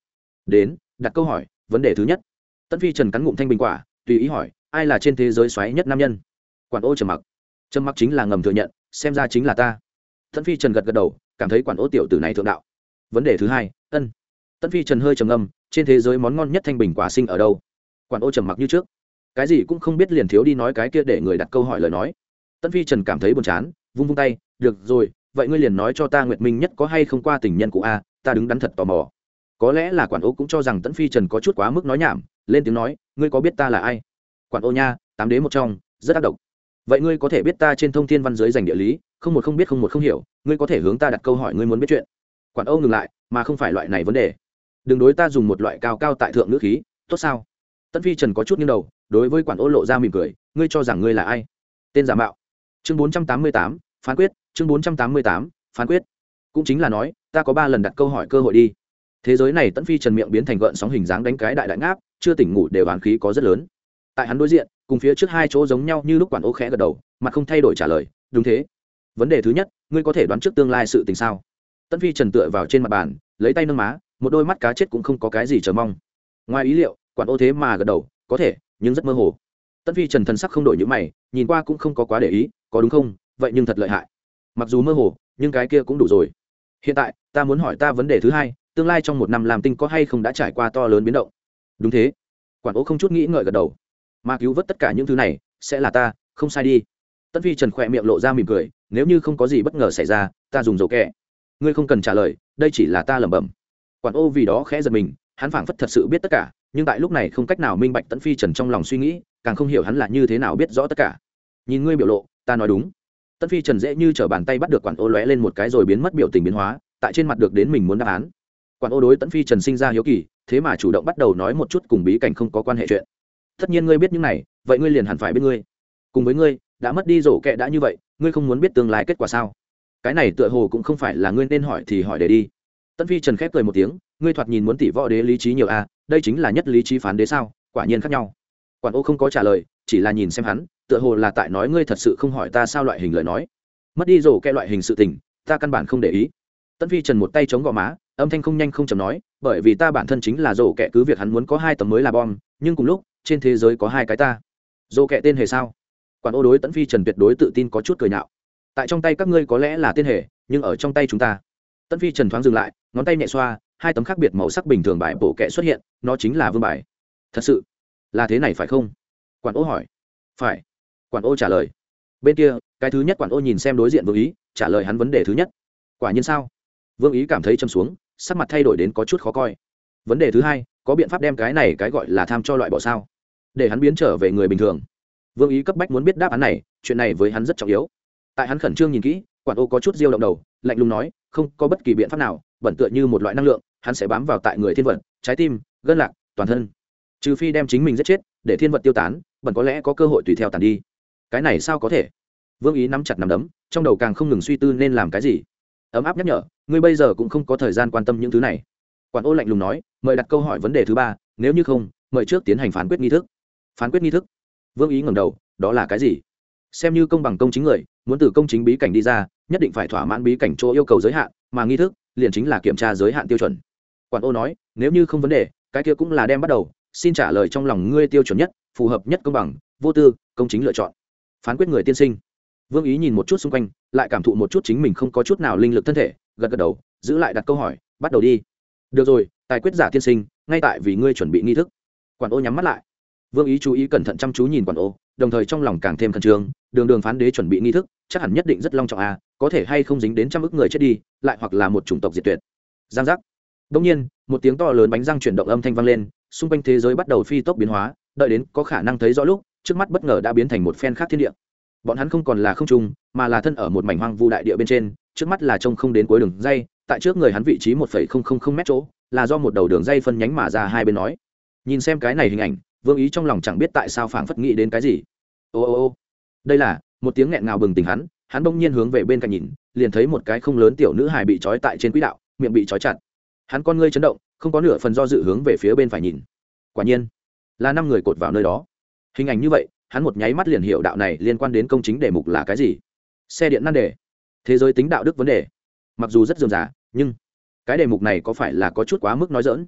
đến đặt câu hỏi. Vấn đề thứ nhất. Tấn Phi Trần cắn ngụm thanh bình quả, tùy ý hỏi, ai là trên thế giới xoáy nhất nam nhân? Quản ô trầm mặc. Trầm mặc chính là ngầm thừa nhận, xem ra chính là ta. Tấn Phi Trần gật gật đầu, cảm thấy quản ô tiểu tử này thượng đạo. Vấn đề thứ hai. Ân. Tấn Phi Trần hơi trầm ngâm, trên thế giới món ngon nhất thanh bình quả sinh ở đâu? Quản ô trầm mặc như trước, cái gì cũng không biết, liền thiếu đi nói cái kia để người đặt câu hỏi lời nói. Tấn Phi Trần cảm thấy buồn chán, vung vung tay, được rồi, vậy ngươi liền nói cho ta Nguyệt Minh nhất có hay không qua tình nhân cũ a, ta đứng đắn thật tò mò. Có lẽ là quản ô cũng cho rằng Tấn Phi Trần có chút quá mức nói nhảm, lên tiếng nói, ngươi có biết ta là ai? Quản ô nha, tám đế một trong, rất ác độc. Vậy ngươi có thể biết ta trên thông thiên văn giới dành địa lý, không một không biết không một không hiểu, ngươi có thể hướng ta đặt câu hỏi ngươi muốn biết chuyện. Quản ô ngừng lại, mà không phải loại này vấn đề. Đừng đối ta dùng một loại cao cao tại thượng ngữ khí, tốt sao? Tấn Phi Trần có chút nghiêng đầu, đối với quản ô lộ ra mỉm cười, ngươi cho rằng ngươi là ai? Tên giả mạo. Chương 488, phán quyết. Chương 488, phán quyết. Cũng chính là nói, ta có 3 lần đặt câu hỏi cơ hội đi. Thế giới này Tấn Phi Trần miệng biến thành gợn sóng hình dáng đánh cái đại đại ngáp, chưa tỉnh ngủ đều oán khí có rất lớn. Tại hắn đối diện, cùng phía trước hai chỗ giống nhau như lúc quản ô khẽ gật đầu, mặt không thay đổi trả lời, đúng thế. Vấn đề thứ nhất, ngươi có thể đoán trước tương lai sự tình sao? Tấn Phi Trần tựa vào trên mặt bàn, lấy tay nâng má, một đôi mắt cá chết cũng không có cái gì chờ mong. Ngoài ý liệu, quản ô thế mà gật đầu, có thể, nhưng rất mơ hồ. Tấn Phi Trần thần sắc không đổi những mày, nhìn qua cũng không có quá để ý, có đúng không? Vậy nhưng thật lợi hại. Mặc dù mơ hồ, nhưng cái kia cũng đủ rồi. Hiện tại, ta muốn hỏi ta vấn đề thứ hai, tương lai trong 1 năm làm tinh có hay không đã trải qua to lớn biến động? Đúng thế. Quản ô không chút nghĩ ngợi gật đầu. Mà cứu vớt tất cả những thứ này, sẽ là ta, không sai đi. Tấn Phi Trần khỏe miệng lộ ra mỉm cười, nếu như không có gì bất ngờ xảy ra, ta dùng dầu kẹ. Ngươi không cần trả lời, đây chỉ là ta lẩm bẩm. Quản ô vì đó khẽ giật mình, hắn phảng phất thật sự biết tất cả, nhưng tại lúc này không cách nào minh bạch Tấn Phi Trần trong lòng suy nghĩ, càng không hiểu hắn là như thế nào biết rõ tất cả. Nhìn ngươi biểu lộ, ta nói đúng. Tấn Phi Trần dễ như trở bàn tay bắt được quản ô lóe lên một cái rồi biến mất biểu tình biến hóa, tại trên mặt được đến mình muốn đáp án. Quản ô đối Tấn Phi Trần sinh ra hiếu kỳ, thế mà chủ động bắt đầu nói một chút cùng bí cảnh không có quan hệ chuyện. Tất nhiên ngươi biết những này, vậy ngươi liền hẳn phải biết ngươi. Cùng với ngươi, đã mất đi rổ kẹ đã như vậy, ngươi không muốn biết tương lai kết quả sao? Cái này tựa hồ cũng không phải là ngươi nên hỏi thì hỏi để đi. Tấn Phi Trần khép cười một tiếng, ngươi thoạt nhìn muốn tỷ võ đế lý trí nhiều a, đây chính là nhất lý trí phán đế sao? Quả nhiên khác nhau. Quản ô không có trả lời, chỉ là nhìn xem hắn, tựa hồ là tại nói ngươi thật sự không hỏi ta sao loại hình lời nói. Mất đi rổ kẹ loại hình sự tình, ta căn bản không để ý. Tấn Phi Trần một tay chống gò má, âm thanh không nhanh không chậm nói, bởi vì ta bản thân chính là rổ kẹ, cứ việc hắn muốn có 2 tấm mới là bom, nhưng cùng lúc trên thế giới có 2 cái ta. Rổ kẹ tên hề sao? Quản ô đối Tấn Phi Trần tuyệt đối tự tin có chút cười nhạo. Tại trong tay các ngươi có lẽ là tên hề, nhưng ở trong tay chúng ta. Tấn Phi Trần thoáng dừng lại, ngón tay nhẹ xoa, 2 tấm khác biệt màu sắc bình thường bài bộ kẹ xuất hiện, nó chính là vương bài. Thật sự là thế này phải không? Quản ô hỏi. Phải. Quản ô trả lời. Bên kia, cái thứ nhất quản ô nhìn xem đối diện Vương Ý, trả lời hắn vấn đề thứ nhất. Quả nhiên sao? Vương Ý cảm thấy châm xuống, sắc mặt thay đổi đến có chút khó coi. Vấn đề thứ hai, có biện pháp đem cái này cái gọi là tham cho loại bỏ sao, để hắn biến trở về người bình thường? Vương Ý cấp bách muốn biết đáp án này, chuyện này với hắn rất trọng yếu. Tại hắn khẩn trương nhìn kỹ, quản ô có chút diêu động đầu, lạnh lùng nói, không có bất kỳ biện pháp nào, bẩn tựa như một loại năng lượng, hắn sẽ bám vào tại người thiên vật, trái tim, gân lạc, toàn thân. Trừ phi đem chính mình giết chết, để thiên vật tiêu tán, bẩn có lẽ có cơ hội tùy theo tàn đi. Cái này sao có thể? Vương Ý nắm chặt nắm đấm, trong đầu càng không ngừng suy tư nên làm cái gì. Ấm áp nhắc nhở, ngươi bây giờ cũng không có thời gian quan tâm những thứ này. Quản ô lạnh lùng nói, mời đặt câu hỏi vấn đề thứ 3, nếu như không, mời trước tiến hành phán quyết nghi thức. Phán quyết nghi thức? Vương Ý ngẩng đầu, đó là cái gì? Xem như công bằng công chính người, muốn từ công chính bí cảnh đi ra, nhất định phải thỏa mãn bí cảnh chỗ yêu cầu giới hạn, mà nghi thức liền chính là kiểm tra giới hạn tiêu chuẩn. Quản ô nói, nếu như không vấn đề, cái kia cũng là đem bắt đầu, xin trả lời trong lòng ngươi tiêu chuẩn nhất, phù hợp nhất, công bằng, vô tư, công chính lựa chọn. Phán quyết người tiên sinh. Vương Ý nhìn một chút xung quanh, lại cảm thụ một chút chính mình không có chút nào linh lực thân thể, gật gật đầu, giữ lại đặt câu hỏi, bắt đầu đi. Được rồi, tài quyết giả tiên sinh, ngay tại vì ngươi chuẩn bị nghi thức. Quản ô nhắm mắt lại. Vương Ý chú ý cẩn thận chăm chú nhìn quản ô, đồng thời trong lòng càng thêm khẩn trương, đường phán đế chuẩn bị nghi thức, chắc hẳn nhất định rất long trọng a, có thể hay không dính đến trăm ức người chết đi, lại hoặc là một chủng tộc diệt tuyệt. Giang giác. Đột nhiên, một tiếng to lớn bánh răng chuyển động âm thanh vang lên, xung quanh thế giới bắt đầu phi tốc biến hóa, đợi đến có khả năng thấy rõ lúc, trước mắt bất ngờ đã biến thành một phen khác thiên địa. Bọn hắn không còn là không trung, mà là thân ở một mảnh hoang vu đại địa bên trên, trước mắt là trông không đến cuối đường dây, tại trước người hắn vị trí 1,000 mét chỗ, là do một đầu đường dây phân nhánh mà ra hai bên nói. Nhìn xem cái này hình ảnh, Vương Ý trong lòng chẳng biết tại sao phảng phất nghĩ đến cái gì. Ô, đây là một tiếng nghẹn ngào bừng tỉnh hắn bỗng nhiên hướng về bên cạnh nhìn, liền thấy một cái không lớn tiểu nữ hài bị trói tại trên quỹ đạo, miệng bị trói chặt. Hắn con ngươi chấn động, không có nửa phần do dự hướng về phía bên phải nhìn. Quả nhiên, là 5 người cột vào nơi đó. Hình ảnh như vậy, hắn một nháy mắt liền hiểu đạo này liên quan đến công chính đề mục là cái gì. Xe điện nan đề, thế giới tính đạo đức vấn đề. Mặc dù rất rườm rà, nhưng cái đề mục này có phải là có chút quá mức nói dỡn?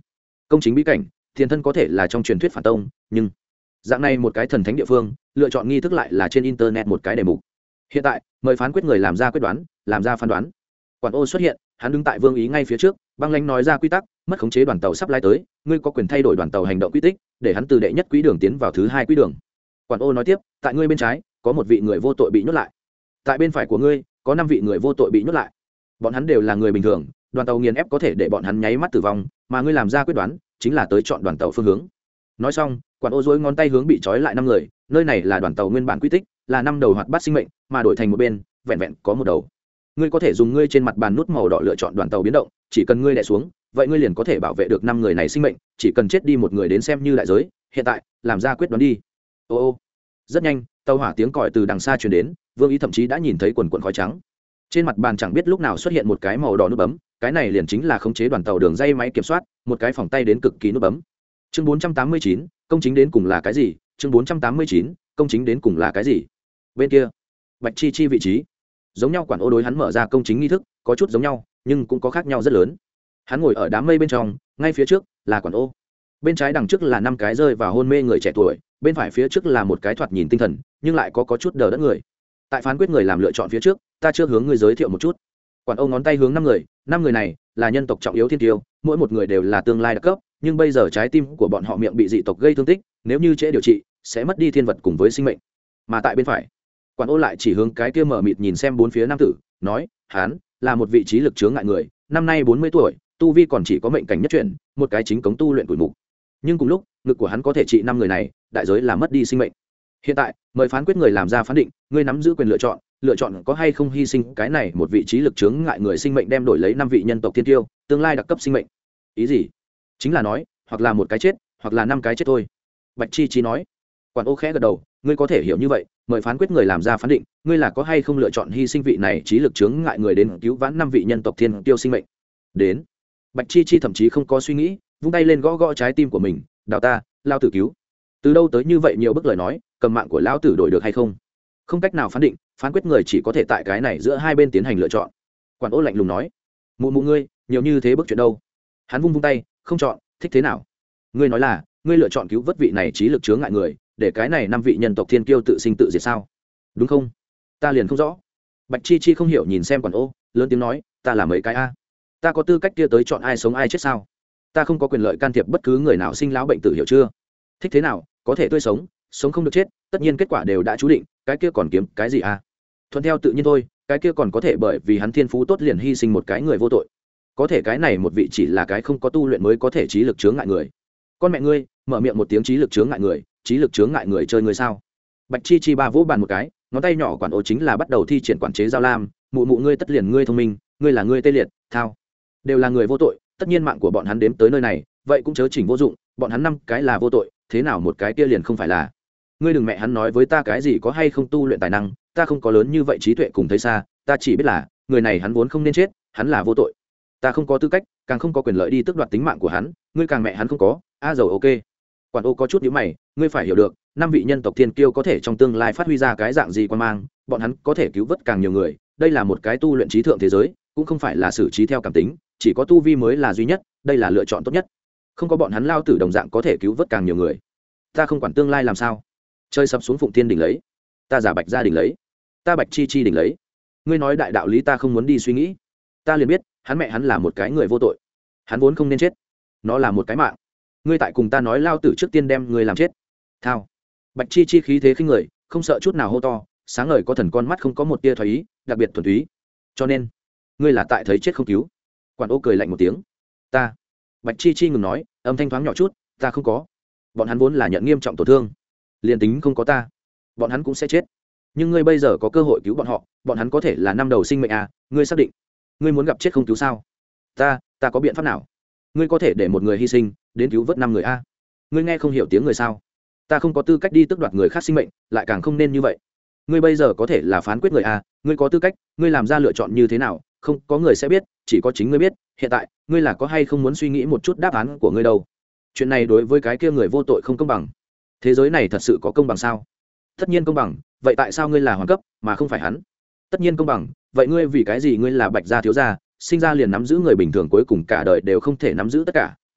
công chính bí cảnh, tiền thân có thể là trong truyền thuyết phản tông, nhưng dạng này một cái thần thánh địa phương, lựa chọn nghi thức lại là trên internet một cái đề mục. Hiện tại mời phán quyết người làm ra quyết đoán, làm ra phán đoán. Quản ô xuất hiện, hắn đứng tại Vương Ý ngay phía trước, băng lãnh nói ra quy tắc, mất khống chế đoàn tàu sắp lái tới, ngươi có quyền thay đổi đoàn tàu hành động quy tích, để hắn từ đệ nhất quỹ đường tiến vào thứ hai quỹ đường. Quản ô nói tiếp, tại ngươi bên trái có một vị người vô tội bị nhốt lại, tại bên phải của ngươi có 5 vị người vô tội bị nhốt lại. Bọn hắn đều là người bình thường, đoàn tàu nghiền ép có thể để bọn hắn nháy mắt tử vong, mà ngươi làm ra quyết đoán chính là tới chọn đoàn tàu phương hướng. Nói xong, Quản ô dối ngón tay hướng bị trói lại 5 người, nơi này là đoàn tàu nguyên bản quy tích, là 5 đầu hoạt bát sinh mệnh, mà đổi thành một bên vẹn vẹn có một đầu. Ngươi có thể dùng ngươi trên mặt bàn nút màu đỏ lựa chọn đoàn tàu biến động, chỉ cần ngươi đè xuống, vậy ngươi liền có thể bảo vệ được 5 người này sinh mệnh, chỉ cần chết đi một người đến xem như đại giới. Hiện tại làm ra quyết đoán đi. Ô ô. Rất nhanh, tàu hỏa tiếng còi từ đằng xa truyền đến, Vương Ý thậm chí đã nhìn thấy quần quần khói trắng. Trên mặt bàn chẳng biết lúc nào xuất hiện một cái màu đỏ nút bấm, cái này liền chính là khống chế đoàn tàu đường dây máy kiểm soát, một cái phòng tay đến cực kỳ nút bấm. Chương 489, công chính đến cùng là cái gì? Chương 489, công chính đến cùng là cái gì? Bên kia, Bạch Chi Chi vị trí, giống nhau Quản ô đối hắn mở ra công chính nghi thức, có chút giống nhau, nhưng cũng có khác nhau rất lớn. Hắn ngồi ở đám mây bên trong, ngay phía trước là Quản ô. Bên trái đằng trước là 5 cái rơi vào hôn mê người trẻ tuổi, bên phải phía trước là một cái thoạt nhìn tinh thần, nhưng lại có chút đờ đẫn người. Tại phán quyết người làm lựa chọn phía trước, ta chưa hướng ngươi giới thiệu một chút. Quản ô ngón tay hướng 5 người này là nhân tộc trọng yếu thiên tiêu, mỗi một người đều là tương lai đặc cấp, nhưng bây giờ trái tim của bọn họ miệng bị dị tộc gây thương tích, nếu như trễ điều trị sẽ mất đi thiên vật cùng với sinh mệnh. Mà tại bên phải, Quản ô lại chỉ hướng cái kia mở mịt nhìn xem bốn phía nam tử, nói, hắn là một vị trí lực chướng ngại người, năm nay 40 tuổi, tu vi còn chỉ có mệnh cảnh nhất chuyển, một cái chính cống tu luyện tuổi mục. Nhưng cùng lúc, ngực của hắn có thể trị 5 người này, đại giới là mất đi sinh mệnh. Hiện tại, mời phán quyết người làm ra phán định, ngươi nắm giữ quyền lựa chọn có hay không hy sinh cái này một vị trí lực chướng ngại người sinh mệnh đem đổi lấy 5 vị nhân tộc thiên tiêu, tương lai đặc cấp sinh mệnh. Ý gì? Chính là nói, hoặc là một cái chết, hoặc là 5 cái chết thôi. Bạch Chi Chi nói. Quản ô khẽ gật đầu, ngươi có thể hiểu như vậy, mời phán quyết người làm ra phán định, ngươi là có hay không lựa chọn hy sinh vị này trí lực chướng ngại người đến cứu vãn 5 vị nhân tộc thiên tiêu sinh mệnh. Đến. Bạch Chi Chi thậm chí không có suy nghĩ, vung tay lên gõ gõ trái tim của mình, đào ta, lao tử cứu. Từ đâu tới như vậy nhiều bức lời nói, cầm mạng của lão tử đổi được hay không? Không cách nào phán định, phán quyết người chỉ có thể tại cái này giữa hai bên tiến hành lựa chọn. Quản ô lạnh lùng nói, mụ mụ ngươi, nhiều như thế bức chuyện đâu? Hắn vung tay, không chọn, thích thế nào? Ngươi nói là, ngươi lựa chọn cứu vớt vị này trí lực chướng ngại người, để cái này 5 vị nhân tộc thiên kiêu tự sinh tự diệt sao? Đúng không? Ta liền không rõ. Bạch Chi Chi không hiểu nhìn xem Quản ô, lớn tiếng nói, ta là mấy cái a? Ta có tư cách kia tới chọn ai sống ai chết sao? Ta không có quyền lợi can thiệp bất cứ người nào sinh lão bệnh tử, hiểu chưa? Thích thế nào, có thể tươi sống, sống không được chết, tất nhiên kết quả đều đã chú định, cái kia còn kiếm cái gì a? Thuận theo tự nhiên thôi, cái kia còn có thể bởi vì hắn thiên phú tốt liền hy sinh một cái người vô tội. Có thể cái này một vị chỉ là cái không có tu luyện mới có thể trí lực chướng ngại người. Con mẹ ngươi, mở miệng một tiếng trí lực chướng ngại người, trí lực chướng ngại người chơi người sao? Bạch Chi Chi ba vỗ bàn một cái, ngón tay nhỏ Quản ô chính là bắt đầu thi triển quản chế giao lam, mụ mụ ngươi tất liền ngươi thông minh, ngươi là ngươi tê liệt, thao. Đều là người vô tội, tất nhiên mạng của bọn hắn đếm tới nơi này, vậy cũng chớ chỉnh vô dụng, bọn hắn 5 cái là vô tội, thế nào một cái kia liền không phải là? Ngươi đừng mẹ hắn nói với ta cái gì có hay không tu luyện tài năng, ta không có lớn như vậy trí tuệ cùng thấy xa, ta chỉ biết là người này hắn vốn không nên chết, hắn là vô tội. Ta không có tư cách, càng không có quyền lợi đi tước đoạt tính mạng của hắn, ngươi càng mẹ hắn không có. A dầu ok. Quản ô có chút nhíu mày, ngươi phải hiểu được, 5 vị nhân tộc thiên kiêu có thể trong tương lai phát huy ra cái dạng gì quan mang, bọn hắn có thể cứu vớt càng nhiều người, đây là một cái tu luyện trí thượng thế giới, cũng không phải là xử trí theo cảm tính, chỉ có tu vi mới là duy nhất, đây là lựa chọn tốt nhất. Không có bọn hắn lao tử đồng dạng có thể cứu vớt càng nhiều người. Ta không quản tương lai làm sao, chơi sập xuống Phụng Thiên đỉnh lấy, ta giả Bạch gia đỉnh lấy, ta Bạch Chi Chi đỉnh lấy. Ngươi nói đại đạo lý ta không muốn đi suy nghĩ, ta liền biết, hắn mẹ hắn là một cái người vô tội, hắn vốn không nên chết, nó là một cái mạng. Ngươi tại cùng ta nói lao tử trước tiên đem người làm chết. Thao. Bạch Chi Chi khí thế khinh người, không sợ chút nào hô to, sáng ngời có thần con mắt không có một tia thoái ý, đặc biệt thuần túy. Cho nên, ngươi là tại thấy chết không cứu. Quản ô cười lạnh một tiếng. Ta. Bạch Chi Chi ngừng nói, âm thanh thoáng nhỏ chút, ta không có. Bọn hắn vốn là nhận nghiêm trọng tổn thương, liền tính không có ta, bọn hắn cũng sẽ chết. Nhưng ngươi bây giờ có cơ hội cứu bọn họ, bọn hắn có thể là 5 đầu sinh mệnh à, ngươi xác định? Ngươi muốn gặp chết không cứu sao? Ta có biện pháp nào? Ngươi có thể để một người hy sinh, đến cứu vớt 5 người a? Ngươi nghe không hiểu tiếng người sao? Ta không có tư cách đi tước đoạt người khác sinh mệnh, lại càng không nên như vậy. Ngươi bây giờ có thể là phán quyết người a, ngươi có tư cách, ngươi làm ra lựa chọn như thế nào, không có người sẽ biết, chỉ có chính ngươi biết. Hiện tại, ngươi là có hay không muốn suy nghĩ một chút đáp án của ngươi đâu? Chuyện này đối với cái kia người vô tội không công bằng. Thế giới này thật sự có công bằng sao? Tất nhiên công bằng, vậy tại sao ngươi là hoàng cấp mà không phải hắn? Tất nhiên công bằng, vậy ngươi vì cái gì ngươi là Bạch gia thiếu gia, sinh ra liền nắm giữ người bình thường cuối cùng cả đời đều không thể nắm giữ tất cả,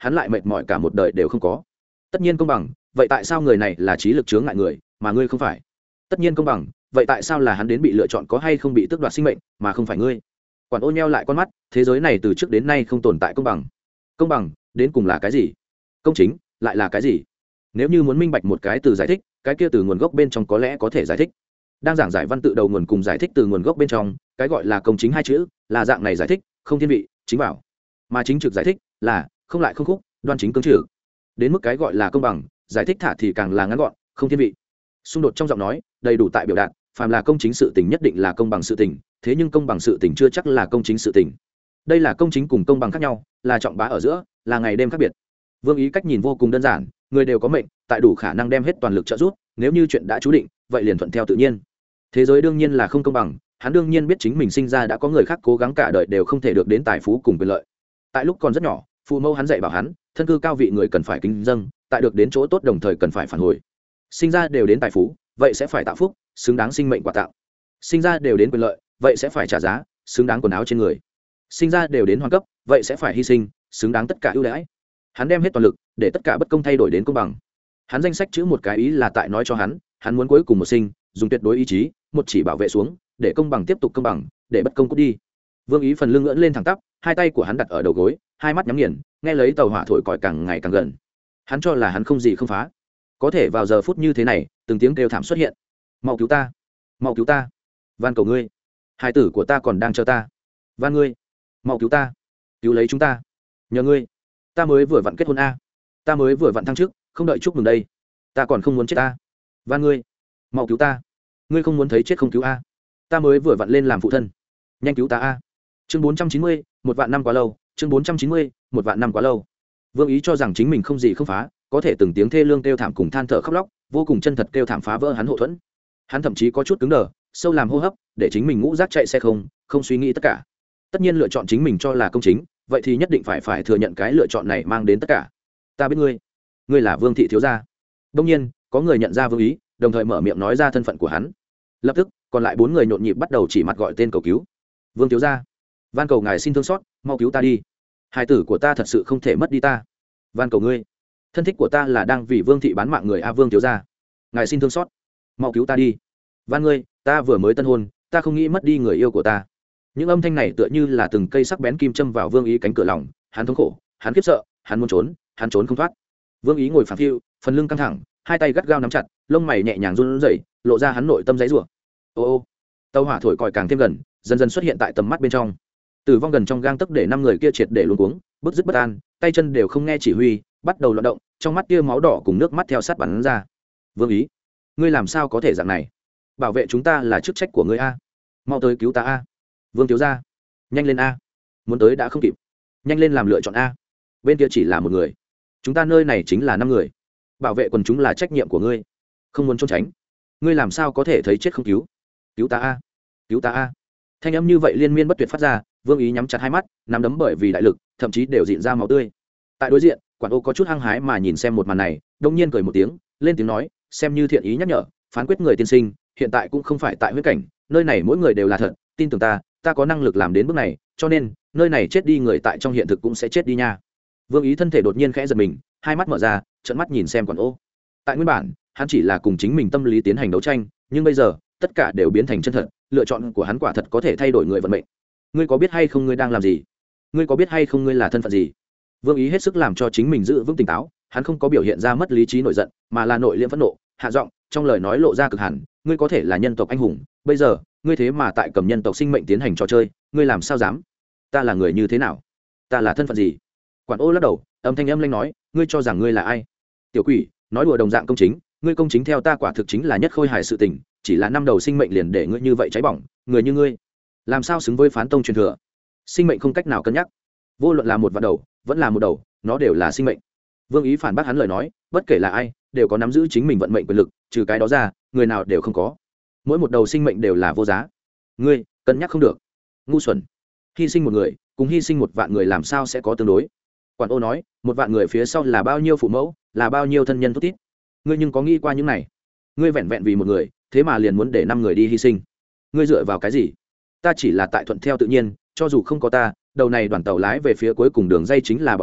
hắn lại mệt mỏi cả một đời đều không có. Tất nhiên công bằng, vậy tại sao người này là trí lực chướng ngại người mà ngươi không phải? Tất nhiên công bằng, vậy tại sao là hắn đến bị lựa chọn có hay không bị tước đoạt sinh mệnh mà không phải ngươi? Quản Ô nheo lại con mắt, thế giới này từ trước đến nay không tồn tại công bằng. Công bằng đến cùng là cái gì? Công chính lại là cái gì? Nếu như muốn minh bạch một cái từ giải thích, cái kia từ nguồn gốc bên trong có lẽ có thể giải thích. Đang giảng giải văn tự đầu nguồn cùng giải thích từ nguồn gốc bên trong, cái gọi là công chính hai chữ là dạng này giải thích, không thiên vị chính bảo, mà chính trực giải thích là không lại không khúc, đoan chính cương trừ. Đến mức cái gọi là công bằng giải thích thả thì càng là ngắn gọn, không thiên vị. Xung đột trong giọng nói đầy đủ tại biểu đạt, phàm là công chính sự tình nhất định là công bằng sự tình, thế nhưng công bằng sự tình chưa chắc là công chính sự tình. Đây là công chính cùng công bằng khác nhau, là trọng bá ở giữa, là ngày đêm khác biệt. Vương Ý cách nhìn vô cùng đơn giản, người đều có mệnh, tại đủ khả năng đem hết toàn lực trợ giúp, nếu như chuyện đã chú định, vậy liền thuận theo tự nhiên. Thế giới đương nhiên là không công bằng, hắn đương nhiên biết chính mình sinh ra đã có người khác cố gắng cả đời đều không thể được đến tài phú cùng quyền lợi. Tại lúc còn rất nhỏ, phụ mẫu hắn dạy bảo hắn, thân cư cao vị người cần phải kính dâng, tại được đến chỗ tốt đồng thời cần phải phản hồi. Sinh ra đều đến tài phú, vậy sẽ phải tạo phúc, xứng đáng sinh mệnh quà tặng. Sinh ra đều đến quyền lợi, vậy sẽ phải trả giá, xứng đáng quần áo trên người. Sinh ra đều đến hoàn cấp, vậy sẽ phải hy sinh, xứng đáng tất cả ưu đãi. Hắn đem hết toàn lực để tất cả bất công thay đổi đến công bằng. Hắn danh sách chữ một cái ý là tại nói cho hắn muốn cuối cùng một sinh dùng tuyệt đối ý chí một chỉ bảo vệ xuống, để công bằng tiếp tục công bằng, để bất công cút đi. Vương Ý phần lưng ngẩng lên thẳng tắp, hai tay của hắn đặt ở đầu gối, hai mắt nhắm nghiền, nghe lấy tàu hỏa thổi còi càng ngày càng gần. Hắn cho là hắn không gì không phá, có thể vào giờ phút như thế này, từng tiếng kêu thảm xuất hiện. Mau cứu ta, mau cứu ta, van cầu ngươi, hai tử của ta còn đang chờ ta, van ngươi, mau cứu ta, cứu lấy chúng ta, nhờ ngươi, ta mới vừa vặn kết hôn a, ta mới vừa vặn thăng chức, không đợi chúc mừng đây, ta còn không muốn chết ta, van ngươi, mau cứu ta, ngươi không muốn thấy chết không cứu a, ta mới vừa vặn lên làm phụ thân, nhanh cứu ta a. Chương 490, một vạn năm quá lâu. Chương 490, một vạn năm quá lâu. Vương Ý cho rằng chính mình không gì không phá, có thể từng tiếng thê lương kêu thảm cùng than thở khóc lóc, vô cùng chân thật kêu thảm phá vỡ hắn hộ thuẫn. Hắn thậm chí có chút cứng đờ, sâu làm hô hấp, để chính mình ngũ giác chạy xe không suy nghĩ tất cả. Tất nhiên lựa chọn chính mình cho là công chính, vậy thì nhất định phải thừa nhận cái lựa chọn này mang đến tất cả. Ta biết ngươi là Vương thị thiếu gia. Đương nhiên, có người nhận ra Vương Ý, đồng thời mở miệng nói ra thân phận của hắn. Lập tức, còn lại 4 người nhộn nhịp bắt đầu chỉ mặt gọi tên cầu cứu. Vương thiếu gia, van cầu ngài xin thương xót, mau cứu ta đi, hài tử của ta thật sự không thể mất đi ta, van cầu ngươi, thân thích của ta là đang vì Vương thị bán mạng người a, Vương thiếu gia, ngài xin thương xót, mau cứu ta đi, van ngươi, ta vừa mới tân hôn, ta không nghĩ mất đi người yêu của ta. Những âm thanh này tựa như là từng cây sắc bén kim châm vào Vương Ý cánh cửa lòng, hắn thống khổ, hắn khiếp sợ, hắn muốn trốn, hắn trốn không thoát. Vương Ý ngồi phẳng phiu, phần lưng căng thẳng, hai tay gắt gao nắm chặt, lông mày nhẹ nhàng run rẩy, lộ ra hắn nội tâm giấy rủa. Ô ô, tàu hỏa thổi còi càng thêm gần, dần dần xuất hiện tại tầm mắt bên trong. Tử vong gần trong gang tấc để 5 người kia triệt để luống cuống, bứt rứt bất an, tay chân đều không nghe chỉ huy, bắt đầu loạn động, trong mắt kia máu đỏ cùng nước mắt theo sát bắn ra. Vương Ý, ngươi làm sao có thể dạng này? Bảo vệ chúng ta là chức trách của ngươi a, mau tới cứu ta a. Vương thiếu gia, nhanh lên a, muốn tới đã không kịp, nhanh lên làm lựa chọn a. Bên kia chỉ là một người, chúng ta nơi này chính là 5 người, bảo vệ quần chúng là trách nhiệm của ngươi, không muốn trốn tránh, ngươi làm sao có thể thấy chết không cứu? Cứu ta a, cứu ta a. Thanh âm như vậy liên miên bất tuyệt phát ra. Vương Ý nhắm chặt hai mắt, nắm đấm bởi vì đại lực thậm chí đều dịn ra máu tươi. Tại đối diện, Quản Ô có chút hăng hái mà nhìn xem một màn này, đông nhiên cười một tiếng, lên tiếng nói, xem như thiện ý nhắc nhở, phán quyết người tiên sinh hiện tại cũng không phải tại huyết cảnh, nơi này mỗi người đều là thật, tin tưởng ta có năng lực làm đến bước này, cho nên nơi này chết đi người tại trong hiện thực cũng sẽ chết đi nha. Vương Ý thân thể đột nhiên khẽ giật mình, hai mắt mở ra, trợn mắt nhìn xem Quản Ô. Tại nguyên bản, hắn chỉ là cùng chính mình tâm lý tiến hành đấu tranh, nhưng bây giờ tất cả đều biến thành chân thật, lựa chọn của hắn quả thật có thể thay đổi người vận mệnh. Ngươi có biết hay không ngươi đang làm gì? Ngươi có biết hay không ngươi là thân phận gì? Vương Ý hết sức làm cho chính mình giữ vững tỉnh táo, hắn không có biểu hiện ra mất lý trí nổi giận, mà là nội liễm phẫn nộ, hạ giọng, trong lời nói lộ ra cực hàn, ngươi có thể là nhân tộc anh hùng, bây giờ, ngươi thế mà tại cầm nhân tộc sinh mệnh tiến hành trò chơi, ngươi làm sao dám? Ta là người như thế nào? Ta là thân phận gì? Quản Ô lắc đầu, âm thanh âm lanh nói, ngươi cho rằng ngươi là ai? Tiểu quỷ, nói đùa đồng dạng công chính, ngươi công chính theo ta quả thực chính là nhất khôi hài sự tình, chỉ là 5 đầu sinh mệnh liền để ngươi như vậy cháy bỏng, người như ngươi làm sao xứng với phán tông truyền thừa? Sinh mệnh không cách nào cân nhắc, vô luận là một vạn đầu vẫn là một đầu, nó đều là sinh mệnh. Vương Ý phản bác hắn lời nói, bất kể là ai đều có nắm giữ chính mình vận mệnh quyền lực, trừ cái đó ra người nào đều không có. Mỗi một đầu sinh mệnh đều là vô giá, ngươi cân nhắc không được, ngu xuẩn. Hy sinh một người cùng hy sinh một vạn người làm sao sẽ có tương đối? Quản Ô nói, một vạn người phía sau là bao nhiêu phụ mẫu, là bao nhiêu thân nhân thút thít, ngươi nhưng có nghĩ qua những này? Ngươi vẹn vẹn vì một người, thế mà liền muốn để 5 người đi hy sinh, ngươi dựa vào cái gì? Ta chỉ là tại thuận theo tự nhiên, cho dù không có ta, đầu này đoàn tàu lái về phía cuối cùng đường dây chính là bọn hắn,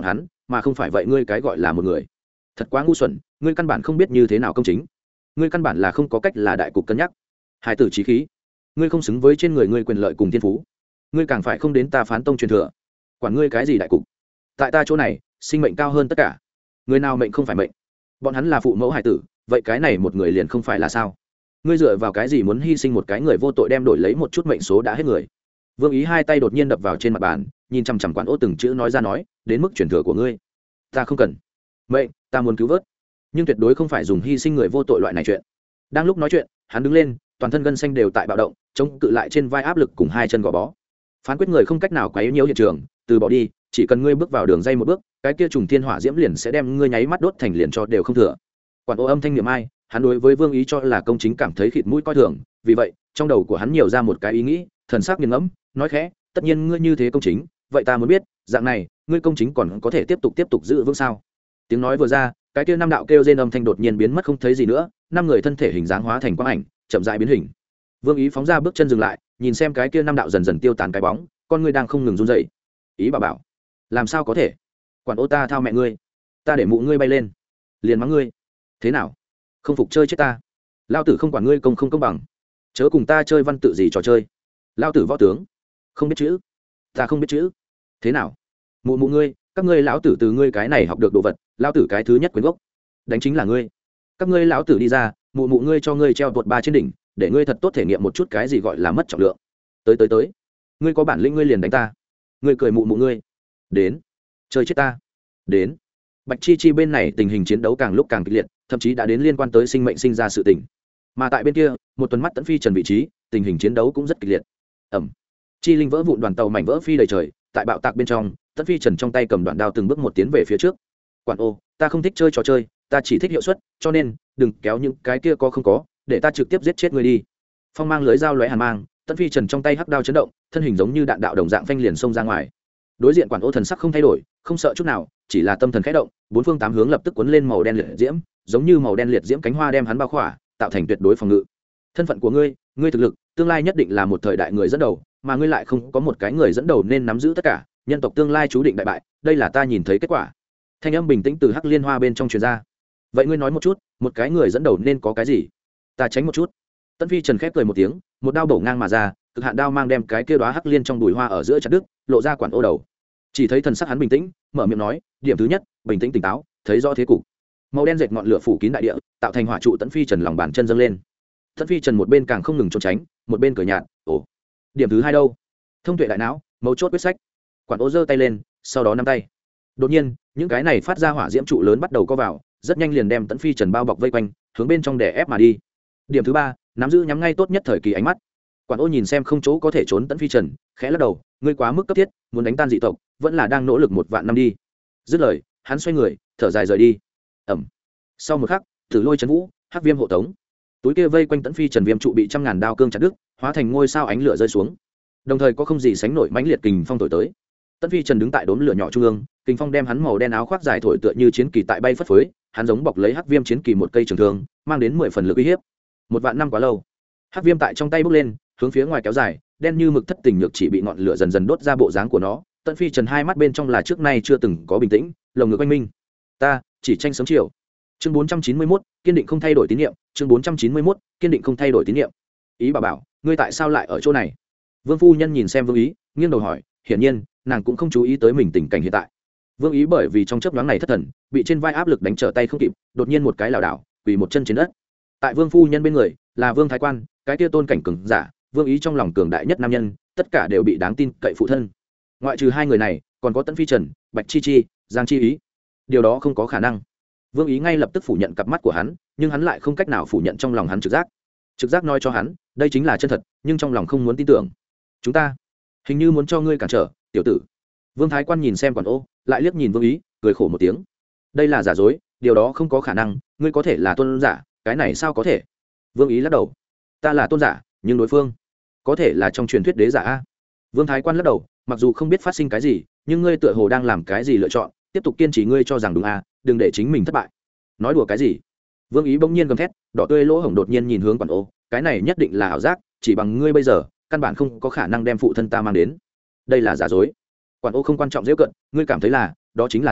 mà không phải vậy ngươi cái gọi là một người thật quá ngu xuẩn, ngươi căn bản không biết như thế nào công chính, ngươi căn bản là không có cách là đại cục cân nhắc. Hải tử trí khí, ngươi không xứng với trên người ngươi quyền lợi cùng thiên phú, ngươi càng phải không đến ta phán tông truyền thừa, quản ngươi cái gì đại cục, tại ta chỗ này sinh mệnh cao hơn tất cả, người nào mệnh không phải mệnh, bọn hắn là phụ mẫu hải tử, vậy cái này một người liền không phải là sao? Ngươi dựa vào cái gì muốn hy sinh một cái người vô tội đem đổi lấy một chút mệnh số đã hết người? Vương Ý hai tay đột nhiên đập vào trên mặt bàn, nhìn chằm chằm Quản Ô từng chữ nói ra, nói đến mức truyền thừa của ngươi ta không cần, mệnh ta muốn cứu vớt, nhưng tuyệt đối không phải dùng hy sinh người vô tội loại này chuyện. Đang lúc nói chuyện, hắn đứng lên, toàn thân gân xanh đều tại bạo động, chống cự lại trên vai áp lực cùng hai chân gò bó. Phán quyết người không cách nào quấy nhiễu hiện trường, từ bỏ đi, chỉ cần ngươi bước vào đường dây một bước, cái kia trùng thiên hỏa diễm liền sẽ đem ngươi nháy mắt đốt thành liền cho đều không thừa. Quản Ô âm thanh niệm ai, hắn đối với Vương Ý cho là công chính cảm thấy khịt mũi coi thường, vì vậy trong đầu của hắn nhiều ra một cái ý nghĩ, thần sắc nghiền ngẫm, nói khẽ, tất nhiên ngươi như thế công chính, vậy ta muốn biết, dạng này ngươi công chính còn có thể tiếp tục giữ vững sao? Tiếng nói vừa ra, cái kia năm đạo kêu rên âm thanh đột nhiên biến mất không thấy gì nữa, năm người thân thể hình dáng hóa thành quang ảnh, chậm rãi biến hình. Vương Ý phóng ra bước chân dừng lại, nhìn xem cái kia năm đạo dần dần tiêu tán cái bóng, con ngươi đang không ngừng run rẩy. Ý bảo, làm sao có thể? Quản Ô ta thao mẹ ngươi, ta để mụ ngươi bay lên, liền mắng ngươi. Thế nào? Không phục chơi chết ta? Lao tử không quản ngươi công không công bằng, chớ cùng ta chơi văn tự gì trò chơi. Lao tử võ tướng, không biết chữ, ta không biết chữ. Thế nào? Mụ ngươi, các ngươi lão tử từ ngươi cái này học được đồ vật, lão tử cái thứ nhất quyến gốc đánh chính là ngươi. Các ngươi lão tử đi ra, mụ ngươi cho ngươi treo tuột ba trên đỉnh, để ngươi thật tốt thể nghiệm một chút cái gì gọi là mất trọng lượng. Tới, ngươi có bản lĩnh ngươi liền đánh ta. Ngươi cười mụ ngươi, đến chơi chết ta, đến. Bạch Chi Chi bên này tình hình chiến đấu càng lúc càng kịch liệt, thậm chí đã đến liên quan tới sinh mệnh sinh ra sự tình. Mà tại bên kia, một tuần mắt Tấn Phi Trần vị trí, tình hình chiến đấu cũng rất kịch liệt. Ẩm. Chi linh vỡ vụn, đoàn tàu mảnh vỡ phi đầy trời, tại bạo tạc bên trong, Tấn Phi Trần trong tay cầm đoạn đao từng bước một tiến về phía trước. Quản Ô, ta không thích chơi trò chơi, ta chỉ thích hiệu suất, cho nên đừng kéo những cái kia có không có, để ta trực tiếp giết chết ngươi đi. Phong mang lưới dao lóe hàn mang, Tấn Phi Trần trong tay hắc đao chấn động, thân hình giống như đạn đạo đồng dạng phanh liền xông ra ngoài. Đối diện Quản Ô thần sắc không thay đổi, không sợ chút nào, chỉ là tâm thần khẽ động, bốn phương tám hướng lập tức cuốn lên màu đen liệt diễm, giống như màu đen liệt diễm cánh hoa đem hắn bao khỏa, tạo thành tuyệt đối phòng ngự. Thân phận của ngươi, ngươi thực lực, tương lai nhất định là một thời đại người dẫn đầu, mà ngươi lại không có một cái người dẫn đầu nên nắm giữ tất cả, nhân tộc tương lai chú định đại bại, đây là ta nhìn thấy kết quả. Thanh âm bình tĩnh từ hắc liên hoa bên trong truyền ra. Vậy ngươi nói một chút, một cái người dẫn đầu nên có cái gì? Ta tránh một chút. Tấn Phi Trần khép cười một tiếng, một đao bổ ngang mà ra, cực hạn đao mang đem cái kia đóa hắc liên trong bùi hoa ở giữa chặt đứt, lộ ra Quản Ô đầu. Chỉ thấy thần sắc hắn bình tĩnh, mở miệng nói, điểm thứ nhất, bình tĩnh tỉnh táo, thấy rõ thế cục. Màu đen dệt ngọn lửa phủ kín đại địa, tạo thành hỏa trụ. Tấn Phi Trần lòng bàn chân dâng lên. Tấn Phi Trần một bên càng không ngừng trốn tránh, một bên cười nhạt, ồ, điểm thứ hai đâu? Thông tuệ đại não, mấu chốt quyết sách. Quản Ô giơ tay lên, sau đó nắm tay. Đột nhiên, những cái này phát ra hỏa diễm trụ lớn bắt đầu co vào, rất nhanh liền đem Tấn Phi Trần bao bọc vây quanh, hướng bên trong đè ép mà đi. Điểm thứ ba, nắm giữ nhắm ngay tốt nhất thời kỳ ánh mắt. Quản Ô nhìn xem không chỗ có thể trốn Tấn Phi Trần, khẽ lắc đầu, ngươi quá mức cấp thiết, muốn đánh tan dị tộc, vẫn là đang nỗ lực một vạn năm đi. Dứt lời, hắn xoay người, thở dài rời đi. Ẩm. Sau một khắc, Tử Lôi Trấn Vũ, Hắc Viêm hộ tống. Túi kia vây quanh Tấn Phi Trần viêm trụ bị trăm ngàn đao cương chặt đứt, hóa thành ngôi sao ánh lửa rơi xuống. Đồng thời có không gì sánh nổi mãnh liệt kình phong thổi tới. Tấn Phi Trần đứng tại đốm lửa nhỏ trung ương, kình phong đem hắn màu đen áo khoác dài thổi tựa như chiến kỳ tại bay phất phới, hắn giống bọc lấy Hắc Viêm chiến kỳ một cây trường thương, mang đến 10 phần lực uy hiếp. Một vạn năm quá lâu, Hắc Viêm tại trong tay bốc lên, hướng phía ngoài kéo dài, đen như mực thất tình nhược chỉ bị ngọn lửa dần dần đốt ra bộ dáng của nó. Tấn Phi Trần hai mắt bên trong là trước nay chưa từng có bình tĩnh, lồng ngực quanh minh. Ta chỉ tranh sớm chiều. Chương 491, kiên định không thay đổi tín nhiệm. Chương 491, kiên định không thay đổi tín nhiệm. Ý bảo, ngươi tại sao lại ở chỗ này? Vương phu nhân nhìn xem Vương Ý, nghiêng đầu hỏi, hiển nhiên, nàng cũng không chú ý tới mình tình cảnh hiện tại. Vương Ý bởi vì trong chớp nhoáng này thất thần, bị trên vai áp lực đánh trở tay không kịp, đột nhiên một cái lảo đảo, quỳ một chân trên đất. Tại Vương phu nhân bên người, là Vương Thái Quan, cái kia tôn cảnh cường giả, Vương Ý trong lòng cường đại nhất nam nhân, tất cả đều bị đáng tin cậy phụ thân. Ngoại trừ hai người này, còn có Tấn Phi Trần, Bạch Chi Chi, Giang Chi Ý. Điều đó không có khả năng. Vương Ý ngay lập tức phủ nhận cặp mắt của hắn, nhưng hắn lại không cách nào phủ nhận trong lòng hắn trực giác. Trực giác nói cho hắn, đây chính là chân thật, nhưng trong lòng không muốn tin tưởng. Chúng ta hình như muốn cho ngươi cản trở, tiểu tử. Vương Thái Quan nhìn xem Quản Ô, lại liếc nhìn Vương Ý, cười khổ một tiếng. Đây là giả dối, điều đó không có khả năng, ngươi có thể là tôn giả, cái này sao có thể? Vương Ý lắc đầu. Ta là tôn giả, nhưng đối phương có thể là trong truyền thuyết đế giả a. Vương Thái Quan lắc đầu, mặc dù không biết phát sinh cái gì, nhưng ngươi tựa hồ đang làm cái gì lựa chọn, tiếp tục kiên trì ngươi cho rằng đúng a, đừng để chính mình thất bại. Nói đùa cái gì? Vương Ý bỗng nhiên gầm thét, đỏ tươi lỗ hổng đột nhiên nhìn hướng Quản Ô, cái này nhất định là ảo giác, chỉ bằng ngươi bây giờ, căn bản không có khả năng đem phụ thân ta mang đến. Đây là giả dối. Quản Ô không quan trọng dễ cận, ngươi cảm thấy là, đó chính là thôi,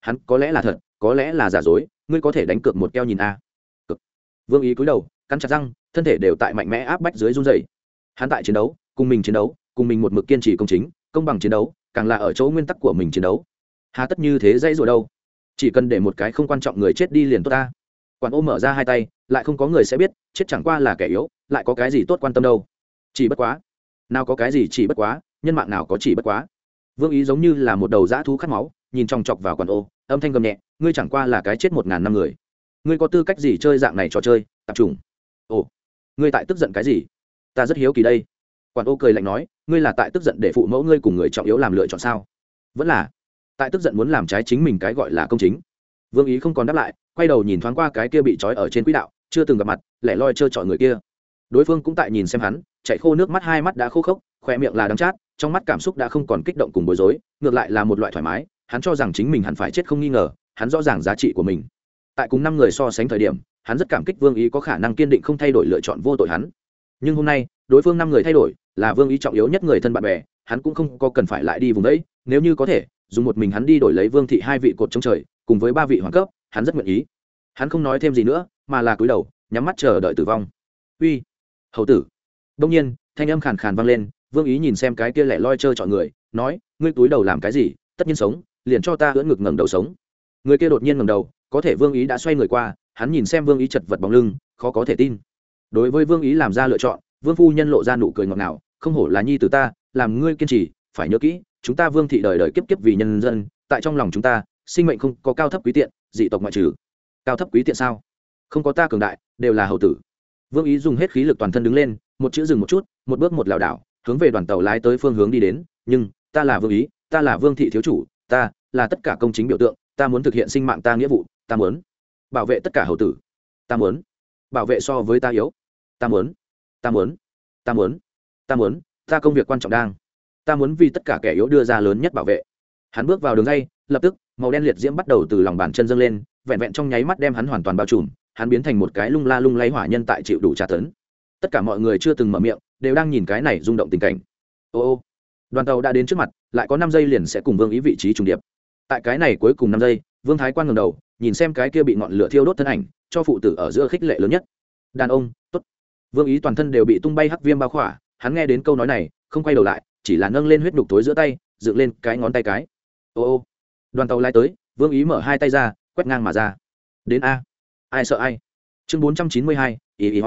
hắn có lẽ là thật, có lẽ là giả dối, ngươi có thể đánh cược một keo nhìn a. Cực. Vương Ý cúi đầu cắn chặt răng, thân thể đều tại mạnh mẽ áp bách dưới run rẩy. Hắn tại chiến đấu, cùng mình chiến đấu, cùng mình một mực kiên trì công chính công bằng chiến đấu, càng là ở chỗ nguyên tắc của mình chiến đấu. Hà tất như thế dây rồi đâu, chỉ cần để một cái không quan trọng người chết đi liền tốt ta. Quản Ô mở ra hai tay, lại không có người sẽ biết chết chẳng qua là kẻ yếu, lại có cái gì tốt quan tâm đâu. Chỉ bất quá, nào có cái gì chỉ bất quá, nhân mạng nào có chỉ bất quá. Vương Ý giống như là một đầu dã thú khát máu, nhìn chòng chọc vào Quản Ô, âm thanh gầm nhẹ, ngươi chẳng qua là cái chết 1000 năm người, ngươi có tư cách gì chơi dạng này trò chơi tập trung? Ồ, ngươi tại tức giận cái gì? Ta rất hiếu kỳ đây. Quản Ô cười lạnh nói, ngươi là tại tức giận để phụ mẫu ngươi cùng người trọng yếu làm lựa chọn sao? Vẫn là tại tức giận muốn làm trái chính mình cái gọi là công chính? Vương Ý không còn đáp lại, quay đầu nhìn thoáng qua cái kia bị trói ở trên quỹ đạo chưa từng gặp mặt lẻ loi trơ trọi người kia. Đối phương cũng tại nhìn xem hắn, chạy khô nước mắt, hai mắt đã khô khốc, khoe miệng là đắng chát, trong mắt cảm xúc đã không còn kích động cùng bối rối, ngược lại là một loại thoải mái. Hắn cho rằng chính mình hẳn phải chết không nghi ngờ, hắn rõ ràng giá trị của mình. Tại cùng 5 người so sánh thời điểm, hắn rất cảm kích Vương Ý có khả năng kiên định không thay đổi lựa chọn vô tội hắn. Nhưng hôm nay, đối phương 5 người thay đổi, là Vương Ý trọng yếu nhất người thân bạn bè, hắn cũng không có cần phải lại đi vùng đấy, nếu như có thể, dùng một mình hắn đi đổi lấy Vương thị 2 vị cột chống trời, cùng với 3 vị hoàng cấp, hắn rất nguyện ý. Hắn không nói thêm gì nữa, mà là cúi đầu, nhắm mắt chờ đợi tử vong. Uy, hầu tử. Đông nhiên, thanh âm khàn khàn vang lên, Vương Ý nhìn xem cái kia lẻ loi trơ trọi người, nói, ngươi cúi đầu làm cái gì? Tất nhiên sống, liền cho ta ưỡn ngực ngẩng đầu sống. Người kia đột nhiên ngẩng đầu, có thể Vương Ý đã xoay người qua, hắn nhìn xem Vương Ý chật vật bóng lưng, khó có thể tin. Đối với Vương Ý làm ra lựa chọn, Vương phu nhân lộ ra nụ cười ngọt ngào, không hổ là nhi tử ta, làm ngươi kiên trì, phải nhớ kỹ, chúng ta Vương thị đời đời kiếp kiếp vì nhân dân, tại trong lòng chúng ta, sinh mệnh không có cao thấp quý tiện, dị tộc ngoại trừ. Cao thấp quý tiện sao? Không có ta cường đại, đều là hầu tử. Vương Ý dùng hết khí lực toàn thân đứng lên, một chữ dừng một chút, một bước một lảo đảo, hướng về đoàn tàu lái tới phương hướng đi đến, nhưng ta là Vương Ý, ta là Vương thị thiếu chủ, ta là tất cả công chính biểu tượng, ta muốn thực hiện sinh mạng ta nghĩa vụ, ta muốn bảo vệ tất cả hầu tử, ta muốn bảo vệ so với ta yếu, ta muốn ta muốn ta muốn ta muốn ta công việc quan trọng đang, ta muốn vì tất cả kẻ yếu đưa ra lớn nhất bảo vệ. Hắn bước vào đường dây, lập tức màu đen liệt diễm bắt đầu từ lòng bàn chân dâng lên, vẹn vẹn trong nháy mắt đem hắn hoàn toàn bao trùm, hắn biến thành một cái lung la lung lay hỏa nhân tại chịu đủ tra tấn. Tất cả mọi người chưa từng mở miệng, đều đang nhìn cái này rung động tình cảnh. Ô, đoàn tàu đã đến trước mặt, lại có 5 giây liền sẽ cùng Vương Ý vị trí trùng điệp. Tại cái này cuối cùng 5 giây, Vương Thái Quan ngẩng đầu, nhìn xem cái kia bị ngọn lửa thiêu đốt thân ảnh, cho phụ tử ở giữa khích lệ lớn nhất. Đàn ông, tốt. Vương Ý toàn thân đều bị tung bay hắc viêm bao khỏa, hắn nghe đến câu nói này, không quay đầu lại, chỉ là nâng lên huyết nhục tối giữa tay, dựng lên cái ngón tay cái. Ô, đoàn tàu lái tới, Vương Ý mở hai tay ra, quét ngang mà ra. Đến a, ai sợ ai. Chương 492,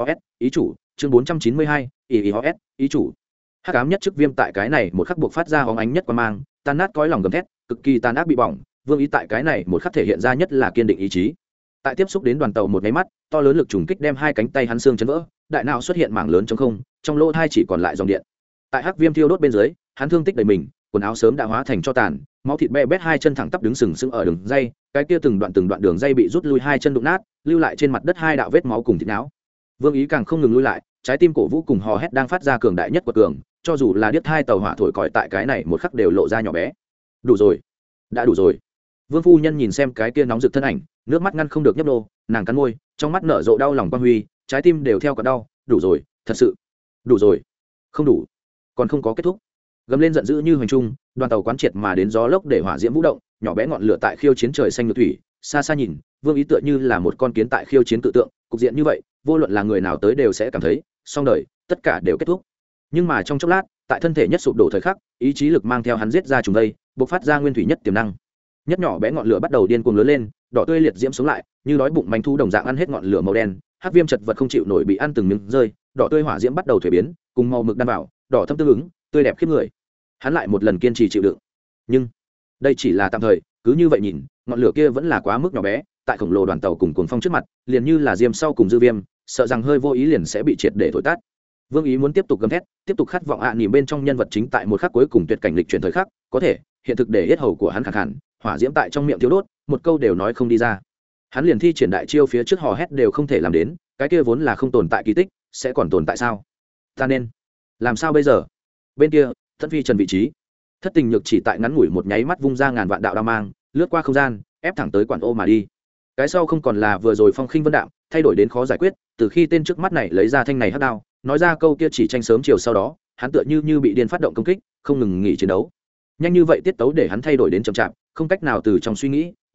ý chủ, chương 492, ý chủ. Hắc ám nhất chức viêm tại cái này một khắc buộc phát ra hóng ánh nhất qua mang, tan nát cõi lòng gầm thét, cực kỳ tàn ác bị bỏng. Vương Ý tại cái này một khắc thể hiện ra nhất là kiên định ý chí. Tại tiếp xúc đến đoàn tàu một cái mắt, to lớn lực trùng kích đem hai cánh tay hắn xương chấn vỡ, đại não xuất hiện mảng lớn trong không, trong lỗ thai chỉ còn lại dòng điện. Tại hắc viêm thiêu đốt bên dưới, hắn thương tích đầy mình, quần áo sớm đã hóa thành cho tàn, máu thịt be bét, hai chân thẳng tắp đứng sừng sững ở đường dây, cái kia từng đoạn đường dây bị rút lui, hai chân đụng nát, lưu lại trên mặt đất 2 đạo vết máu cùng thịt não. Vương Ý càng không ngừng lui lại, trái tim cổ vũ cùng hò hét đang phát ra cường đại nhất của cường, cho dù là điếc hai tàu hỏa thổi còi tại cái này một khắc đều lộ ra nhỏ bé. Đủ rồi, đã đủ rồi. Vương phu nhân nhìn xem cái kia nóng rực thân ảnh, nước mắt ngăn không được nhấp nô, nàng cắn môi, trong mắt nở rộ đau lòng quan huy, trái tim đều theo cả đau. Đủ rồi, thật sự đủ rồi. Không đủ, còn không có kết thúc. Gầm lên giận dữ như hoành trung, đoàn tàu quán triệt mà đến gió lốc để hỏa diễm vũ động, nhỏ bé ngọn lửa tại khiêu chiến trời xanh ngược thủy. Xa xa nhìn, Vương Ý tựa như là một con kiến tại khiêu chiến tự tượng, cục diện như vậy, vô luận là người nào tới đều sẽ cảm thấy xong đời, tất cả đều kết thúc. Nhưng mà trong chốc lát, tại thân thể nhất sụp đổ thời khắc, ý chí lực mang theo hắn giết ra trùng đây, bộc phát ra nguyên thủy nhất tiềm năng. Nhất nhỏ bé ngọn lửa bắt đầu điên cuồng lớn lên, đỏ tươi liệt diễm sống lại, như đói bụng manh thu đồng dạng ăn hết ngọn lửa màu đen, hắc viêm chật vật không chịu nổi bị ăn từng miếng rơi, đỏ tươi hỏa diễm bắt đầu thuế biến, cùng màu mực đan vào, đỏ thâm tương ứng, tươi đẹp khiếp người. Hắn lại một lần kiên trì chịu đựng, nhưng đây chỉ là tạm thời, cứ như vậy nhìn, ngọn lửa kia vẫn là quá mức nhỏ bé, tại khổng lồ đoàn tàu cùng cuồng phong trước mặt, liền như là diêm sau cùng dư viêm, sợ rằng hơi vô ý liền sẽ bị triệt để thổi tát. Vương Ý muốn tiếp tục gầm thét, tiếp tục khát vọng nỉm bên trong nhân vật chính tại một khắc cuối cùng tuyệt cảnh lịch chuyển thời khắc, có thể hiện thực để yết hầu của hắn khàn khàn, hỏa diễm tại trong miệng thiếu đốt, một câu đều nói không đi ra. Hắn liền thi triển đại chiêu phía trước hò hét đều không thể làm đến, cái kia vốn là không tồn tại kỳ tích, sẽ còn tồn tại sao? Ta nên làm sao bây giờ? Bên kia, Thất Phi Trần vị trí, Thất Tình Nhược chỉ tại ngắn ngủi một nháy mắt vung ra ngàn vạn đạo đao mang, lướt qua không gian, ép thẳng tới Quản Ô mà đi. Cái sau không còn là vừa rồi phong khinh vân đạm, thay đổi đến khó giải quyết, từ khi tên trước mắt này lấy ra thanh này hắc đao, nói ra câu kia chỉ tranh sớm chiều sau đó, hắn tựa như bị điên phát động công kích, không ngừng nghỉ chiến đấu. Nhanh như vậy tiết tấu để hắn thay đổi đến chậm chạp, không cách nào từ trong suy nghĩ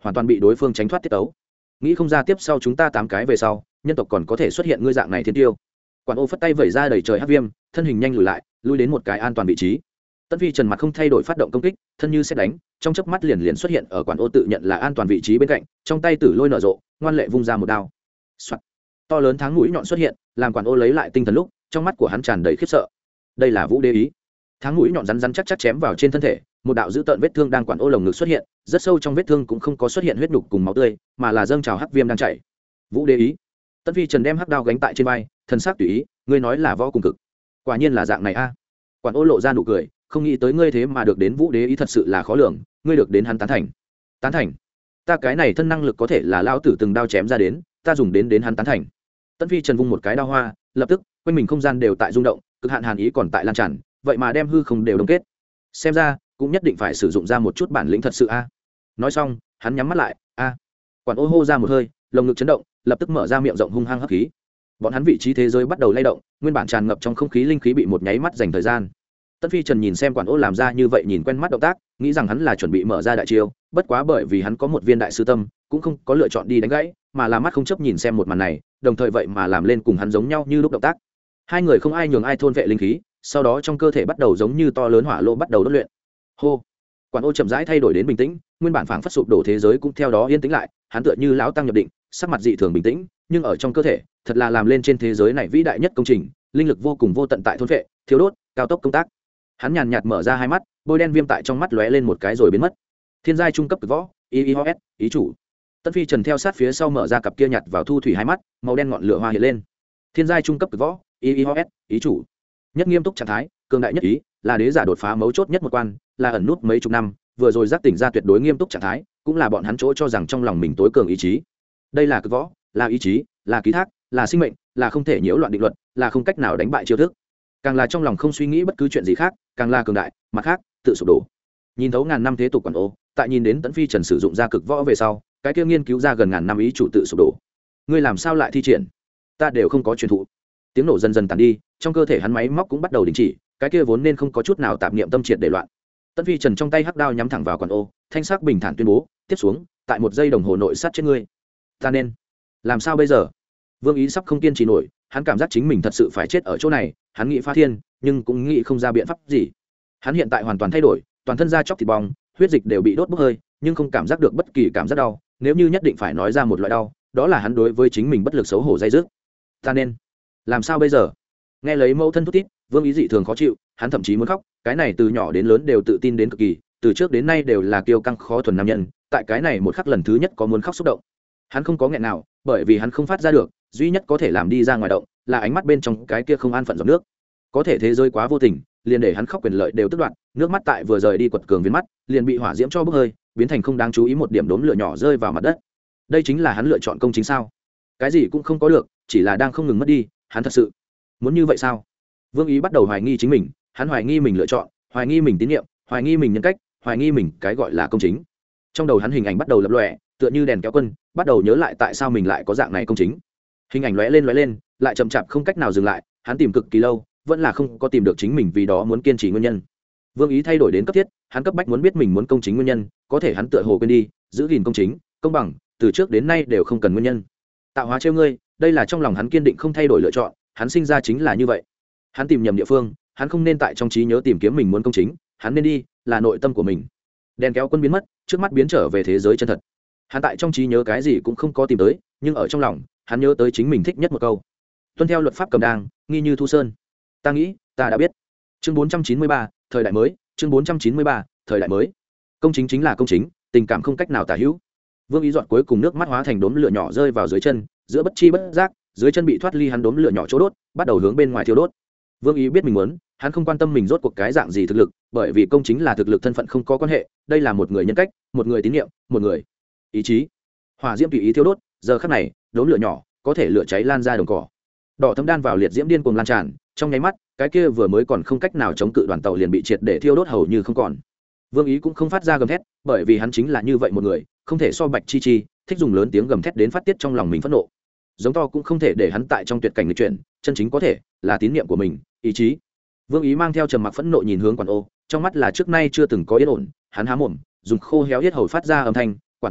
hoàn toàn bị đối phương tránh thoát tiết tấu. Nghĩ không ra tiếp sau chúng ta 8 cái về sau nhân tộc còn có thể xuất hiện ngươi dạng này thiên tiêu. Quản ô phất tay vẩy ra đầy trời hắc viêm, thân hình nhanh lùi lại, lui đến một cái an toàn vị trí. Tân Phi Trần mặt không thay đổi phát động công kích, thân như xét đánh, trong chớp mắt liền xuất hiện ở quản ô tự nhận là an toàn vị trí bên cạnh, trong tay tử lôi nở rộ, ngoan lệ vung ra một đao. Soạt. To lớn tháng mũi nhọn xuất hiện, làm quản ô lấy lại tinh thần lúc, trong mắt của hắn tràn đầy khiếp sợ. Đây là Vũ Đế ý. Tháng mũi nhọn rắn rắn chắc chắc chém vào trên thân thể, một đạo dữ tợn vết thương đang quản ô lồng ngực xuất hiện, rất sâu trong vết thương cũng không có xuất hiện huyết nhục cùng máu tươi, mà là dâng trào hắc viêm đang chảy. Vũ Đế ý. Tân Phi Trần đem hắc đao gánh tại trên vai, thần sắc tùy ý, ngươi nói là võ cùng cực. Quả nhiên là dạng này a. Quản ô lộ ra nụ cười, không nghĩ tới ngươi thế mà được đến Vũ Đế ý thật sự là khó lường, ngươi được đến hắn tán thành. Tán thành? Ta cái này thân năng lực có thể là lão tử từng đao chém ra đến, ta dùng đến hắn tán thành. Tân Phi Trần vung một cái đao hoa, lập tức quanh mình không gian đều tại rung động, cực hạn hàn ý còn tại lan tràn, vậy mà đem hư không đều đông kết. Xem ra cũng nhất định phải sử dụng ra một chút bản lĩnh thật sự a. Nói xong, hắn nhắm mắt lại, a. Quản ô hô ra một hơi, lồng ngực chấn động, lập tức mở ra miệng rộng hung hăng hấp khí. Bọn hắn vị trí thế giới bắt đầu lay động, nguyên bản tràn ngập trong không khí linh khí bị một nháy mắt dành thời gian. Tân Phi Trần nhìn xem quản ô làm ra như vậy nhìn quen mắt động tác, nghĩ rằng hắn là chuẩn bị mở ra đại chiêu, bất quá bởi vì hắn có một viên đại sư tâm, cũng không có lựa chọn đi đánh gãy, mà là mắt không chấp nhìn xem một màn này, đồng thời vậy mà làm lên cùng hắn giống nhau như lúc động tác. Hai người không ai nhường ai thôn vệ linh khí, sau đó trong cơ thể bắt đầu giống như to lớn hỏa lô bắt đầu đốt luyện. Hô. Quản ô chậm rãi thay đổi đến bình tĩnh, nguyên bản phảng phất sụp đổ thế giới cũng theo đó yên tĩnh lại, hắn tựa như lão tăng nhập định, sắc mặt dị thường bình tĩnh, nhưng ở trong cơ thể, thật là làm lên trên thế giới này vĩ đại nhất công trình, linh lực vô cùng vô tận tại thôn vệ, thiếu đốt, cao tốc công tác. Hắn nhàn nhạt mở ra hai mắt, bôi đen viêm tại trong mắt lóe lên một cái rồi biến mất. Thiên giai trung cấp cực võ, IIOS, ý chủ. Tân Phi Trần theo sát phía sau mở ra cặp kia nhạt vào thu thủy hai mắt, màu đen ngọn lửa hoa hiện lên. Thiên giai trung cấp cực võ, IIOS, ý chủ. Nhất nghiêm túc trạng thái, cường đại nhất ý, là đế giả đột phá mấu chốt nhất một quan, là ẩn nút mấy chục năm, vừa rồi giác tỉnh ra tuyệt đối nghiêm túc trạng thái, cũng là bọn hắn chỗ cho rằng trong lòng mình tối cường ý chí. Đây là cực võ, là ý chí, là ký thác, là sinh mệnh, là không thể nhiễu loạn định luật, là không cách nào đánh bại chiêu thức. Càng là trong lòng không suy nghĩ bất cứ chuyện gì khác, càng là cường đại, mặt khác tự sụp đổ. Nhìn thấu ngàn năm thế tục quản ô, tại nhìn đến Tấn Phi Trần sử dụng ra cực võ về sau, cái kia nghiên cứu ra gần ngàn năm ý chủ tự sụp đổ. Ngươi làm sao lại thi triển? Ta đều không có truyền thụ. Tiếng nổ dần dần tàn đi, trong cơ thể hắn máy móc cũng bắt đầu đình chỉ, cái kia vốn nên không có chút nào tạp niệm tâm triệt để loạn. Tấn Phi Trần trong tay hắc đao nhắm thẳng vào quản ô, thanh sắc bình thản tuyên bố, tiếp xuống, tại một giây đồng hồ nội sát chết ngươi. Ta nên làm sao bây giờ? Vương Ý sắp không kiên trì nổi, hắn cảm giác chính mình thật sự phải chết ở chỗ này, hắn nghĩ phá thiên, nhưng cũng nghĩ không ra biện pháp gì. Hắn hiện tại hoàn toàn thay đổi, toàn thân da chóc thịt bong, huyết dịch đều bị đốt bốc hơi, nhưng không cảm giác được bất kỳ cảm giác đau, nếu như nhất định phải nói ra một loại đau, đó là hắn đối với chính mình bất lực xấu hổ dây dứt. Ta nên làm sao bây giờ? Nghe lấy mẫu thân thút thít, Vương Ý dị thường khó chịu, hắn thậm chí muốn khóc, cái này từ nhỏ đến lớn đều tự tin đến cực kỳ, từ trước đến nay đều là kiêu căng khó thuần nam nhân, tại cái này một khắc lần thứ nhất có muốn khóc xúc động. Hắn không có nghẹn nào, bởi vì hắn không phát ra được, duy nhất có thể làm đi ra ngoài động là ánh mắt bên trong cái kia không an phận giọt nước. Có thể thế giới quá vô tình, liền để hắn khóc quyền lợi đều tức đoạn, nước mắt tại vừa rời đi quật cường viên mắt, liền bị hỏa diễm cho bốc hơi, biến thành không đáng chú ý một điểm đốm lửa nhỏ rơi vào mặt đất. Đây chính là hắn lựa chọn công chính sao? Cái gì cũng không có được, chỉ là đang không ngừng mất đi, hắn thật sự muốn như vậy sao? Vương Ý bắt đầu hoài nghi chính mình, hắn hoài nghi mình lựa chọn, hoài nghi mình tín nhiệm, hoài nghi mình nhân cách, hoài nghi mình cái gọi là công chính. Trong đầu hắn hình ảnh bắt đầu lập lòe, tựa như đèn kéo quân, bắt đầu nhớ lại tại sao mình lại có dạng này công chính. Hình ảnh lóe lên, lại chậm chạp không cách nào dừng lại, hắn tìm cực kỳ lâu, vẫn là không có tìm được chính mình vì đó muốn kiên trì nguyên nhân. Vương Ý thay đổi đến cấp thiết, hắn cấp bách muốn biết mình muốn công chính nguyên nhân, có thể hắn tựa hồ quên đi, giữ gìn công chính, công bằng, từ trước đến nay đều không cần nguyên nhân. Tạo hóa trêu ngươi, đây là trong lòng hắn kiên định không thay đổi lựa chọn, hắn sinh ra chính là như vậy. Hắn tìm nhầm địa phương, hắn không nên tại trong trí nhớ tìm kiếm mình muốn công chính, hắn nên đi là nội tâm của mình. Đèn kéo quân biến mất, trước mắt biến trở về thế giới chân thật. Hắn tại trong trí nhớ cái gì cũng không có tìm tới, nhưng ở trong lòng, hắn nhớ tới chính mình thích nhất một câu: tuân theo luật pháp cầm đang, nghi như thu sơn. Ta nghĩ, ta đã biết. Chương 493, thời đại mới. Chương 493, thời đại mới. Công chính chính là công chính, tình cảm không cách nào tả hữu. Vương Ý dọn cuối cùng nước mắt hóa thành đốm lửa nhỏ rơi vào dưới chân, giữa bất chi bất giác, dưới chân bị thoát ly hắn đốm lửa nhỏ chỗ đốt, bắt đầu hướng bên ngoài thiêu đốt. Vương Ý biết mình muốn, hắn không quan tâm mình rốt cuộc cái dạng gì thực lực, bởi vì công chính là thực lực thân phận không có quan hệ, đây là một người nhân cách, một người tín nhiệm, một người ý chí. Hỏa diễm tùy ý thiêu đốt, giờ khắc này, đốm lửa nhỏ có thể lửa cháy lan ra đồng cỏ. Đỏ thấm đan vào liệt diễm điên cuồng lan tràn, trong nháy mắt, cái kia vừa mới còn không cách nào chống cự đoàn tàu liền bị triệt để thiêu đốt hầu như không còn. Vương Ý cũng không phát ra gầm thét, bởi vì hắn chính là như vậy một người, không thể so Bạch Chi Chi, thích dùng lớn tiếng gầm thét đến phát tiết trong lòng mình phẫn nộ. Giống to cũng không thể để hắn tại trong tuyệt cảnh nghịch chuyển, chân chính có thể là tín niệm của mình, ý chí. Vương Ý mang theo trầm mặc phẫn nộ nhìn hướng Quản ô, trong mắt là trước nay chưa từng có yên ổn, hắn há mồm, dùng khô héo yết hầu phát ra âm thanh, "Quản ô,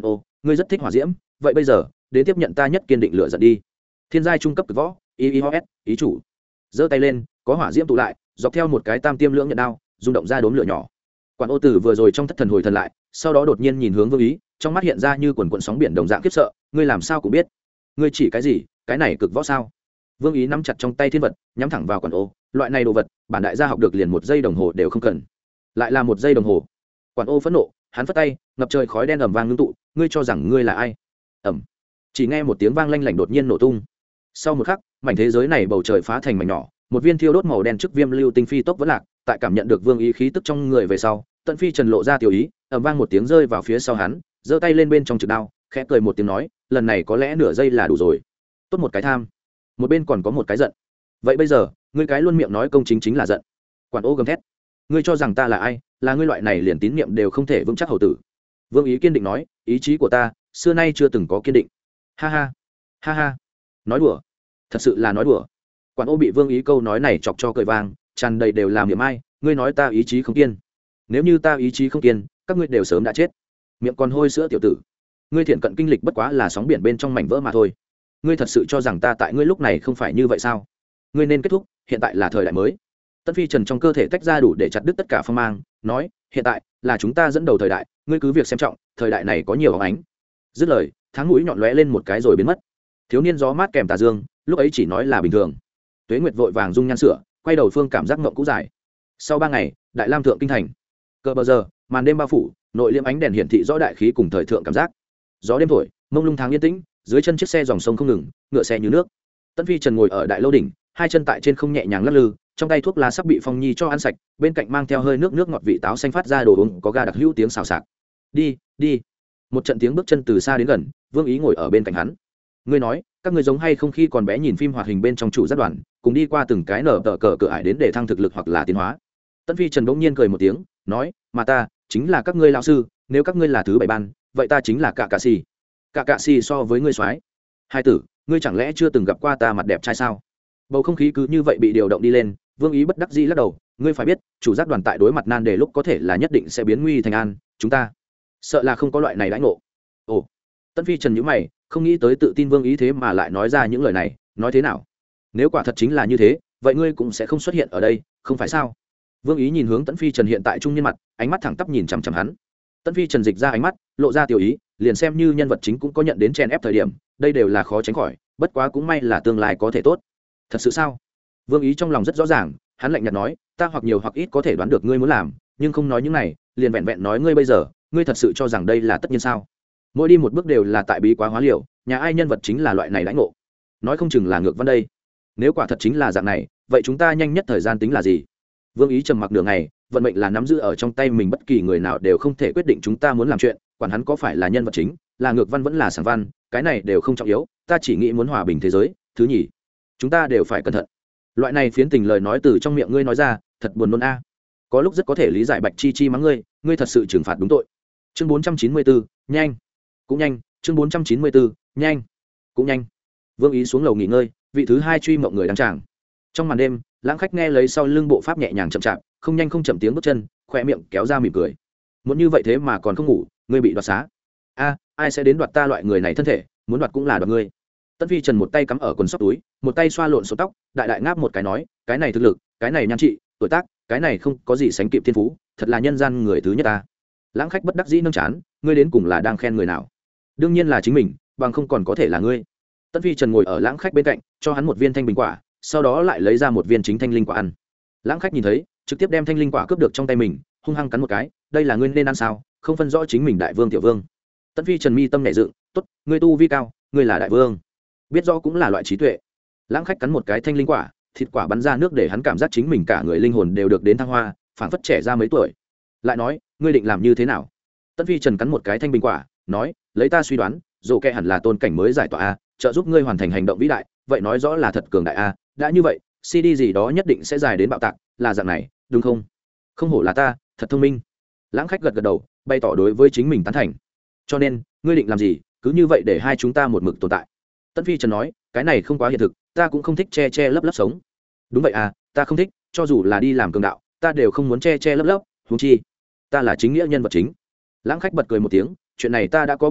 ngươi rất thích hỏa diễm, vậy bây giờ đến tiếp nhận ta nhất kiên định lựa giận đi. Thiên giai trung cấp cực võ, IIOS, ý chủ. Giơ tay lên, có hỏa diễm tụ lại, dọc theo một cái tam tiêm lưỡng nhận đao, rung động ra đốm lửa nhỏ. Quản Ô Tử vừa rồi trong thất thần hồi thần lại, sau đó đột nhiên nhìn hướng Vương Ý, trong mắt hiện ra như quần quần sóng biển đồng dạng khiếp sợ, ngươi làm sao cũng biết? Ngươi chỉ cái gì? Cái này cực võ sao? Vương Ý nắm chặt trong tay thiên vật, nhắm thẳng vào Quản Ô, loại này đồ vật, bản đại gia học được liền 1 giây đồng hồ đều không cần. Lại là 1 giây đồng hồ. Quản Ô phẫn nộ, hắn phất tay, ngập trời khói đen ầm vang ngưng tụ, ngươi cho rằng ngươi là ai? Ầm. Chỉ nghe một tiếng vang lanh lảnh đột nhiên nổ tung. Sau một khắc, mảnh thế giới này bầu trời phá thành mảnh nhỏ, một viên thiêu đốt màu đen trước viêm lưu tinh phi tốc vẫn lạc, tại cảm nhận được Vương Ý khí tức trong người về sau, Tận Phi Trần lộ ra tiểu ý, ầm vang một tiếng rơi vào phía sau hắn, giơ tay lên bên trong trực đao, khẽ cười một tiếng nói, lần này có lẽ nửa giây là đủ rồi. Tốt một cái tham, một bên còn có một cái giận. Vậy bây giờ, ngươi cái luôn miệng nói công chính chính là giận. Quản Ô gầm thét, ngươi cho rằng ta là ai? Là ngươi loại này liền tín niệm đều không thể vững chắc hầu tử. Vương Ý kiên định nói, ý chí của ta xưa nay chưa từng có kiên định. Ha ha, ha ha, nói đùa, thật sự là nói đùa. Quản Ô bị Vương Ý câu nói này chọc cho cười vang, tràn đầy đều làm niệm ai, ngươi nói ta ý chí không kiên, nếu như ta ý chí không kiên, các ngươi đều sớm đã chết. Miệng còn hôi sữa tiểu tử, ngươi thiện cận kinh lịch bất quá là sóng biển bên trong mảnh vỡ mà thôi. Ngươi thật sự cho rằng ta tại ngươi lúc này không phải như vậy sao? Ngươi nên kết thúc, hiện tại là thời đại mới. Tận Phi Trần trong cơ thể tách ra đủ để chặt đứt tất cả phong mang, nói, hiện tại là chúng ta dẫn đầu thời đại, ngươi cứ việc xem trọng, thời đại này có nhiều óng ánh. Dứt lời, tháng mũi nhọn lóe lên một cái rồi biến mất. Thiếu niên gió mát kèm tà dương, lúc ấy chỉ nói là bình thường. Tuế Nguyệt vội vàng dung nhan sửa, quay đầu phương cảm giác ngậm cũ dài. Sau 3 ngày, Đại Lam thượng kinh thành. Cờ bờ giờ, màn đêm bao phủ, nội liễm ánh đèn hiển thị rõ đại khí cùng thời thượng cảm giác. Gió đêm thổi, mông lung tháng yên tĩnh, dưới chân chiếc xe dòng sông không ngừng, ngựa xe như nước. Tận Phi Trần ngồi ở đại lâu đỉnh, hai chân tại trên không nhẹ nhàng lắc lư, trong tay thuốc lá sắp bị Phong Nhi cho ăn sạch, bên cạnh mang theo hơi nước ngọt vị táo xanh phát ra đồ uống có ga đặc hữu tiếng xào xạc. Đi, đi. Một trận tiếng bước chân từ xa đến gần, Vương Ý ngồi ở bên cạnh hắn. Ngươi nói, các ngươi giống hay không khi còn bé nhìn phim hoạt hình bên trong chủ giác đoàn, cùng đi qua từng cái nở tờ cờ cửa ải đến để thăng thực lực hoặc là tiến hóa. Tận Phi Trần bỗng nhiên cười một tiếng, nói, mà ta chính là các ngươi lão sư, nếu các ngươi là thứ 7 ban, vậy ta chính là Cạ Xì. Cạ Xì so với ngươi soái. Hai tử, ngươi chẳng lẽ chưa từng gặp qua ta mặt đẹp trai sao? Bầu không khí cứ như vậy bị điều động đi lên, Vương Ý bất đắc dĩ lắc đầu, ngươi phải biết, chủ giác đoàn tại đối mặt nan đề lúc có thể là nhất định sẽ biến nguy thành an, chúng ta sợ là không có loại này đãi ngộ. Ồ. Tận Phi Trần nhíu mày, không nghĩ tới tự tin Vương Ý thế mà lại nói ra những lời này, nói thế nào? Nếu quả thật chính là như thế, vậy ngươi cũng sẽ không xuất hiện ở đây, không phải sao? Vương Ý nhìn hướng Tận Phi Trần hiện tại trung niên mặt, ánh mắt thẳng tắp nhìn chằm chằm hắn. Tận Phi Trần dịch ra ánh mắt, lộ ra tiểu ý, liền xem như nhân vật chính cũng có nhận đến chèn ép thời điểm, đây đều là khó tránh khỏi, bất quá cũng may là tương lai có thể tốt. Thật sự sao? Vương Ý trong lòng rất rõ ràng, hắn lạnh nhạt nói, ta hoặc nhiều hoặc ít có thể đoán được ngươi muốn làm, nhưng không nói những này, liền vẹn vẹn nói ngươi bây giờ, ngươi thật sự cho rằng đây là tất nhiên sao? Mỗi đi một bước đều là tại bí quá hóa liều, nhà ai nhân vật chính là loại này đãi ngộ, nói không chừng là ngược văn đây. Nếu quả thật chính là dạng này, vậy chúng ta nhanh nhất thời gian tính là gì? Vương Ý trầm mặc nửa ngày, vận mệnh là nắm giữ ở trong tay mình, bất kỳ người nào đều không thể quyết định chúng ta muốn làm chuyện, quản hắn có phải là nhân vật chính, là ngược văn vẫn là sảng văn, cái này đều không trọng yếu, ta chỉ nghĩ muốn hòa bình thế giới. Thứ nhì, chúng ta đều phải cẩn thận. Loại này phiến tình lời nói từ trong miệng ngươi nói ra, thật buồn nôn a. Có lúc rất có thể lý giải Bạch Chi Chi mắng ngươi thật sự trừng phạt đúng tội. Chương 494, nhanh, cũng nhanh, chương 494, nhanh, cũng nhanh. Vương Ý xuống lầu nghỉ ngơi, vị thứ hai truy mộng người đăng tràng. Trong màn đêm, lãng khách nghe lấy sau lưng bộ pháp nhẹ nhàng chậm chạp, không nhanh không chậm tiếng bước chân, khoe miệng kéo ra mỉm cười. Muốn như vậy thế mà còn không ngủ, ngươi bị đoạt xá. A, ai sẽ đến đoạt ta loại người này thân thể, muốn đoạt cũng là đoạt ngươi. Tận Phi Trần một tay cắm ở quần sóc túi, một tay xoa lộn số tóc, đại đại ngáp một cái nói, cái này thực lực, cái này nhan trị, tuổi tác, cái này không có gì sánh kịp thiên phú, thật là nhân gian người thứ nhất ta. Lãng khách bất đắc dĩ nâng chán, ngươi đến cùng là đang khen người nào? Đương nhiên là chính mình, bằng không còn có thể là ngươi. Tận Phi Trần ngồi ở lãng khách bên cạnh, cho hắn một viên thanh bình quả, sau đó lại lấy ra một viên chính thanh linh quả ăn. Lãng khách nhìn thấy, trực tiếp đem thanh linh quả cướp được trong tay mình, hung hăng cắn một cái, đây là ngươi nên ăn sao? Không phân rõ chính mình đại vương tiểu vương. Tận Phi Trần mi tâm nảy dựng, tốt, ngươi tu vi cao, ngươi là đại vương, biết rõ cũng là loại trí tuệ. Lãng khách cắn một cái thanh linh quả, thịt quả bắn ra nước để hắn cảm giác chính mình cả người linh hồn đều được đến thăng hoa, phảng phất trẻ ra mấy tuổi. Lại nói, ngươi định làm như thế nào? Tận Phi Trần cắn một cái thanh bình quả, nói, lấy ta suy đoán, dù kẻ hẳn là tôn cảnh mới giải tỏa a, trợ giúp ngươi hoàn thành hành động vĩ đại, vậy nói rõ là thật cường đại a, đã như vậy, CD gì đó nhất định sẽ dài đến bạo tạc, là dạng này, đúng không? Không hổ là ta, thật thông minh. Lãng khách gật gật đầu, bày tỏ đối với chính mình tán thành. Cho nên, ngươi định làm gì, cứ như vậy để hai chúng ta một mực tồn tại. Tận Phi Trần nói, cái này không quá hiện thực, ta cũng không thích che che lấp lấp sống. Đúng vậy à, ta không thích, cho dù là đi làm cường đạo, ta đều không muốn che che lấp lấp, huống chi ta là chính nghĩa nhân vật chính. Lãng khách bật cười một tiếng, chuyện này ta đã có biện pháp,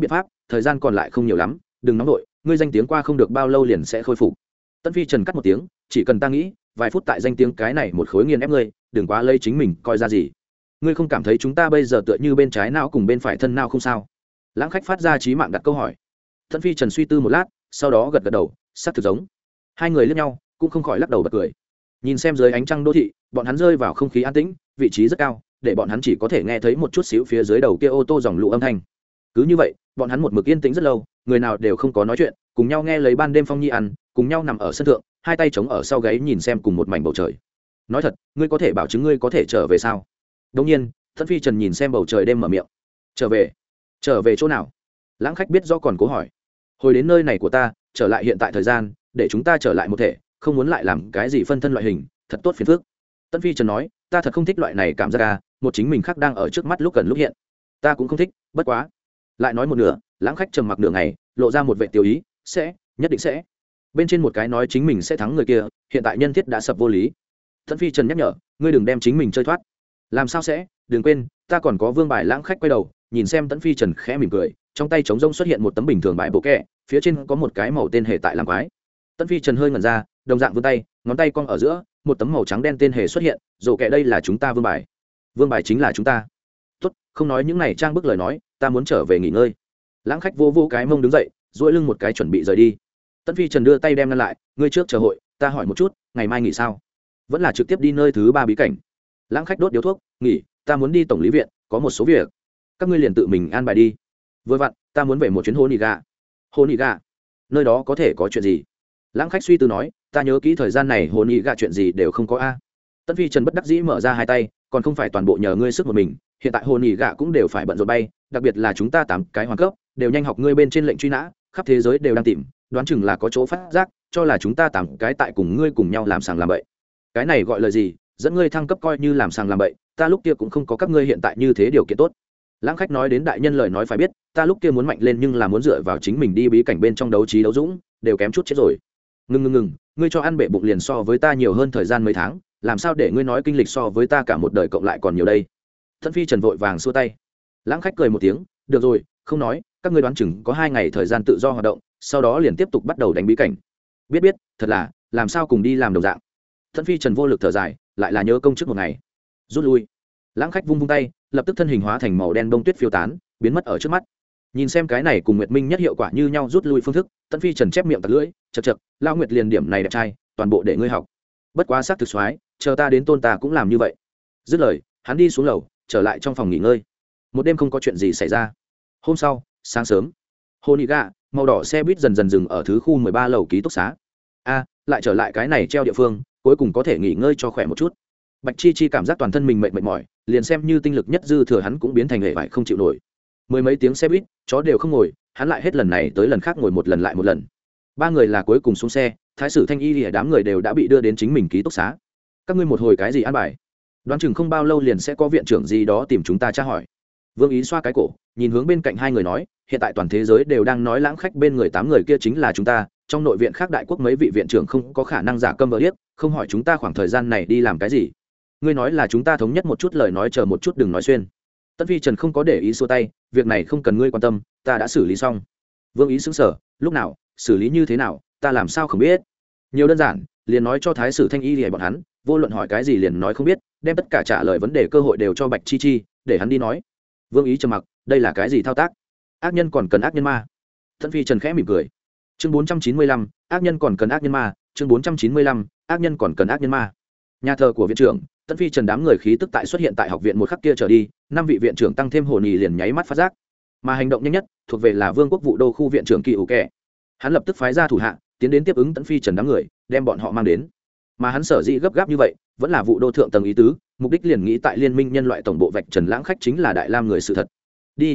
thời gian còn lại không nhiều lắm, đừng nóng vội, ngươi danh tiếng qua không được bao lâu liền sẽ khôi phục. Tân Phi Trần cắt một tiếng, chỉ cần ta nghĩ vài phút tại danh tiếng cái này một khối nghiền ép ngươi, đừng quá lấy chính mình coi ra gì. Ngươi không cảm thấy chúng ta bây giờ tựa như bên trái não cùng bên phải thân não không sao? Lãng khách phát ra trí mạng đặt câu hỏi. Tân Phi Trần suy tư một lát, sau đó gật gật đầu, xác thực giống. Hai người liếc nhau, cũng không khỏi lắc đầu bật cười. Nhìn xem dưới ánh trăng đô thị, bọn hắn rơi vào không khí an tĩnh, vị trí rất cao, để bọn hắn chỉ có thể nghe thấy một chút xíu phía dưới đầu kia ô tô dòng lũ âm thanh. Cứ như vậy, bọn hắn một mực yên tĩnh rất lâu, người nào đều không có nói chuyện, cùng nhau nghe lấy ban đêm phong nhi ăn, cùng nhau nằm ở sân thượng, hai tay chống ở sau gáy nhìn xem cùng một mảnh bầu trời. Nói thật, ngươi có thể bảo chứng ngươi có thể trở về sao? Đương nhiên, Thất Phi Trần nhìn xem bầu trời đêm mở miệng. Trở về? Trở về chỗ nào? Lãng khách biết rõ còn cố hỏi. Hồi đến nơi này của ta, trở lại hiện tại thời gian, để chúng ta trở lại một thể, không muốn lại làm cái gì phân thân loại hình, thật tốt phiền phức. Tân Phi Trần nói, ta thật không thích loại này cảm giác à, một chính mình khác đang ở trước mắt lúc gần lúc hiện. Ta cũng không thích, bất quá. Lại nói một nửa, lãng khách trầm mặc nửa ngày, lộ ra một vẻ tiêu ý, sẽ, nhất định sẽ. Bên trên một cái nói chính mình sẽ thắng người kia, hiện tại nhân thiết đã sập vô lý. Tân Phi Trần nhắc nhở, ngươi đừng đem chính mình chơi thoát. Làm sao sẽ, đừng quên, ta còn có vương bài. Lãng khách quay đầu, nhìn xem Tân Phi Trần khẽ mỉm cười, trong tay trống rông xuất hiện một tấm bình thường bài bộ kẹ, phía trên có một cái màu tên hề tại làm quái. Tân Phi Trần hơi ngẩn ra, đồng dạng vươn tay, ngón tay cong ở giữa, một tấm màu trắng đen tên hề xuất hiện, rồ kẹ đây là chúng ta vương bài. Vương bài chính là chúng ta. Tốt, không nói những này trang bức lời nói, ta muốn trở về nghỉ ngơi. Lãng khách vô vô cái mông đứng dậy, duỗi lưng một cái chuẩn bị rời đi. Tân Phi Trần đưa tay đem ngăn lại, ngươi trước chờ hội, ta hỏi một chút, ngày mai nghỉ sao? Vẫn là trực tiếp đi nơi thứ ba bí cảnh. Lãng khách đốt điếu thuốc, nghỉ, ta muốn đi tổng lý viện, có một số việc. Các ngươi liền tự mình an bài đi. Vừa vặn, ta muốn về một chuyến Honiga. Honiga? Nơi đó có thể có chuyện gì? Lãng khách suy tư nói, ta nhớ kỹ thời gian này Honiga chuyện gì đều không có a. Tân Phi Trần bất đắc dĩ mở ra hai tay, còn không phải toàn bộ nhờ ngươi sức một mình, hiện tại Honiga cũng đều phải bận rộn bay, đặc biệt là chúng ta 8 cái hoàng cấp, đều nhanh học ngươi bên trên lệnh truy nã, khắp thế giới đều đang tìm, đoán chừng là có chỗ phát giác, cho là chúng ta 8 cái tại cùng ngươi cùng nhau làm sàng làm bậy. Cái này gọi là gì? Dẫn ngươi thăng cấp coi như làm sàng làm bậy, ta lúc kia cũng không có các ngươi hiện tại như thế điều kiện tốt. Lãng khách nói đến đại nhân lời nói phải biết, ta lúc kia muốn mạnh lên nhưng là muốn dựa vào chính mình đi bí cảnh bên trong đấu trí đấu dũng, đều kém chút chết rồi. Ngừng, ngươi cho ăn bể bụng liền so với ta nhiều hơn thời gian mấy tháng, làm sao để ngươi nói kinh lịch so với ta cả một đời cộng lại còn nhiều đây? Thân Phi Trần vội vàng xua tay. Lãng khách cười một tiếng, được rồi, không nói, các ngươi đoán chừng có 2 ngày thời gian tự do hoạt động, sau đó liền tiếp tục bắt đầu đánh bí cảnh. Biết, thật là, làm sao cùng đi làm đồng dạng. Thân Phi Trần vô lực thở dài, lại là nhớ công chức một ngày. Rút lui. Lãng khách vung vung tay, lập tức thân hình hóa thành màu đen bông tuyết phiêu tán, biến mất ở trước mắt. Nhìn xem cái này cùng Nguyệt Minh nhất hiệu quả như nhau rút lui phương thức, Tân Phi Trần chép miệng tặc lưỡi, chậc, lao Nguyệt liền điểm này đẹp trai, toàn bộ để ngươi học. Bất quá sắc thực soái, chờ ta đến tôn ta cũng làm như vậy. Dứt lời, hắn đi xuống lầu, trở lại trong phòng nghỉ ngơi. Một đêm không có chuyện gì xảy ra. Hôm sau, sáng sớm, Honiga, màu đỏ xe buýt dần dần dừng ở thứ khu 13 lầu ký túc xá. Lại trở lại cái này treo địa phương, cuối cùng có thể nghỉ ngơi cho khỏe một chút. Bạch Chi Chi cảm giác toàn thân mình mệt mỏi, liền xem như tinh lực nhất dư thừa hắn cũng biến thành hệ vải không chịu nổi. Mười mấy tiếng xe buýt, chó đều không ngồi, hắn lại hết lần này tới lần khác ngồi một lần lại một lần. 3 người là cuối cùng xuống xe, Thái sử Thanh Y lìa đám người đều đã bị đưa đến chính mình ký túc xá. Các ngươi một hồi cái gì an bài? Đoán chừng không bao lâu liền sẽ có viện trưởng gì đó tìm chúng ta tra hỏi. Vương Ý xoa cái cổ, nhìn hướng bên cạnh hai người nói, hiện tại toàn thế giới đều đang nói Lãng khách bên người 8 người kia chính là chúng ta, trong nội viện khác đại quốc mấy vị viện trưởng không có khả năng giả câm vờ điếc, không hỏi chúng ta khoảng thời gian này đi làm cái gì. Ngươi nói là chúng ta thống nhất một chút lời nói, chờ một chút đừng nói xuyên. Tân Phi Trần không có để ý xua tay, việc này không cần ngươi quan tâm, ta đã xử lý xong. Vương Ý sững sờ, lúc nào, xử lý như thế nào, ta làm sao không biết. Nhiều đơn giản, liền nói cho Thái sử Thanh Y thì bọn hắn, vô luận hỏi cái gì liền nói không biết, đem tất cả trả lời vấn đề cơ hội đều cho Bạch Chi Chi, để hắn đi nói. Vương Ý trầm mặc, đây là cái gì thao tác? Ác nhân còn cần ác nhân ma. Tân Phi Trần khẽ mỉm cười. Chương 495, ác nhân còn cần ác nhân ma, chương 495, ác nhân còn cần ác nhân ma. Nhà thờ của viện trưởng, Tân Phi Trần đám người khí tức tại xuất hiện tại học viện một khắc kia trở đi, 5 vị viện trưởng tăng thêm hồn nhì liền nháy mắt phát giác. Mà hành động nhanh nhất thuộc về là Vương quốc vụ đô khu viện trưởng Kỳ Ủ Kệ. Hắn lập tức phái ra thủ hạ, tiến đến tiếp ứng Tân Phi Trần đám người, đem bọn họ mang đến. Mà hắn sở dĩ gấp gáp như vậy, vẫn là vụ đô thượng tầng ý tứ, mục đích liền nghĩ tại liên minh nhân loại tổng bộ vạch trần Lãng khách chính là Đại Lam người sự thật. Đi.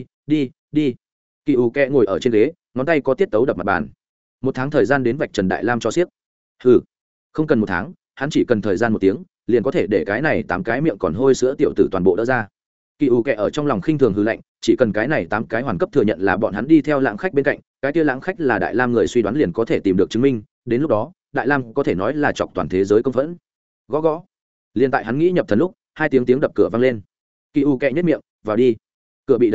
Kỳ Ủ Kệ ngồi ở trên ghế, ngón tay có tiết tấu đập mặt bàn. 1 tháng thời gian đến vạch trần Đại Lam cho xiếc. Không cần 1 tháng, hắn chỉ cần thời gian 1 tiếng, liền có thể để cái này 8 cái miệng còn hôi sữa tiểu tử toàn bộ đỡ ra. Kỳ Ủ Kệ ở trong lòng khinh thường hừ lạnh, chỉ cần cái này 8 cái hoàn cấp thừa nhận là bọn hắn đi theo Lãng khách bên cạnh, cái kia Lãng khách là Đại Lam người suy đoán liền có thể tìm được chứng minh, đến lúc đó, Đại Lam có thể nói là chọc toàn thế giới công phẫn. Gõ. Liên tại hắn nghĩ nhập thần lúc, 2 tiếng đập cửa vang lên. Kỳ Ủ Kệ nhếch miệng, vào đi. Cửa bị đẩy ra,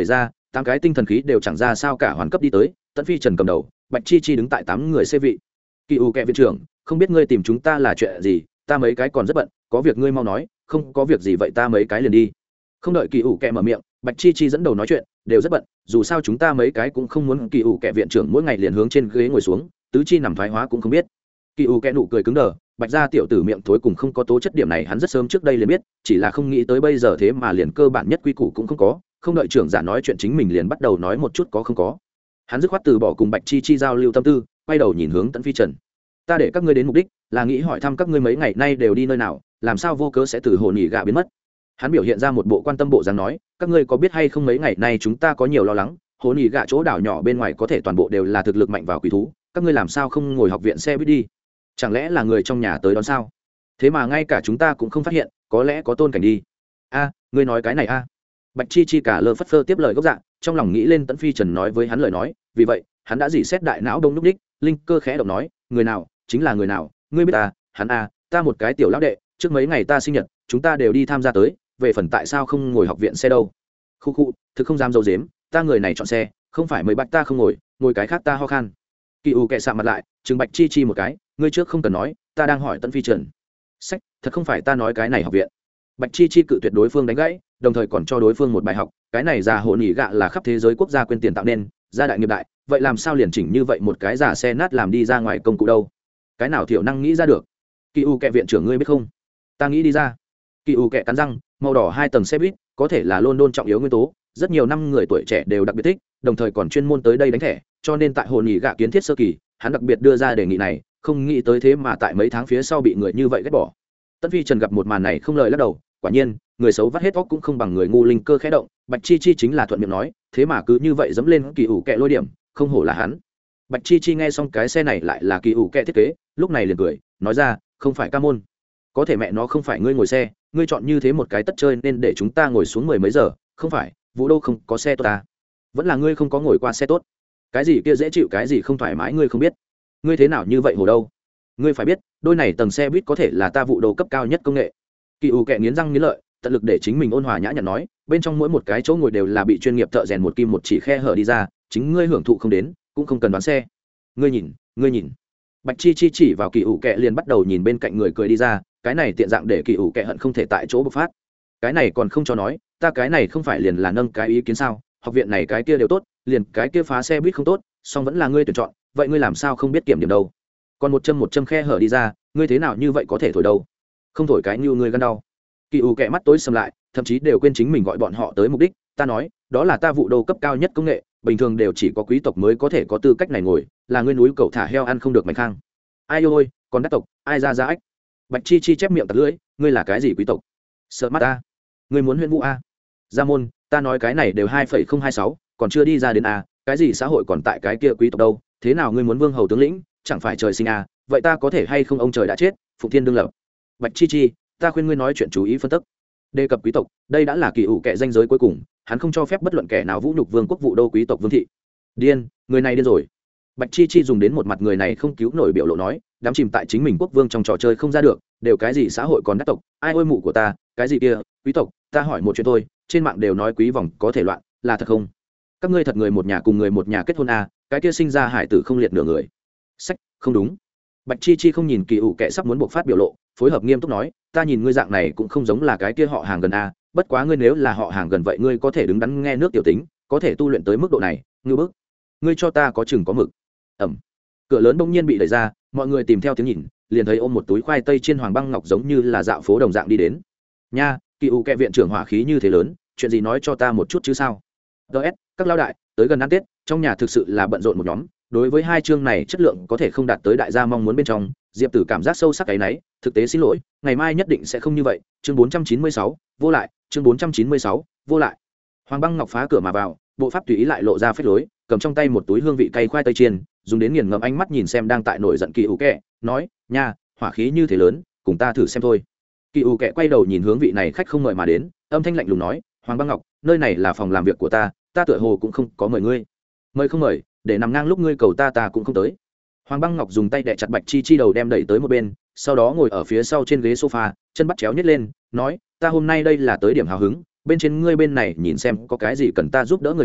8 cái tinh thần khí đều chẳng ra sao cả hoàn cấp đi tới. Tận Phi Trần cầm đầu, Bạch Chi Chi đứng tại 8 người xê vị. Kỳ ủ kẹ viện trưởng, không biết ngươi tìm chúng ta là chuyện gì, ta mấy cái còn rất bận, có việc ngươi mau nói, không có việc gì vậy ta mấy cái liền đi. Không đợi Kỳ ủ kẹ mở miệng, Bạch Chi Chi dẫn đầu nói chuyện, đều rất bận, dù sao chúng ta mấy cái cũng không muốn Kỳ ủ kẹ viện trưởng mỗi ngày liền hướng trên ghế ngồi xuống, tứ chi nằm thoái hóa cũng không biết. Kỳ ủ kẹ nụ cười cứng đờ, Bạch gia tiểu tử miệng thối cùng không có tố chất điểm này hắn rất sớm trước đây liền biết, chỉ là không nghĩ tới bây giờ thế mà liền cơ bản nhất quy củ cũng không có, không đợi trưởng giả nói chuyện chính mình liền bắt đầu nói một chút có không có. Hắn dứt khoát từ bỏ cùng Bạch Chi Chi giao lưu tâm tư, quay đầu nhìn hướng Tấn Phi Trần. Ta để các ngươi đến mục đích là nghĩ hỏi thăm các ngươi mấy ngày nay đều đi nơi nào, làm sao vô cớ sẽ từ hồ nhị gạ biến mất. Hắn biểu hiện ra một bộ quan tâm bộ dáng nói, các ngươi có biết hay không mấy ngày nay chúng ta có nhiều lo lắng, hồ nhị gạ chỗ đảo nhỏ bên ngoài có thể toàn bộ đều là thực lực mạnh vào quỷ thú, các ngươi làm sao không ngồi học viện xe buýt đi? Chẳng lẽ là người trong nhà tới đón sao? Thế mà ngay cả chúng ta cũng không phát hiện, có lẽ có Tôn Cảnh đi. A, ngươi nói cái này a? Bạch Chi Chi cả lơ phất phơ tiếp lời gốc dạng, trong lòng nghĩ lên Tấn Phi Trần nói với hắn lời nói, vì vậy hắn đã dỉ xét đại não đông núc đích, linh cơ khẽ động nói, người nào chính là người nào, ngươi biết ta, hắn a, ta một cái tiểu lão đệ, trước mấy ngày ta sinh nhật, chúng ta đều đi tham gia tới, về phần tại sao không ngồi học viện xe đâu? Khu khu, thực không dám dâu dếm, ta người này chọn xe, không phải mấy bạch ta không ngồi cái khác ta ho khan. Kỳ ủ kệ sạm mặt lại, trừng Bạch Chi Chi một cái, ngươi trước không cần nói, ta đang hỏi Tấn Phi Trần. Sách, thật không phải ta nói cái này học viện. Bạch Chi Chi cự tuyệt đối phương đánh gãy, đồng thời còn cho đối phương một bài học, cái này già hộ nỉ gạ là khắp thế giới quốc gia quên tiền tạo nên, gia đại nghiệp đại, vậy làm sao liền chỉnh như vậy một cái giả xe nát làm đi ra ngoài công cụ đâu? Cái nào thiểu năng nghĩ ra được? Kỳ u kệ viện trưởng ngươi biết không? Ta nghĩ đi ra. Kỳ u kệ cắn răng, màu đỏ 2 tầng xe buýt, có thể là London trọng yếu nguyên tố, rất nhiều năm người tuổi trẻ đều đặc biệt thích, đồng thời còn chuyên môn tới đây đánh thẻ, cho nên tại hộ nỉ gạ kiến thiết sơ kỳ, hắn đặc biệt đưa ra đề nghị này, không nghĩ tới thế mà tại mấy tháng phía sau bị người như vậy ghét bỏ. Tấn Phi Trần gặp một màn này không lời lắc đầu, quả nhiên, người xấu vắt hết óc cũng không bằng người ngu, linh cơ khẽ động, Bạch Chi Chi chính là thuận miệng nói, thế mà cứ như vậy dẫm lên kỳ ủ kẹ lôi điểm, không hổ là hắn. Bạch Chi Chi nghe xong cái xe này lại là kỳ ủ kẹ thiết kế, lúc này liền cười, nói ra, không phải ca môn, có thể mẹ nó không phải ngươi ngồi xe, ngươi chọn như thế một cái tất chơi nên để chúng ta ngồi xuống mười mấy giờ, không phải, Vũ Đô không có xe tốt ta, vẫn là ngươi không có ngồi qua xe tốt, cái gì kia dễ chịu cái gì không thoải mái ngươi không biết, ngươi thế nào như vậy hồ đâu, ngươi phải biết, đôi này tầng xe buýt có thể là ta Vũ Đô cấp cao nhất công nghệ. Kỳ ủ kẹ nghiến răng nghiến lợi, tận lực để chính mình ôn hòa nhã nhặn nói, bên trong mỗi một cái chỗ ngồi đều là bị chuyên nghiệp thợ rèn một kim một chỉ khe hở đi ra, chính ngươi hưởng thụ không đến cũng không cần đoán xe. Ngươi nhìn. Bạch Chi Chi chỉ vào kỳ ủ kẹ liền bắt đầu nhìn bên cạnh người cười đi ra, cái này tiện dạng để kỳ ủ kẹ hận không thể tại chỗ bộc phát. Cái này còn không cho nói, ta cái này không phải liền là nâng cái ý kiến sao, học viện này cái kia đều tốt, liền cái kia phá xe buýt không tốt, song vẫn là ngươi tuyển chọn, vậy ngươi làm sao không biết kiểm điểm đâu? Còn một châm khe hở đi ra, ngươi thế nào như vậy có thể thổi đâu? Không thổi cái như ngươi gan đau. Kỳ ủ kẹ mắt tối sầm lại, thậm chí đều quên chính mình gọi bọn họ tới mục đích, ta nói, đó là ta Vũ Đô cấp cao nhất công nghệ, bình thường đều chỉ có quý tộc mới có thể có tư cách này ngồi, là ngươi núi cậu thả heo ăn không được mảnh khang. Ai ôi, còn đắc tộc, ai ra ách. Bạch Chi Chi chép miệng tặc lưỡi, ngươi là cái gì quý tộc? Sợ mắt ta. Ngươi muốn huyện vũ a? Gia môn, ta nói cái này đều 2,026, còn chưa đi ra đến a, cái gì xã hội còn tại cái kia quý tộc đâu, thế nào ngươi muốn vương hầu tướng lĩnh, chẳng phải trời sinh a, vậy ta có thể hay không ông trời đã chết, Phụng Thiên đương lập. Bạch Chi Chi, ta khuyên ngươi nói chuyện chú ý phân tích. Đề cập quý tộc, đây đã là kỳ ủ kệ danh giới cuối cùng, hắn không cho phép bất luận kẻ nào vũ nhục vương quốc Vũ Đô quý tộc vương thị. Điên, người này điên rồi. Bạch Chi Chi dùng đến một mặt người này không cứu nổi biểu lộ nói, đám chìm tại chính mình quốc vương trong trò chơi không ra được, đều cái gì xã hội còn đắc tộc, ai ôi mụ của ta, cái gì kia, quý tộc, ta hỏi một chuyện thôi, trên mạng đều nói quý vòng có thể loạn, là thật không? Các ngươi thật người một nhà cùng người một nhà kết hôn à, cái kia sinh ra hải tử không liệt nửa người. Sách, không đúng. Bạch Chi Chi không nhìn kỳ ủ kệ sắp muốn buộc phát biểu lộ, phối hợp nghiêm túc nói, ta nhìn ngươi dạng này cũng không giống là cái kia họ hàng gần a, bất quá ngươi nếu là họ hàng gần vậy ngươi có thể đứng đắn nghe nước tiểu tính, có thể tu luyện tới mức độ này, ngư bức. Ngươi cho ta có chừng có mực. Ẩm. Cửa lớn bỗng nhiên bị đẩy ra, mọi người tìm theo tiếng nhìn, liền thấy ôm một túi khoai tây chiên hoàng băng ngọc giống như là dạo phố đồng dạng đi đến. Nha, kỳ ủ kệ viện trưởng hỏa khí như thế lớn, chuyện gì nói cho ta một chút chứ sao? DS, các lao đại, tới gần ăn Tết, trong nhà thực sự là bận rộn một nhóm, đối với hai chương này chất lượng có thể không đạt tới đại gia mong muốn bên trong, Diệp Tử cảm giác sâu sắc cái nấy, thực tế xin lỗi, ngày mai nhất định sẽ không như vậy. Chương 496, vô lại, chương 496, vô lại. Hoàng Băng Ngọc phá cửa mà vào, bộ pháp tùy ý lại lộ ra phết lối, cầm trong tay một túi hương vị cay khoai tây chiên, dùng đến nghiền ngẫm ánh mắt nhìn xem đang tại nổi giận Kỳ ủ kệ, nói, nha, hỏa khí như thế lớn, cùng ta thử xem thôi. Kỳ ủ kệ quay đầu nhìn hướng vị này khách không mời mà đến, âm thanh lạnh lùng nói, Hoàng Băng Ngọc, nơi này là phòng làm việc của ta tựa hồ cũng không có mời ngươi. Mời không mời, để nằm ngang lúc ngươi cầu ta cũng không tới. Hoàng Băng Ngọc dùng tay đè chặt Bạch Chi Chi đầu đem đẩy tới một bên, sau đó ngồi ở phía sau trên ghế sofa, chân bắt chéo nhét lên, nói, ta hôm nay đây là tới điểm hào hứng, bên trên ngươi bên này nhìn xem có cái gì cần ta giúp đỡ người nghèo,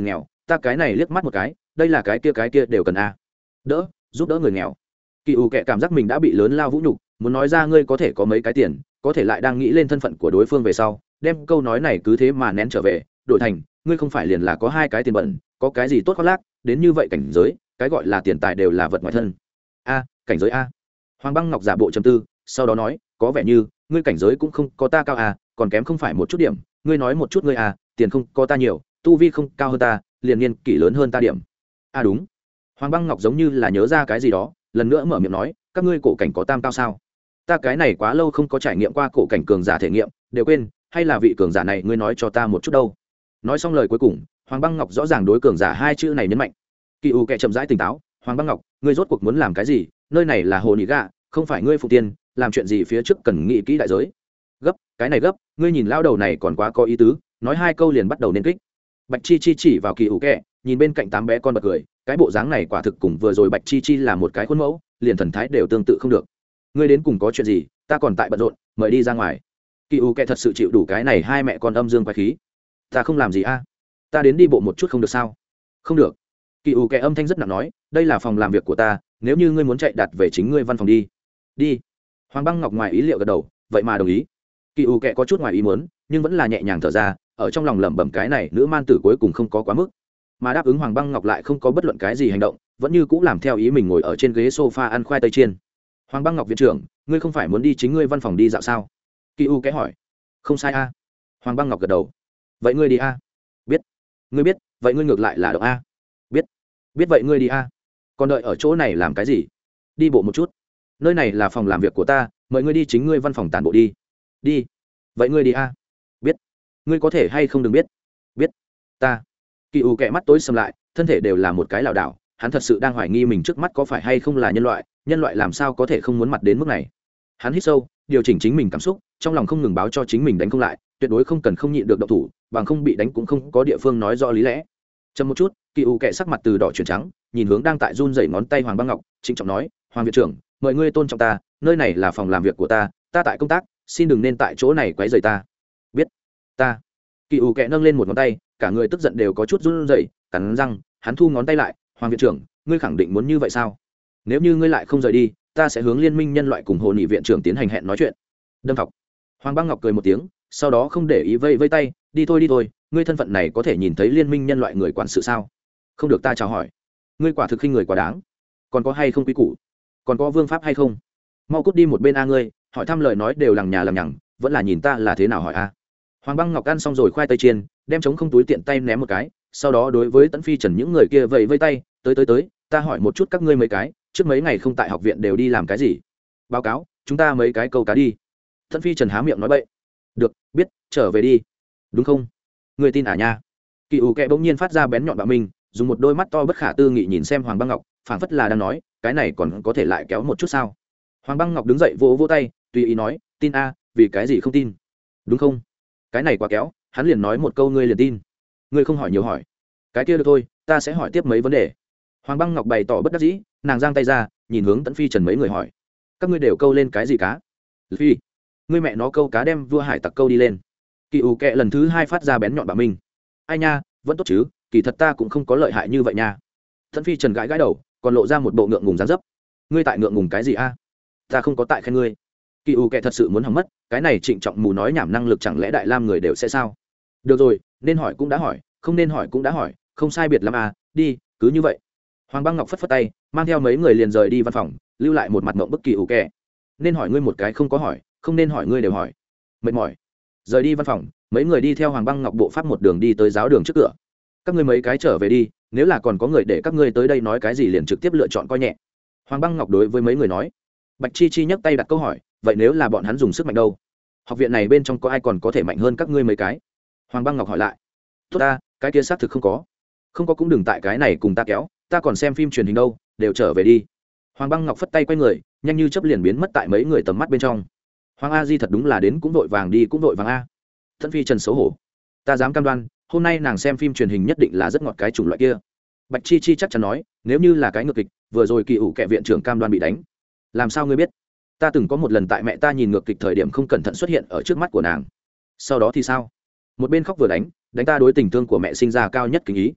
ta cái này liếc mắt một cái, đây là cái kia đều cần a. Đỡ, giúp đỡ người nghèo. Kỳ ủ kệ cảm giác mình đã bị lớn lao vũ nhục, muốn nói ra ngươi có thể có mấy cái tiền, có thể lại đang nghĩ lên thân phận của đối phương về sau, đem câu nói này cứ thế mà nén trở về, đổi thành ngươi không phải liền là có hai cái tiền bẩn, có cái gì tốt khoác lác, đến như vậy cảnh giới, cái gọi là tiền tài đều là vật ngoại thân. A, cảnh giới a. Hoàng Băng Ngọc giả bộ trầm tư, sau đó nói, có vẻ như ngươi cảnh giới cũng không có ta cao a, còn kém không phải một chút điểm, ngươi nói một chút ngươi a, tiền không có ta nhiều, tu vi không cao hơn ta, liền niên kỷ lớn hơn ta điểm. A đúng. Hoàng Băng Ngọc giống như là nhớ ra cái gì đó, lần nữa mở miệng nói, các ngươi cổ cảnh có tam cao sao? Ta cái này quá lâu không có trải nghiệm qua cổ cảnh cường giả thể nghiệm, đều quên, hay là vị cường giả này ngươi nói cho ta một chút đâu. Nói xong lời cuối cùng, Hoàng Băng Ngọc rõ ràng đối cường giả hai chữ này nhấn mạnh. Kỳ U kệ chậm rãi tỉnh táo, Hoàng Băng Ngọc, ngươi rốt cuộc muốn làm cái gì? Nơi này là hồ nị gạ, không phải ngươi phụ tiên, làm chuyện gì phía trước cần nghĩ kỹ đại giới. Gấp, cái này gấp, ngươi nhìn lao đầu này còn quá có ý tứ, nói hai câu liền bắt đầu nên kích. Bạch Chi Chi chỉ vào Kỳ U kệ, nhìn bên cạnh tám bé con bật cười, cái bộ dáng này quả thực cùng vừa rồi Bạch Chi Chi là một cái khuôn mẫu, liền thần thái đều tương tự không được. Ngươi đến cùng có chuyện gì, ta còn tại bận rộn, mời đi ra ngoài. Kỳ U kệ thật sự chịu đủ cái này hai mẹ con âm dương quái khí. Ta không làm gì a, ta đến đi bộ một chút không được sao? Không được. Kỳ U kệ âm thanh rất nặng nói, đây là phòng làm việc của ta, nếu như ngươi muốn chạy đặt về chính ngươi văn phòng đi. Đi. Hoàng Băng Ngọc ngoài ý liệu gật đầu, vậy mà đồng ý. Kỳ U kệ có chút ngoài ý muốn, nhưng vẫn là nhẹ nhàng thở ra, ở trong lòng lẩm bẩm cái này nữ man tử cuối cùng không có quá mức. Mà đáp ứng Hoàng Băng Ngọc lại không có bất luận cái gì hành động, vẫn như cũ làm theo ý mình ngồi ở trên ghế sofa ăn khoai tây chiên. Hoàng Băng Ngọc viện trưởng, ngươi không phải muốn đi chính ngươi văn phòng đi dạo sao? Kỳ U kệ hỏi. Không sai a. Hoàng Băng Ngọc gật đầu. Vậy ngươi đi a. Biết. Ngươi biết, vậy ngươi ngược lại là động a. Biết. Biết vậy ngươi đi a. Còn đợi ở chỗ này làm cái gì? Đi bộ một chút. Nơi này là phòng làm việc của ta, mời ngươi đi chính ngươi văn phòng tản bộ đi. Đi. Vậy ngươi đi a. Biết. Ngươi có thể hay không đừng biết. Biết. Ta. Kỳ U kệ mắt tối sầm lại, thân thể đều là một cái lảo đảo, hắn thật sự đang hoài nghi mình trước mắt có phải hay không là nhân loại làm sao có thể không muốn mặt đến mức này. Hắn hít sâu, điều chỉnh chính mình cảm xúc, trong lòng không ngừng báo cho chính mình đánh không lại, tuyệt đối không cần không nhịn được động thủ, bằng không bị đánh cũng không có địa phương nói rõ lý lẽ. Chậm một chút, Kỳ U kệ sắc mặt từ đỏ chuyển trắng, nhìn hướng đang tại run rẩy ngón tay Hoàng Băng Ngọc, trịnh trọng nói, Hoàng viện trưởng, mời ngươi tôn trọng ta, nơi này là phòng làm việc của ta, ta tại công tác, xin đừng nên tại chỗ này quấy rầy ta. Biết. Ta. Kỳ U kệ nâng lên một ngón tay, cả người tức giận đều có chút run rẩy, cắn răng, hắn thu ngón tay lại, Hoàng viện trưởng, ngươi khẳng định muốn như vậy sao? Nếu như ngươi lại không rời đi, ta sẽ hướng liên minh nhân loại cùng hồ nhị viện trưởng tiến hành hẹn nói chuyện. Đâm thọc. Hoàng Băng Ngọc cười một tiếng, sau đó không để ý vây vây tay, đi thôi, ngươi thân phận này có thể nhìn thấy liên minh nhân loại người quản sự sao? Không được ta chào hỏi. Ngươi quả thực khinh người quá đáng. Còn có hay không quý củ? Còn có vương pháp hay không? Mau cút đi một bên a ngươi, hỏi thăm lời nói đều lằng nhà lằng nhằng, vẫn là nhìn ta là thế nào hỏi a. Hoàng Băng Ngọc ăn xong rồi khoai tây chiên, đem trống không túi tiện tay ném một cái, sau đó đối với Tấn Phi Trần những người kia vẫy vẫy tay, tới, ta hỏi một chút các ngươi mấy cái, trước mấy ngày không tại học viện đều đi làm cái gì? Báo cáo, chúng ta mấy cái câu cá đi. Tấn Phi Trần há miệng nói bậy. Được, biết, trở về đi. Đúng không? Người tin à nha? Kỳ U kệ bỗng nhiên phát ra bén nhọn bạo minh, dùng một đôi mắt to bất khả tư nghị nhìn xem Hoàng Băng Ngọc, phảng phất là đang nói, cái này còn có thể lại kéo một chút sao? Hoàng Băng Ngọc đứng dậy vỗ vỗ tay, tùy ý nói, tin a, vì cái gì không tin? Đúng không? Cái này quá kéo, hắn liền nói một câu ngươi liền tin. Ngươi không hỏi nhiều hỏi. Cái kia được thôi, ta sẽ hỏi tiếp mấy vấn đề. Hoàng Băng Ngọc bày tỏ bất đắc dĩ, nàng giang tay ra, nhìn hướng Tấn Phi Trần mấy người hỏi, các ngươi đều câu lên cái gì cá? Phi, ngươi mẹ nó câu cá đem vua hải tặc câu đi lên. Kỳ U kệ lần thứ hai phát ra bén nhọn bạo minh. Ai nha, vẫn tốt chứ, kỳ thật ta cũng không có lợi hại như vậy nha. Tấn Phi Trần gãi gãi đầu, còn lộ ra một bộ ngượng ngùng dáng dấp. Ngươi tại ngượng ngùng cái gì a? Ta không có tại khen ngươi. Kỳ U kệ thật sự muốn hỏng mất, cái này trịnh trọng mù nói nhảm năng lực chẳng lẽ Đại Lam người đều sẽ sao? Được rồi, nên hỏi cũng đã hỏi, không nên hỏi cũng đã hỏi, không sai biệt lắm à, đi, cứ như vậy. Hoàng Băng Ngọc phất phất tay, mang theo mấy người liền rời đi văn phòng, lưu lại một mặt mộng bức Kỳ U kệ. Nên hỏi ngươi một cái không có hỏi, không nên hỏi ngươi đều hỏi. Mệt mỏi. Rời đi văn phòng, mấy người đi theo Hoàng Băng Ngọc bộ pháp một đường đi tới giáo đường trước cửa. Các ngươi mấy cái trở về đi, nếu là còn có người để các ngươi tới đây nói cái gì liền trực tiếp lựa chọn coi nhẹ. Hoàng Băng Ngọc đối với mấy người nói. Bạch Chi Chi nhấc tay đặt câu hỏi, vậy nếu là bọn hắn dùng sức mạnh đâu? Học viện này bên trong có ai còn có thể mạnh hơn các ngươi mấy cái? Hoàng Băng Ngọc hỏi lại. Tốt ta, cái kia xác thực không có. Không có cũng đừng tại cái này cùng ta kéo, ta còn xem phim truyền hình đâu, đều trở về đi. Hoàng Băng Ngọc phất tay quay người, nhanh như chớp liền biến mất tại mấy người tầm mắt bên trong. Hoàng A Di thật đúng là đến cũng vội vàng đi cũng vội vàng a. Thân Phi Trần xấu hổ. Ta dám cam đoan, hôm nay nàng xem phim truyền hình nhất định là rất ngọt cái chủng loại kia. Bạch Chi Chi chắc chắn nói, nếu như là cái ngược kịch, vừa rồi Kỳ ủ kệ viện trưởng cam đoan bị đánh. Làm sao ngươi biết? Ta từng có một lần tại mẹ ta nhìn ngược kịch thời điểm không cẩn thận xuất hiện ở trước mắt của nàng. Sau đó thì sao? Một bên khóc vừa đánh ta đối tình thương của mẹ sinh ra cao nhất kính ý.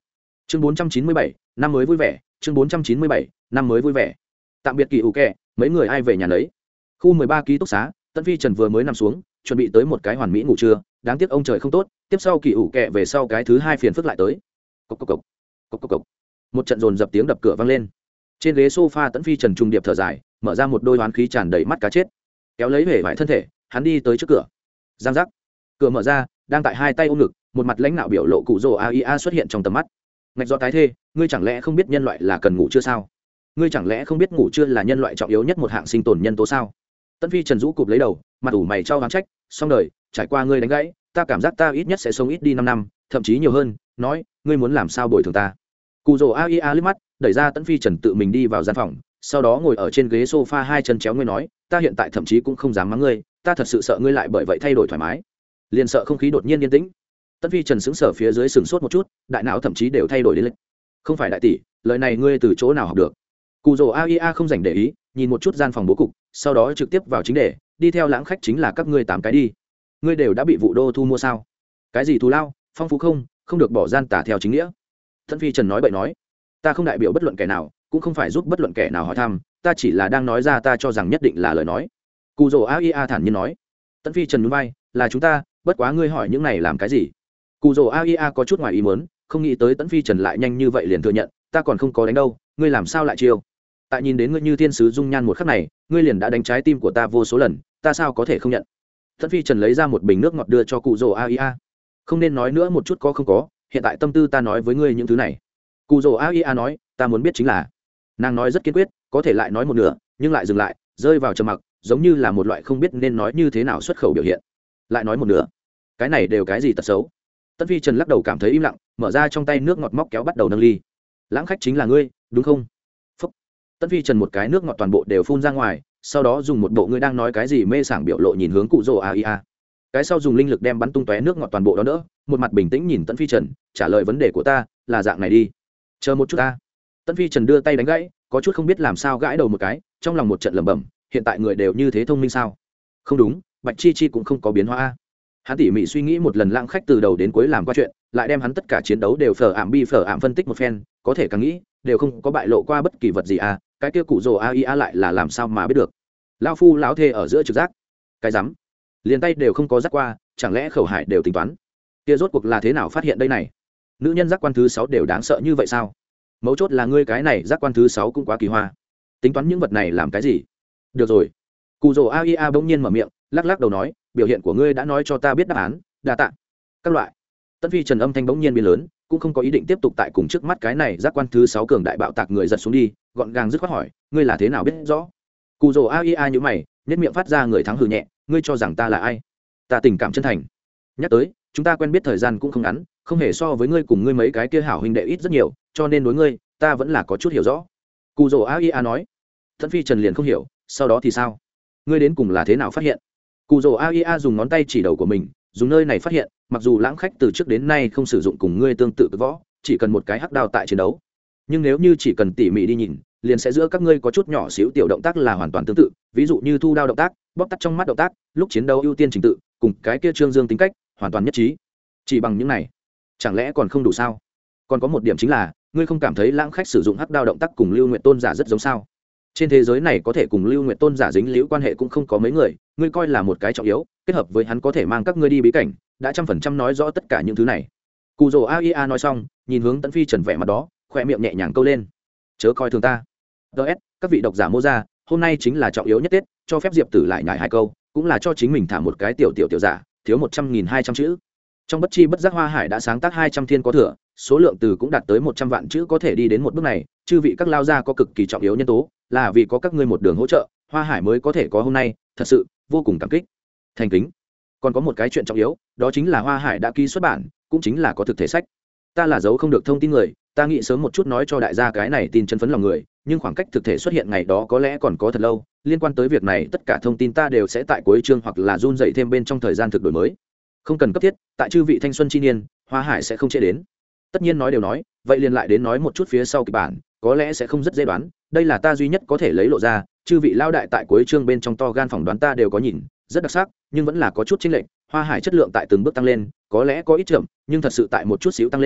chương 497, năm mới vui vẻ. chương 497, năm mới vui vẻ. Tạm biệt kỳ ủ kẹ, mấy người ai về nhà lấy. Khu 13 ký túc xá, Tân Phi Trần vừa mới nằm xuống, chuẩn bị tới một cái hoàn mỹ ngủ trưa, đáng tiếc ông trời không tốt, tiếp sau kỳ ủ kẹ về sau cái thứ hai phiền phức lại tới. Cốc cốc cốc. Cốc cốc cốc. Một trận dồn dập tiếng đập cửa vang lên. Trên ghế sofa Tấn Phi Trần trùng điệp thở dài, mở ra một đôi oán khí tràn đầy mắt cá chết, kéo lấy hể vải thân thể, hắn đi tới trước cửa. Giang giác. Cửa mở ra, đang tại hai tay ôm ngực, một mặt lãnh nạo biểu lộ cụ rồ aia xuất hiện trong tầm mắt. Ngạch do tái thê, ngươi chẳng lẽ không biết nhân loại là cần ngủ chưa sao? Ngươi chẳng lẽ không biết ngủ chưa là nhân loại trọng yếu nhất một hạng sinh tồn nhân tố sao? Tân Phi Trần rũ cụp lấy đầu, mặt ủ mày trao oán trách, xong đời, trải qua ngươi đánh gãy, ta cảm giác ta ít nhất sẽ sống ít đi 5 năm, thậm chí nhiều hơn, nói, ngươi muốn làm sao bồi thường ta? Cụ rồ aia liếc mắt, đẩy ra Tân Phi Trần tự mình đi vào gian phòng, sau đó ngồi ở trên ghế sofa hai chân chéo ngươi nói, ta hiện tại thậm chí cũng không dám mắng ngươi, ta thật sự sợ ngươi lại bởi vậy thay đổi thoải mái. Liền sợ không khí đột nhiên yên tĩnh. Tân Phi Trần sững sờ phía dưới sừng sốt một chút, đại não thậm chí đều thay đổi đến lịch. Không phải đại tỷ, lời này ngươi từ chỗ nào học được? Cụ rồ aia không dành để ý, nhìn một chút gian phòng bố cục, sau đó trực tiếp vào chính đề, đi theo lãng khách chính là các ngươi 8 cái đi. Ngươi đều đã bị vụ đô thu mua sao? Cái gì thù lao, phong phú không được bỏ gian tả theo chính nghĩa. Tân Phi Trần nói bậy nói, ta không đại biểu bất luận kẻ nào, cũng không phải giúp bất luận kẻ nào hỏi thăm, ta chỉ là đang nói ra ta cho rằng nhất định là lời nói. Cụ rồ aia thản nhiên nói. Tân Phi Trần nhún vai, là chúng ta, bất quá ngươi hỏi những này làm cái gì? Cụ rồ aia có chút ngoài ý muốn, không nghĩ tới Tấn Phi Trần lại nhanh như vậy liền thừa nhận, ta còn không có đánh đâu, ngươi làm sao lại chiêu? Tại nhìn đến ngươi như thiên sứ dung nhan một khắc này, ngươi liền đã đánh trái tim của ta vô số lần, ta sao có thể không nhận? Tấn Phi Trần lấy ra một bình nước ngọt đưa cho cụ rồ aia. Không nên nói nữa một chút có không có, hiện tại tâm tư ta nói với ngươi những thứ này. Cụ rồ aia nói, ta muốn biết chính là. Nàng nói rất kiên quyết, có thể lại nói một nửa, nhưng lại dừng lại, rơi vào trầm mặc, giống như là một loại không biết nên nói như thế nào xuất khẩu biểu hiện. Lại nói một nửa, cái này đều cái gì tật xấu? Tân Phi Trần lắc đầu cảm thấy im lặng, mở ra trong tay nước ngọt móc kéo bắt đầu nâng ly. Lãng khách chính là ngươi, đúng không? Phúc. Tân Phi Trần một cái nước ngọt toàn bộ đều phun ra ngoài, sau đó dùng một bộ ngươi đang nói cái gì mê sảng biểu lộ nhìn hướng cụ rồ aia. Cái sau dùng linh lực đem bắn tung tóe nước ngọt toàn bộ đó đỡ, một mặt bình tĩnh nhìn Tân Phi Trần, trả lời vấn đề của ta là dạng này đi. Chờ một chút ta. Tân Phi Trần đưa tay đánh gãy, có chút không biết làm sao gãi đầu một cái, trong lòng một trận lẩm bẩm, hiện tại người đều như thế thông minh sao? Không đúng, Bạch Chi Chi cũng không có biến hóa. Hắn tỉ mỉ suy nghĩ một lần lãng khách từ đầu đến cuối làm qua chuyện, lại đem hắn tất cả chiến đấu đều phở ảm phân tích một phen, có thể càng nghĩ đều không có bại lộ qua bất kỳ vật gì à, cái kia cụ rồ aia lại là làm sao mà biết được? Lão phu lão thê ở giữa trực giác, cái rắm, liền tay đều không có giác qua, chẳng lẽ khẩu hải đều tính toán? Kia rốt cuộc là thế nào phát hiện đây này? Nữ nhân giác quan thứ 6 đều đáng sợ như vậy sao? Mấu chốt là ngươi cái này giác quan thứ 6 cũng quá kỳ hoa, tính toán những vật này làm cái gì? Được rồi, cụ rồ aia bỗng nhiên mở miệng, lắc lắc đầu nói, biểu hiện của ngươi đã nói cho ta biết đáp án, đa tạ. Các loại. Tân Phi Trần âm thanh bỗng nhiên biến lớn, cũng không có ý định tiếp tục tại cùng trước mắt cái này giác quan thứ 6 cường đại bạo tạc người giật xuống đi, gọn gàng dứt khoát hỏi, ngươi là thế nào biết rõ? Cụ rồ aia nhíu mày, nhếch miệng phát ra người thắng hừ nhẹ, ngươi cho rằng ta là ai? Ta tình cảm chân thành. Nhắc tới, chúng ta quen biết thời gian cũng không ngắn, không hề so với ngươi cùng ngươi mấy cái kia hảo huynh đệ ít rất nhiều, cho nên đối ngươi, ta vẫn là có chút hiểu rõ. Cụ rồ aia nói. Tân Phi Trần liền không hiểu, sau đó thì sao? Ngươi đến cùng là thế nào phát hiện? Cụ rồ aia dùng ngón tay chỉ đầu của mình, dùng nơi này phát hiện, mặc dù lãng khách từ trước đến nay không sử dụng cùng ngươi tương tự với võ, chỉ cần một cái hắc đao tại chiến đấu, nhưng nếu như chỉ cần tỉ mỉ đi nhìn, liền sẽ giữa các ngươi có chút nhỏ xíu tiểu động tác là hoàn toàn tương tự, ví dụ như thu đao động tác, bóp tắt trong mắt động tác, lúc chiến đấu ưu tiên trình tự, cùng cái kia Trương Dương tính cách hoàn toàn nhất trí. Chỉ bằng những này, chẳng lẽ còn không đủ sao? Còn có một điểm chính là, ngươi không cảm thấy lãng khách sử dụng hắc đao động tác cùng Lưu Nguyệt Tôn giả rất giống sao? Trên thế giới này có thể cùng Lưu Nguyệt Tôn giả dính liễu quan hệ cũng không có mấy người, ngươi coi là một cái trọng yếu, kết hợp với hắn có thể mang các ngươi đi bí cảnh, đã 100% nói rõ tất cả những thứ này. Cụ rồ aia nói xong, nhìn hướng Tấn Phi Trần vẻ mặt đó, khỏe miệng nhẹ nhàng câu lên, chớ coi thường ta. DS, các vị độc giả mô ra, hôm nay chính là trọng yếu nhất Tết, cho phép Diệp Tử lại nhải 2 câu, cũng là cho chính mình thả một cái tiểu giả, thiếu 100.200 chữ. Trong bất chi bất giác Hoa Hải đã sáng tác 200 thiên có thừa, số lượng từ cũng đạt tới 100 vạn chữ có thể đi đến một bước này, chư vị các lao gia có cực kỳ trọng yếu nhân tố, là vì có các ngươi một đường hỗ trợ, Hoa Hải mới có thể có hôm nay, thật sự vô cùng cảm kích. Thành kính. Còn có một cái chuyện trọng yếu, đó chính là Hoa Hải đã ký xuất bản, cũng chính là có thực thể sách. Ta là giấu không được thông tin người, ta nghĩ sớm một chút nói cho đại gia cái này tin chân phấn lòng người, nhưng khoảng cách thực thể xuất hiện ngày đó có lẽ còn có thật lâu, liên quan tới việc này tất cả thông tin ta đều sẽ tại cuối chương hoặc là run dậy thêm bên trong thời gian thực đổi mới. Không cần cấp thiết, tại chư vị thanh xuân chi niên, Hoa Hải sẽ không trễ đến. Tất nhiên nói đều nói, vậy liền lại đến nói một chút phía sau kịch bản, có lẽ sẽ không rất dễ đoán, đây là ta duy nhất có thể lấy lộ ra, chư vị lao đại tại cuối chương bên trong to gan phỏng đoán ta đều có nhìn, rất đặc sắc, nhưng vẫn là có chút chênh lệch, Hoa Hải chất lượng tại từng bước tăng lên, có lẽ có ít chậm, nhưng thật sự tại một chút xíu tăng lên,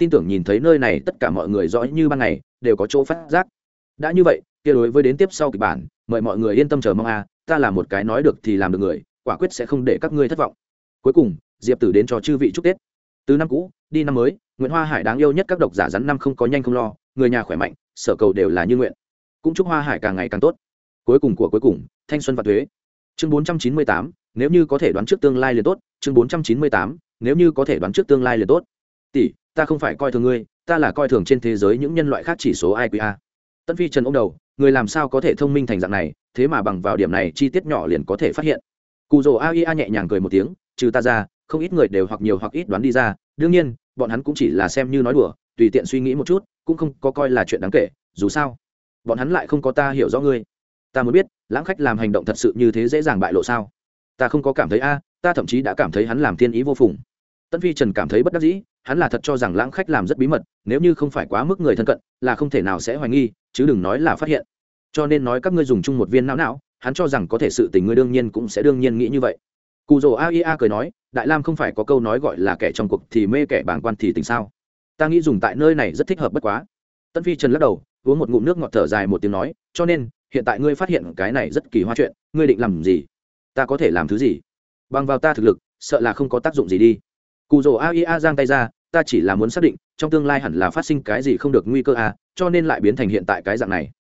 tin tưởng nhìn thấy nơi này tất cả mọi người rõ như ban ngày đều có chỗ phát giác. Đã như vậy kia đối với đến tiếp sau kịch bản mời mọi người yên tâm chờ mong ta là một cái nói được thì làm được người, quả quyết sẽ không để các ngươi thất vọng. Cuối cùng Diệp Tử đến cho chư vị chúc Tết. Từ năm cũ đi năm mới, Nguyễn Hoa Hải đáng yêu nhất các độc giả rắn năm không có nhanh không lo, người nhà khỏe mạnh, sở cầu đều là như nguyện. Cũng chúc Hoa Hải càng ngày càng tốt. Cuối cùng của cuối cùng, thanh xuân và thuế. Chương 498, nếu như có thể đoán trước tương lai liền tốt. Chương 498, nếu như có thể đoán trước tương lai liền tốt. Tỷ, ta không phải coi thường ngươi, ta là coi thường trên thế giới những nhân loại khác chỉ số IQA. Tân Phi Trần ôm đầu, người làm sao có thể thông minh thành dạng này, thế mà bằng vào điểm này chi tiết nhỏ liền có thể phát hiện. Cù Dồ AIA nhẹ nhàng cười một tiếng, trừ ta ra, không ít người đều hoặc nhiều hoặc ít đoán đi ra, đương nhiên, bọn hắn cũng chỉ là xem như nói đùa, tùy tiện suy nghĩ một chút, cũng không có coi là chuyện đáng kể, dù sao, bọn hắn lại không có ta hiểu rõ ngươi. Ta muốn biết, Lãng Khách làm hành động thật sự như thế dễ dàng bại lộ sao? Ta không có cảm thấy ta thậm chí đã cảm thấy hắn làm thiên ý vô phùng. Tân Phi Trần cảm thấy bất đắc dĩ, hắn là thật cho rằng Lãng Khách làm rất bí mật, nếu như không phải quá mức người thân cận, là không thể nào sẽ hoài nghi, chứ đừng nói là phát hiện. Cho nên nói các ngươi dùng chung một viên não, hắn cho rằng có thể sự tình ngươi đương nhiên cũng sẽ đương nhiên nghĩ như vậy. Cù Dồ AIA cười nói, Đại Lam không phải có câu nói gọi là kẻ trong cuộc thì mê kẻ bàng quan thì tình sao? Ta nghĩ dùng tại nơi này rất thích hợp bất quá. Tân Phi Trần lắc đầu, uống một ngụm nước ngọt thở dài một tiếng nói, cho nên hiện tại ngươi phát hiện cái này rất kỳ hoa chuyện, ngươi định làm gì? Ta có thể làm thứ gì? Bằng vào ta thực lực, sợ là không có tác dụng gì đi. Cù Dồ AIA giang tay ra, ta chỉ là muốn xác định trong tương lai hẳn là phát sinh cái gì không được nguy cơ cho nên lại biến thành hiện tại cái dạng này.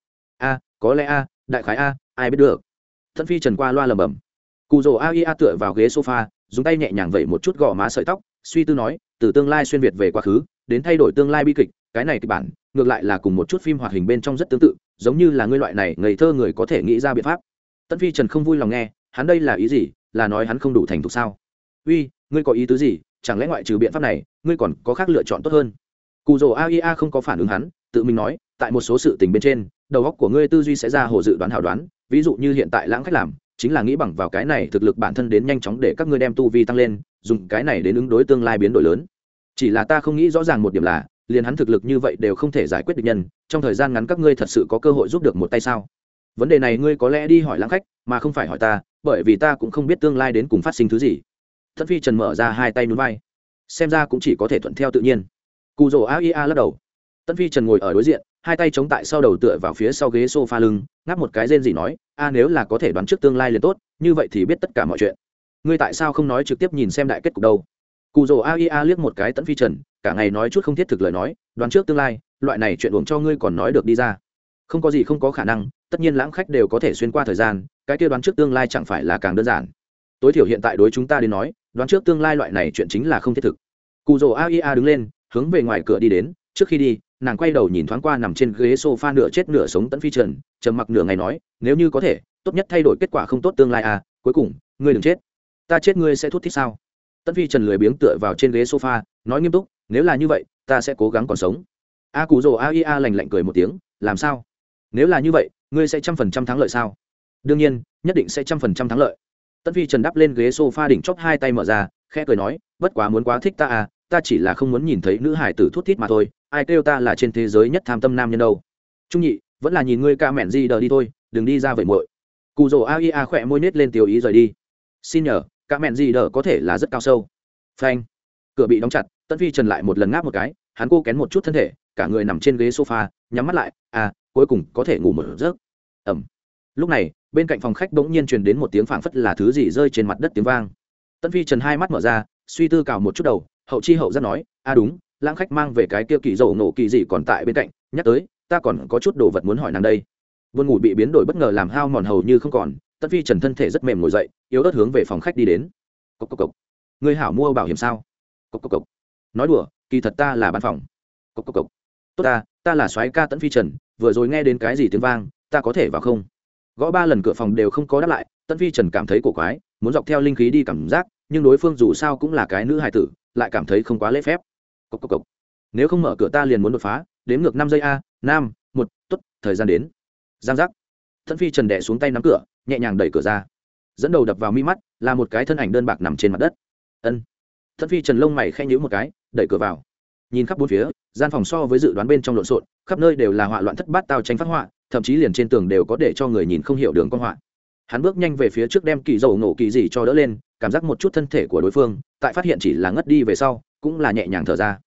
Có lẽ đại khái ai biết được. Tân Phi Trần qua loa lẩm bẩm. Cù Dồ AIA tựa vào ghế sofa, dùng tay nhẹ nhàng vẩy một chút gò má sợi tóc, suy tư nói, từ tương lai xuyên việt về quá khứ, đến thay đổi tương lai bi kịch, cái này kịch bản ngược lại là cùng một chút phim hoạt hình bên trong rất tương tự, giống như là ngươi loại này ngây thơ người có thể nghĩ ra biện pháp. Tân Phi Trần không vui lòng nghe, hắn đây là ý gì, là nói hắn không đủ thành thục sao? Uy, ngươi có ý tứ gì, chẳng lẽ ngoại trừ biện pháp này ngươi còn có khác lựa chọn tốt hơn? Cù Dồ AIA không có phản ứng hắn, tự mình nói, tại một số sự tình bên trên, đầu óc của ngươi tư duy sẽ ra hồ dự đoán hảo đoán, ví dụ như hiện tại Lãng Khách làm chính là nghĩ bằng vào cái này thực lực bản thân đến nhanh chóng để các ngươi đem tu vi tăng lên, dùng cái này đến ứng đối tương lai biến đổi lớn. Chỉ là ta không nghĩ rõ ràng một điểm là, liền hắn thực lực như vậy đều không thể giải quyết địch nhân, trong thời gian ngắn các ngươi thật sự có cơ hội giúp được một tay sao? Vấn đề này ngươi có lẽ đi hỏi Lãng Khách, mà không phải hỏi ta, bởi vì ta cũng không biết tương lai đến cùng phát sinh thứ gì. Thất Phi Trần mở ra hai tay nhún vai, xem ra cũng chỉ có thể thuận theo tự nhiên. Cù Dồ AIA lắc đầu. Tân Phi Trần ngồi ở đối diện, hai tay chống tại sau đầu tựa vào phía sau ghế sofa lưng, ngáp một cái rên rỉ nói, nếu là có thể đoán trước tương lai liền tốt, như vậy thì biết tất cả mọi chuyện. Ngươi tại sao không nói trực tiếp nhìn xem đại kết cục đâu? Cù Dồ AIA liếc một cái Tân Phi Trần, cả ngày nói chút không thiết thực lời nói, đoán trước tương lai, loại này chuyện uổng cho ngươi còn nói được đi ra. Không có gì không có khả năng, tất nhiên Lãng Khách đều có thể xuyên qua thời gian, cái kia đoán trước tương lai chẳng phải là càng đơn giản. Tối thiểu hiện tại đối chúng ta đến nói, đoán trước tương lai loại này chuyện chính là không thiết thực. Cù Dồ AIA đứng lên, hướng về ngoài cửa đi đến, trước khi đi, nàng quay đầu nhìn thoáng qua nằm trên ghế sofa nửa chết nửa sống Tấn Phi Trần, trầm mặc nửa ngày nói, nếu như có thể, tốt nhất thay đổi kết quả không tốt tương lai cuối cùng, ngươi đừng chết. Ta chết ngươi sẽ thút thít sao? Tấn Phi Trần lười biếng tựa vào trên ghế sofa, nói nghiêm túc, nếu là như vậy, ta sẽ cố gắng còn sống. Cù Dồ AIA lạnh lạnh cười một tiếng, làm sao? Nếu là như vậy, ngươi sẽ 100% thắng lợi sao? Đương nhiên, nhất định sẽ 100% thắng lợi. Tấn Phi Trần đắp lên ghế sofa đỉnh chóp hai tay mở ra, khẽ cười nói, bất quá muốn quá thích ta ta chỉ là không muốn nhìn thấy nữ hải tử thút thít mà thôi, ai kêu ta là trên thế giới nhất tham tâm nam nhân đâu. Trung nhị, vẫn là nhìn ngươi ca mẹn gì đờ đi thôi, đừng đi ra vậy muội. Cù Dồ AIA khỏe môi nết lên tiểu ý rời đi. Xin nhờ, ca mẹn gì đờ có thể là rất cao sâu. Phanh. Cửa bị đóng chặt, Tân Phi Trần lại một lần ngáp một cái, hắn cô kén một chút thân thể, cả người nằm trên ghế sofa, nhắm mắt lại, cuối cùng có thể ngủ một giấc. Ẩm. Lúc này, bên cạnh phòng khách bỗng nhiên truyền đến một tiếng phảng phất là thứ gì rơi trên mặt đất tiếng vang. Tân Phi Trần hai mắt mở ra, suy tư cào một chút đầu, hậu chi hậu giác nói, đúng, Lãng Khách mang về cái kia kỳ dầu nổ kỳ gì còn tại bên cạnh, nhắc tới, ta còn có chút đồ vật muốn hỏi nàng đây. Buồn ngủ bị biến đổi bất ngờ làm hao mòn hầu như không còn, Tân Phi Trần thân thể rất mềm ngồi dậy, yếu ớt hướng về phòng khách đi đến. Cốc cốc cốc. Ngươi hảo mua bảo hiểm sao? Cốc cốc cốc. Nói đùa, kỳ thật ta là bán phòng. Cốc cốc cốc. Tốt ta là soái ca Tân Phi Trần, vừa rồi nghe đến cái gì tiếng vang, ta có thể vào không? Gõ 3 lần cửa phòng đều không có đáp lại, Tân Phi Trần cảm thấy cổ quái, muốn dọc theo linh khí đi cảm giác, nhưng đối phương dù sao cũng là cái nữ hài tử, lại cảm thấy không quá lễ phép. Cốc cốc cốc. Nếu không mở cửa ta liền muốn đột phá, đếm ngược 5 giây năm, 1, tốt, thời gian đến. Giang giác. Tân Phi Trần đè xuống tay nắm cửa, nhẹ nhàng đẩy cửa ra. Dẫn đầu đập vào mi mắt là một cái thân ảnh đơn bạc nằm trên mặt đất. Ân. Tân Phi Trần lông mày khẽ nhíu một cái, đẩy cửa vào. Nhìn khắp bốn phía, gian phòng so với dự đoán bên trong lộn xộn, khắp nơi đều là họa loạn thất bát tao tranh phát họa, thậm chí liền trên tường đều có để cho người nhìn không hiểu đường con họa. Hắn bước nhanh về phía trước đem kỳ dầu nổ kỳ gì cho đỡ lên, cảm giác một chút thân thể của đối phương, tại phát hiện chỉ là ngất đi về sau, cũng là nhẹ nhàng thở ra.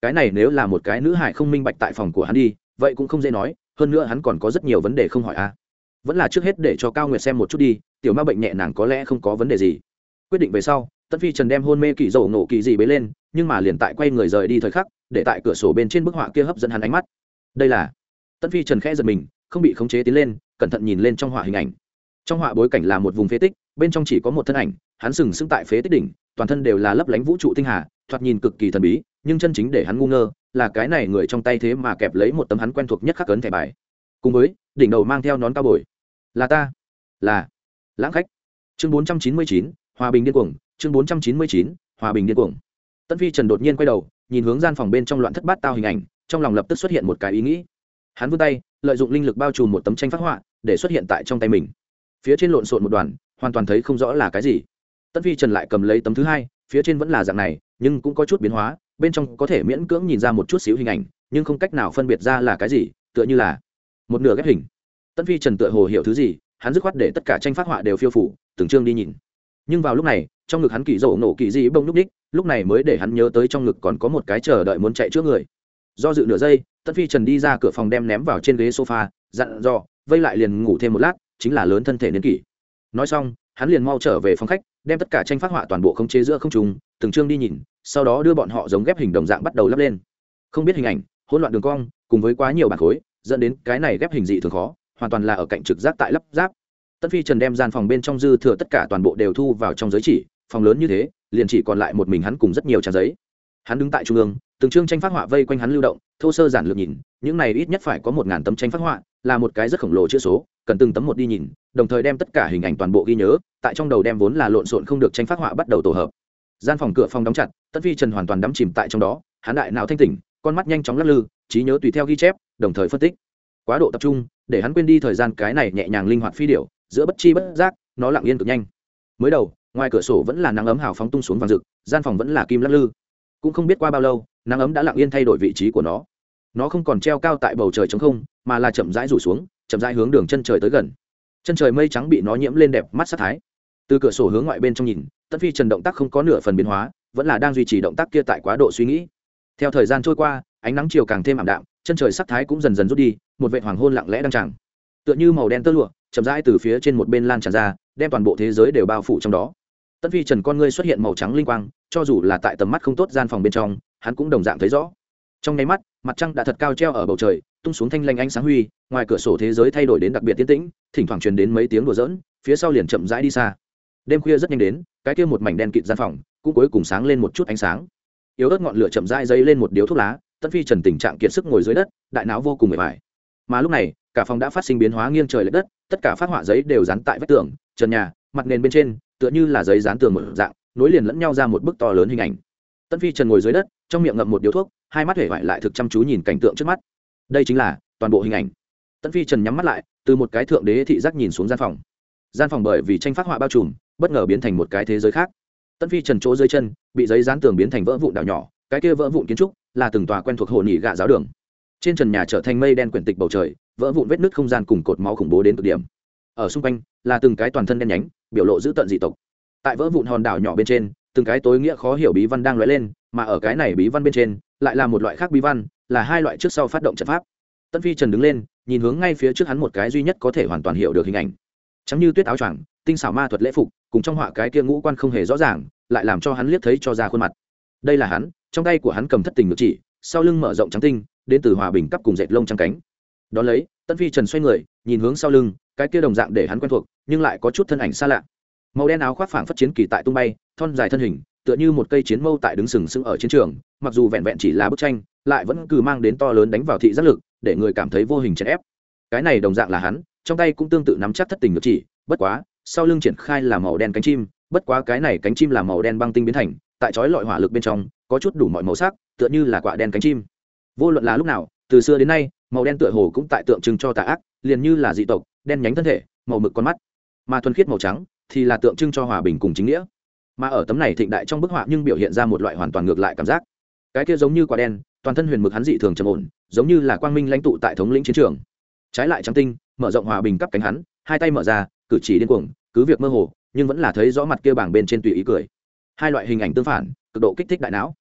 cái này nếu là một cái nữ hải không minh bạch tại phòng của hắn đi vậy cũng không dễ nói, hơn nữa hắn còn có rất nhiều vấn đề không hỏi a. Vẫn là trước hết để cho Cao Nguyệt xem một chút đi, tiểu ma bệnh nhẹ nàng có lẽ không có vấn đề gì. Quyết định về sau, Tân Phi Trần đem hôn mê Kỳ Dầu nổ kỳ gì bế lên, nhưng mà liền tại quay người rời đi thời khắc, để tại cửa sổ bên trên bức họa kia hấp dẫn hắn ánh mắt. Đây là Tân Phi Trần khẽ giật mình, không bị khống chế tiến lên, cẩn thận nhìn lên trong họa hình ảnh. Trong họa bối cảnh là một vùng phế tích, bên trong chỉ có một thân ảnh, hắn sừng sững tại phế tích đỉnh, toàn thân đều là lấp lánh vũ trụ tinh hà, thoạt nhìn cực kỳ thần bí, nhưng chân chính để hắn ngu ngơ là cái này người trong tay thế mà kẹp lấy một tấm hắn quen thuộc nhất khắc ấn thẻ bài, cùng với đỉnh đầu mang theo nón cao bồi. Là ta, là Lãng Khách. Chương 499, Hòa bình điên cuồng. Chương 499, Hòa bình điên cuồng. Tân Phi Trần đột nhiên quay đầu, nhìn hướng gian phòng bên trong loạn thất bát tao hình ảnh, trong lòng lập tức xuất hiện một cái ý nghĩ. Hắn vươn tay, lợi dụng linh lực bao trùm một tấm tranh phác họa, để xuất hiện tại trong tay mình. Phía trên lộn xộn một đoàn, hoàn toàn thấy không rõ là cái gì. Tân Phi Trần lại cầm lấy tấm thứ hai, phía trên vẫn là dạng này, nhưng cũng có chút biến hóa, bên trong có thể miễn cưỡng nhìn ra một chút xíu hình ảnh, nhưng không cách nào phân biệt ra là cái gì, tựa như là một nửa ghép hình. Tân Phi Trần tựa hồ hiểu thứ gì, hắn dứt khoát để tất cả tranh phác họa đều phiêu phủ, từng chương đi nhìn. Nhưng vào lúc này, trong ngực hắn Kỳ Dầu nổ kỳ gì bông lúc đích, lúc này mới để hắn nhớ tới trong ngực còn có một cái chờ đợi muốn chạy trước người. Do dự nửa giây, Tân Phi Trần đi ra cửa phòng đem ném vào trên ghế sofa, dặn dò, vây lại liền ngủ thêm một lát, chính là lớn thân thể niên kỷ. Nói xong, hắn liền mau trở về phòng khách, đem tất cả tranh phác họa toàn bộ khống chế giữa không trung, từng chương đi nhìn, sau đó đưa bọn họ giống ghép hình đồng dạng bắt đầu lắp lên. Không biết hình ảnh, hỗn loạn đường cong, cùng với quá nhiều bản khối, dẫn đến cái này ghép hình dị thường khó, hoàn toàn là ở cạnh trực giác tại lắp ráp. Tân Phi Trần đem gian phòng bên trong dư thừa tất cả toàn bộ đều thu vào trong giới chỉ, phòng lớn như thế, liền chỉ còn lại một mình hắn cùng rất nhiều trang giấy. Hắn đứng tại trung ương, từng chương tranh phác họa vây quanh hắn lưu động, thô sơ giản lược nhìn, những này ít nhất phải có 1000 tấm tranh phác họa, là một cái rất khổng lồ chữ số, cần từng tấm một đi nhìn, đồng thời đem tất cả hình ảnh toàn bộ ghi nhớ, tại trong đầu đem vốn là lộn xộn không được tranh phác họa bắt đầu tổ hợp. Gian phòng cửa phòng đóng chặt, Tân Phi Trần hoàn toàn đắm chìm tại trong đó, hắn đại não thanh tỉnh, con mắt nhanh chóng lắc lư, trí nhớ tùy theo ghi chép, đồng thời phân tích. Quá độ tập trung, để hắn quên đi thời gian cái này nhẹ nhàng linh hoạt phi điểu, giữa bất chi bất giác, nó lặng yên cực nhanh. Mới đầu, ngoài cửa sổ vẫn là nắng ấm hào phóng tung xuống vàng rực, gian phòng vẫn là kim lắc lư. Cũng không biết qua bao lâu, nắng ấm đã lặng yên thay đổi vị trí của nó. Nó không còn treo cao tại bầu trời trống không, mà là chậm rãi rủ xuống, chậm rãi hướng đường chân trời tới gần. Chân trời mây trắng bị nó nhiễm lên đẹp mắt sát thái. Từ cửa sổ hướng ngoại bên trong nhìn, Tân Phi Trần động tác không có nửa phần biến hóa, vẫn là đang duy trì động tác kia tại quá độ suy nghĩ. Theo thời gian trôi qua, ánh nắng chiều càng thêm ảm đạm, chân trời sắc thái cũng dần dần rút đi, một vệt hoàng hôn lặng lẽ đang tràn, tựa như màu đen tơ lụa, chậm rãi từ phía trên một bên lan tràn ra, đem toàn bộ thế giới đều bao phủ trong đó. Tân Phi Trần con ngươi xuất hiện màu trắng linh quang, cho dù là tại tầm mắt không tốt gian phòng bên trong, hắn cũng đồng dạng thấy rõ. Trong nháy mắt, mặt trăng đã thật cao treo ở bầu trời, tung xuống thanh lanh ánh sáng huy, ngoài cửa sổ thế giới thay đổi đến đặc biệt tiến tĩnh, thỉnh thoảng truyền đến mấy tiếng đùa giỡn, phía sau liền chậm rãi đi xa. Đêm khuya rất nhanh đến, cái kia một mảnh đen kịt gian phòng, cũng cuối cùng sáng lên một chút ánh sáng. Yếu ớt ngọn lửa chậm rãi dấy lên một điếu thuốc lá, Tân Phi Trần tình trạng kiệt sức ngồi dưới đất, đại não vô cùng mệt mỏi. Mà lúc này, cả phòng đã phát sinh biến hóa nghiêng trời lệch đất, tất cả phát họa giấy đều dán tại vách tường, trần nhà, mặt nền bên trên, tựa như là giấy dán tường một dạng, nối liền lẫn nhau ra một bức to lớn hình ảnh. Tân Phi Trần ngồi dưới đất, trong miệng ngậm một điếu thuốc, hai mắt hể vải lại thực chăm chú nhìn cảnh tượng trước mắt. Đây chính là toàn bộ hình ảnh. Tân Phi Trần nhắm mắt lại, từ một cái thượng đế thị giác nhìn xuống gian phòng. Gian phòng bởi vì tranh phác họa bao trùm, bất ngờ biến thành một cái thế giới khác. Tân Phi Trần chỗ dưới chân bị giấy dán tường biến thành vỡ vụn đảo nhỏ, cái kia vỡ vụn kiến trúc là từng tòa quen thuộc hồ nhị gạ giáo đường. Trên trần nhà trở thành mây đen quyển tịch bầu trời, vỡ vụn vết nứt không gian cùng cột máu khủng bố đến cực điểm. Ở xung quanh là từng cái toàn thân đen nhánh, biểu lộ dữ tợn dị tộc. Tại vỡ vụn hòn đảo nhỏ bên trên, từng cái tối nghĩa khó hiểu bí văn đang lóe lên, mà ở cái này bí văn bên trên lại là một loại khác bí văn, là hai loại trước sau phát động trận pháp. Tân Phi Trần đứng lên, nhìn hướng ngay phía trước hắn một cái duy nhất có thể hoàn toàn hiểu được hình ảnh. Trắng như tuyết áo choàng, tinh xảo ma thuật lễ phục, cùng trong họa cái kia ngũ quan không hề rõ ràng, lại làm cho hắn liếc thấy cho ra khuôn mặt. Đây là hắn, trong tay của hắn cầm thất tình ngự chỉ, sau lưng mở rộng trắng tinh, đến từ hòa bình cấp cùng dệt lông trắng cánh. Đó lấy, Tân Phi Trần xoay người, nhìn hướng sau lưng, cái kia đồng dạng để hắn quen thuộc, nhưng lại có chút thân ảnh xa lạ. Màu đen áo khoác phảng phất chiến kỳ tại tung bay, thon dài thân hình, tựa như một cây chiến mâu tại đứng sừng sững ở chiến trường, mặc dù vẹn vẹn chỉ là bức tranh, lại vẫn cứ mang đến to lớn đánh vào thị giác lực, để người cảm thấy vô hình chèn ép. Cái này đồng dạng là hắn, trong tay cũng tương tự nắm chắc thất tình ngự chỉ, bất quá, sau lưng triển khai là màu đen cánh chim, bất quá cái này cánh chim là màu đen băng tinh biến thành, tại chói lọi hỏa lực bên trong, có chút đủ mọi màu sắc, tựa như là quả đen cánh chim. Vô luận là lúc nào, từ xưa đến nay, màu đen tựa hồ cũng tại tượng trưng cho tà ác, liền như là dị tộc, đen nhánh thân thể, màu mực con mắt, mà thuần khiết màu trắng thì là tượng trưng cho hòa bình cùng chính nghĩa. Mà ở tấm này thịnh đại trong bức họa nhưng biểu hiện ra một loại hoàn toàn ngược lại cảm giác. Cái kia giống như quả đen, toàn thân huyền mực hắn dị thường trầm ổn, giống như là quang minh lãnh tụ tại thống lĩnh chiến trường. Trái lại trắng tinh, mở rộng hòa bình cắp cánh hắn, hai tay mở ra, cử chỉ điên cuồng, cứ việc mơ hồ, nhưng vẫn là thấy rõ mặt kia bảng bên trên tùy ý cười. Hai loại hình ảnh tương phản, cực độ kích thích đại não.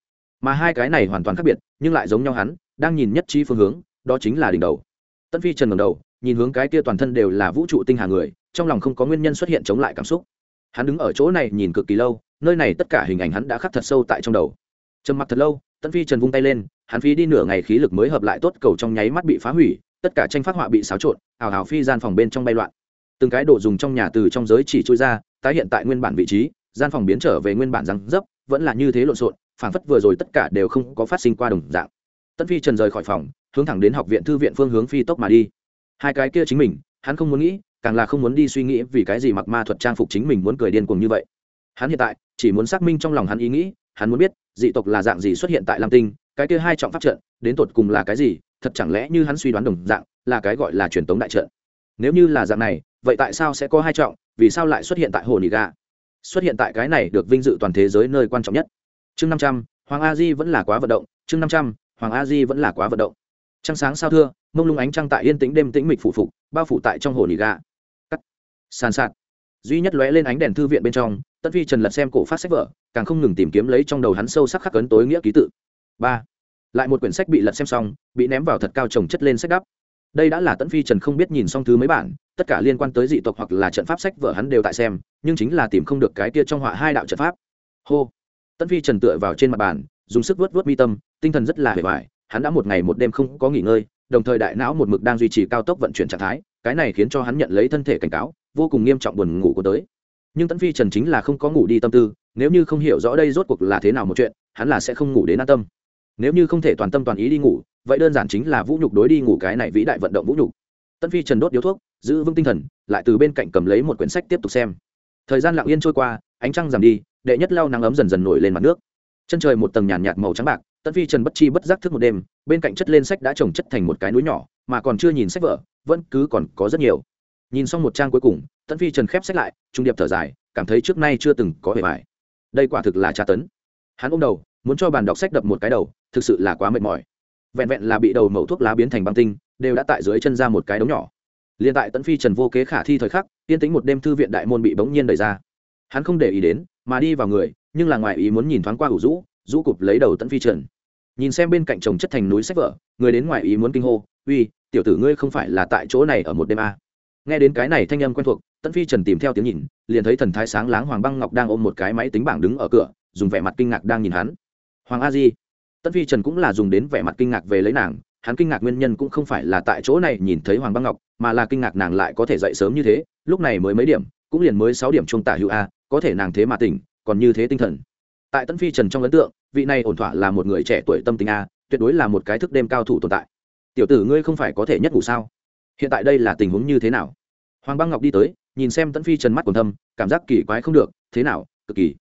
mà hai cái này hoàn toàn khác biệt nhưng lại giống nhau, hắn đang nhìn nhất trí phương hướng, đó chính là đỉnh đầu. Tân Phi Trần ngẩng đầu nhìn hướng cái kia toàn thân đều là vũ trụ tinh hà người, trong lòng không có nguyên nhân xuất hiện chống lại cảm xúc. Hắn đứng ở chỗ này nhìn cực kỳ lâu, nơi này tất cả hình ảnh hắn đã khắc thật sâu tại trong đầu. Trầm mặc thật lâu, Tân Phi Trần vung tay lên, hắn phí đi nửa ngày khí lực mới hợp lại tốt, cầu trong nháy mắt bị phá hủy, tất cả tranh phác họa bị xáo trộn, ảo ảo phi gian phòng bên trong bay loạn. Từng cái đồ dùng trong nhà từ trong giới chỉ trôi ra, tái hiện tại nguyên bản vị trí, gian phòng biến trở về nguyên bản răng dấp, vẫn là như thế lộn xộn, phảng phất vừa rồi tất cả đều không có phát sinh qua đồng dạng. Tân Phi Trần rời khỏi phòng, hướng thẳng đến học viện thư viện phương hướng phi tốc mà đi. Hai cái kia chính mình, hắn không muốn nghĩ, càng là không muốn đi suy nghĩ vì cái gì mặc ma thuật trang phục chính mình muốn cười điên cuồng như vậy. Hắn hiện tại chỉ muốn xác minh trong lòng hắn ý nghĩ, hắn muốn biết dị tộc là dạng gì xuất hiện tại Lam Tinh, cái kia hai trọng pháp trận đến tột cùng là cái gì, thật chẳng lẽ như hắn suy đoán đồng dạng, là cái gọi là truyền tống đại trận. Nếu như là dạng này, vậy tại sao sẽ có hai trọng, vì sao lại xuất hiện tại hồ Nỉ Gà? Xuất hiện tại cái này được vinh dự toàn thế giới nơi quan trọng nhất. Chương 500, Hoàng A Di vẫn là quá vận động, chương 500, Hoàng A Di vẫn là quá vận động. Trăng sáng sao thưa, mông lung ánh trăng tại yên tĩnh đêm tĩnh mịch phủ phục, bao phủ tại trong hồ Nỉ Gà. Cắt. Sàn sạt. Duy nhất lóe lên ánh đèn thư viện bên trong, Tân Phi Trần lật xem cổ phát sách vở, càng không ngừng tìm kiếm lấy trong đầu hắn sâu sắc khắc ấn tối nghĩa ký tự. 3. Lại một quyển sách bị lật xem xong, bị ném vào thật cao chồng chất lên sách đắp. Đây đã là Tân Phi Trần không biết nhìn xong thứ mấy bản, tất cả liên quan tới dị tộc hoặc là trận pháp sách vở hắn đều tại xem, nhưng chính là tìm không được cái kia trong họa hai đạo trận pháp. Hô. Tân Phi Trần tựa vào trên mặt bàn, dùng sức vuốt vuốt mi tâm, tinh thần rất là hề bại, hắn đã một ngày một đêm không có nghỉ ngơi, đồng thời đại não một mực đang duy trì cao tốc vận chuyển trạng thái, cái này khiến cho hắn nhận lấy thân thể cảnh cáo, vô cùng nghiêm trọng, buồn ngủ của tới. Nhưng Tân Phi Trần chính là không có ngủ đi tâm tư, nếu như không hiểu rõ đây rốt cuộc là thế nào một chuyện, hắn là sẽ không ngủ đến an tâm. Nếu như không thể toàn tâm toàn ý đi ngủ, vậy đơn giản chính là vũ nhục đối đi ngủ cái này vĩ đại vận động vũ nhục. Tân Phi Trần đốt điếu thuốc, giữ vững tinh thần, lại từ bên cạnh cầm lấy một quyển sách tiếp tục xem. Thời gian lặng yên trôi qua, ánh trăng giảm đi, đệ nhất lao nắng ấm dần dần nổi lên mặt nước. Chân trời một tầng nhàn nhạt màu trắng bạc, Tân Phi Trần bất chi bất giác thức một đêm, bên cạnh chất lên sách đã chồng chất thành một cái núi nhỏ, mà còn chưa nhìn sách vở, vẫn cứ còn có rất nhiều. Nhìn xong một trang cuối cùng, Tân Phi Trần khép sách lại, trung điệp thở dài, cảm thấy trước nay chưa từng có hề bại. Đây quả thực là tra tấn. Hắn ôm đầu, muốn cho bàn đọc sách đập một cái đầu, thực sự là quá mệt mỏi. Vẹn vẹn là bị đầu mẩu thuốc lá biến thành băng tinh, đều đã tại dưới chân ra một cái đống nhỏ. Liên tại Tân Phi Trần vô kế khả thi thời khắc, yên tĩnh một đêm thư viện đại môn bị bỗng nhiên đẩy ra. Hắn không để ý đến, mà đi vào người, nhưng là ngoài ý muốn nhìn thoáng qua Hủ Dũ, rũ cụp lấy đầu Tân Phi Trần. Nhìn xem bên cạnh chồng chất thành núi sách vở, người đến ngoài ý muốn kinh hô, "Uy, tiểu tử ngươi không phải là tại chỗ này ở một đêm à?" Nghe đến cái này thanh âm quen thuộc, Tân Phi Trần tìm theo tiếng nhìn, liền thấy thần thái sáng láng Hoàng Băng Ngọc đang ôm một cái máy tính bảng đứng ở cửa, dùng vẻ mặt kinh ngạc đang nhìn hắn. "Hoàng A Di." Tân Phi Trần cũng là dùng đến vẻ mặt kinh ngạc về lấy nàng, hắn kinh ngạc nguyên nhân cũng không phải là tại chỗ này nhìn thấy Hoàng Băng Ngọc, mà là kinh ngạc nàng lại có thể dậy sớm như thế, lúc này mới mấy điểm, cũng liền mới 6 điểm chuông tả hữu a, có thể nàng thế mà tỉnh, còn như thế tinh thần. Tại Tân Phi Trần trong ấn tượng, vị này ổn thỏa là một người trẻ tuổi tâm tính a, tuyệt đối là một cái thức đêm cao thủ tồn tại. "Tiểu tử ngươi không phải có thể nhất ngủ sao? Hiện tại đây là tình huống như thế nào?" Hoàng Băng Ngọc đi tới, nhìn xem Tân Phi Trần mắt còn thâm, cảm giác kỳ quái không được, "Thế nào? Cực kỳ.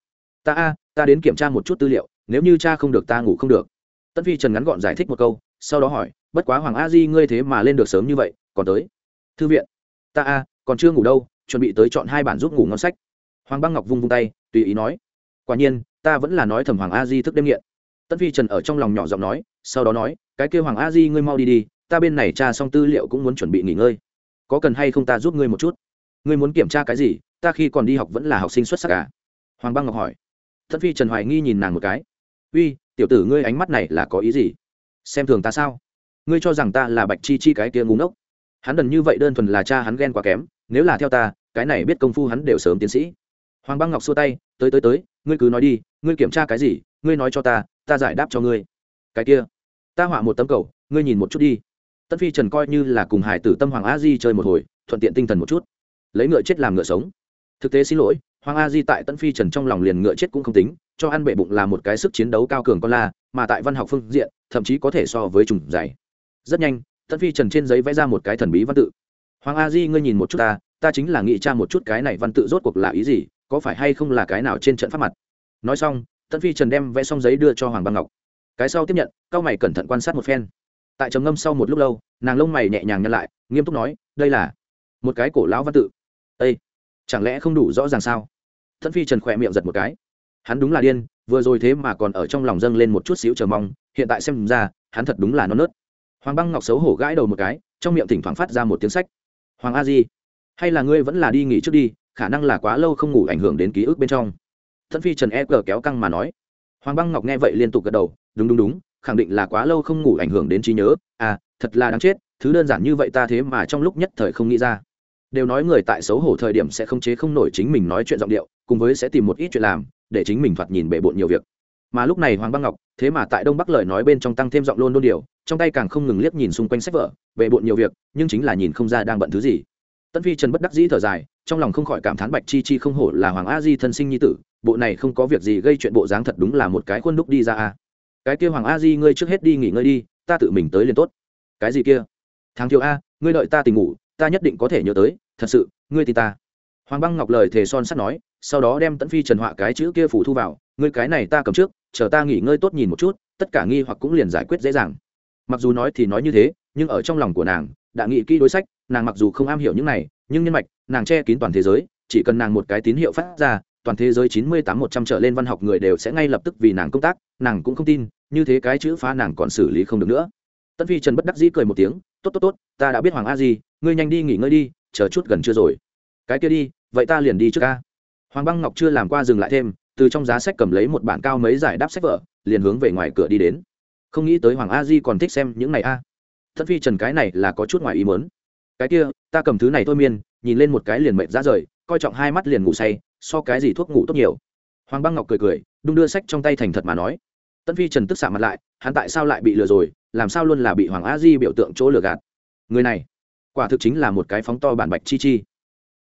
Ta đến kiểm tra một chút tư liệu, nếu như cha không được ta ngủ không được." Tân Phi Trần ngắn gọn giải thích một câu, sau đó hỏi, "Bất quá Hoàng A Di ngươi thế mà lên được sớm như vậy, còn tới thư viện?" Còn chưa ngủ đâu, chuẩn bị tới chọn 2 bản giúp ngủ ngon sách." Hoàng Băng Ngọc vung vung tay, tùy ý nói, "Quả nhiên, ta vẫn là nói thầm Hoàng A Di thức đêm nghiện." Tân Phi Trần ở trong lòng nhỏ giọng nói, sau đó nói, "Cái kia Hoàng A Di ngươi mau đi đi, ta bên này tra xong tư liệu cũng muốn chuẩn bị nghỉ ngơi. Có cần hay không ta giúp ngươi một chút?" "Ngươi muốn kiểm tra cái gì? Ta khi còn đi học vẫn là học sinh xuất sắc à?" Hoàng Băng Ngọc hỏi. Tân Phi Trần hoài nghi nhìn nàng một cái, "Uy, tiểu tử ngươi ánh mắt này là có ý gì? Xem thường ta sao? Ngươi cho rằng ta là Bạch Chi Chi cái kia ngu ngốc?" Hắn đần như vậy đơn thuần là cha hắn ghen quá kém, nếu là theo ta, cái này biết công phu hắn đều sớm tiến sĩ. Hoàng Băng Ngọc xua tay, tới, ngươi cứ nói đi, ngươi kiểm tra cái gì, ngươi nói cho ta giải đáp cho ngươi." "Cái kia, ta họa một tấm cầu, ngươi nhìn một chút đi." Tân Phi Trần coi như là cùng hải tử tâm Hoàng A Di chơi một hồi, thuận tiện tinh thần một chút, lấy ngựa chết làm ngựa sống. Thực tế xin lỗi, Hoàng A Di tại Tân Phi Trần trong lòng liền ngựa chết cũng không tính, cho ăn bệ bụng là một cái sức chiến đấu cao cường con la, mà tại văn học phương diện, thậm chí có thể so với trùng dày. Rất nhanh, Tân Phi Trần trên giấy vẽ ra một cái thần bí văn tự. "Hoàng A Di ngươi nhìn một chút ta chính là nghĩ tra một chút cái này văn tự rốt cuộc là ý gì, có phải hay không là cái nào trên trận pháp mặt." Nói xong, Tân Phi Trần đem vẽ xong giấy đưa cho Hoàng Băng Ngọc. Cái sau tiếp nhận, cau mày cẩn thận quan sát một phen. Tại trầm ngâm sau một lúc lâu, nàng lông mày nhẹ nhàng nhăn lại, nghiêm túc nói, "Đây là một cái cổ lão văn tự." "Ê, chẳng lẽ không đủ rõ ràng sao?" Tân Phi Trần khỏe miệng giật một cái. Hắn đúng là điên, vừa rồi thế mà còn ở trong lòng dâng lên một chút xíu chờ mong, hiện tại xem ra, hắn thật đúng là non nớt. Hoàng Băng Ngọc xấu hổ gãi đầu một cái, trong miệng thỉnh thoảng phát ra một tiếng sách. "Hoàng A Di, hay là ngươi vẫn là đi nghỉ trước đi, khả năng là quá lâu không ngủ ảnh hưởng đến ký ức bên trong." Tân Phi Trần kéo căng mà nói. Hoàng Băng Ngọc nghe vậy liên tục gật đầu, đúng đúng đúng, khẳng định là quá lâu không ngủ ảnh hưởng đến trí nhớ. À, thật là đáng chết, thứ đơn giản như vậy ta thế mà trong lúc nhất thời không nghĩ ra. Đều nói người tại xấu hổ thời điểm sẽ không chế không nổi chính mình nói chuyện giọng điệu, cùng với sẽ tìm một ít chuyện làm để chính mình thoạt nhìn bề bộn nhiều việc. Mà lúc này Hoàng Băng Ngọc thế mà tại Đông Bắc lời nói bên trong tăng thêm giọng luôn đôn điều, trong tay càng không ngừng liếc nhìn xung quanh sách vở, bề bộn nhiều việc, nhưng chính là nhìn không ra đang bận thứ gì. Tấn Phi Trần bất đắc dĩ thở dài, trong lòng không khỏi cảm thán Bạch Chi Chi không hổ là Hoàng A Di thân sinh nhi tử, bộ này không có việc gì gây chuyện bộ dáng thật đúng là một cái khuôn đúc đi ra a. Cái kia Hoàng A Di ngươi trước hết đi nghỉ ngơi đi, ta tự mình tới liền tốt. Cái gì kia? Thằng thiếu a, ngươi đợi ta tỉnh ngủ, ta nhất định có thể nhớ tới, thật sự, ngươi tin ta. Hoàng Băng Ngọc lời thề son sắt nói, sau đó đem Tấn Phi Trần họa cái chữ kia phủ thu vào, ngươi cái này ta cầm trước, chờ ta nghỉ ngơi tốt nhìn một chút, tất cả nghi hoặc cũng liền giải quyết dễ dàng. Mặc dù nói thì nói như thế, nhưng ở trong lòng của nàng đã nghĩ kỹ đối sách, nàng mặc dù không am hiểu những này, nhưng nhân mạch nàng che kín toàn thế giới, chỉ cần nàng một cái tín hiệu phát ra, toàn thế giới 98-100 trở lên văn học người đều sẽ ngay lập tức vì nàng công tác, nàng cũng không tin như thế cái chữ phá nàng còn xử lý không được nữa. Tân Phi Trần bất đắc dĩ cười một tiếng, tốt tốt tốt, ta đã biết Hoàng A Di, ngươi nhanh đi nghỉ ngơi đi, chờ chút gần chưa rồi. Cái kia đi, vậy ta liền đi trước ca. Hoàng Băng Ngọc chưa làm qua dừng lại thêm, từ trong giá sách cầm lấy một bản cao mấy giải đáp sách vở, liền hướng về ngoài cửa đi đến. Không nghĩ tới Hoàng A Di còn thích xem những này a. Tân Phi Trần cái này là có chút ngoài ý muốn. Cái kia, ta cầm thứ này thôi miên, nhìn lên một cái liền mệt ra rời, coi trọng hai mắt liền ngủ say, so cái gì thuốc ngủ tốt nhiều. Hoàng Băng Ngọc cười cười, đung đưa sách trong tay thành thật mà nói. Tân Phi Trần tức xạ mặt lại, hắn tại sao lại bị lừa rồi, làm sao luôn là bị Hoàng A Di biểu tượng chỗ lừa gạt. Người này, quả thực chính là một cái phóng to bản Bạch Chi Chi.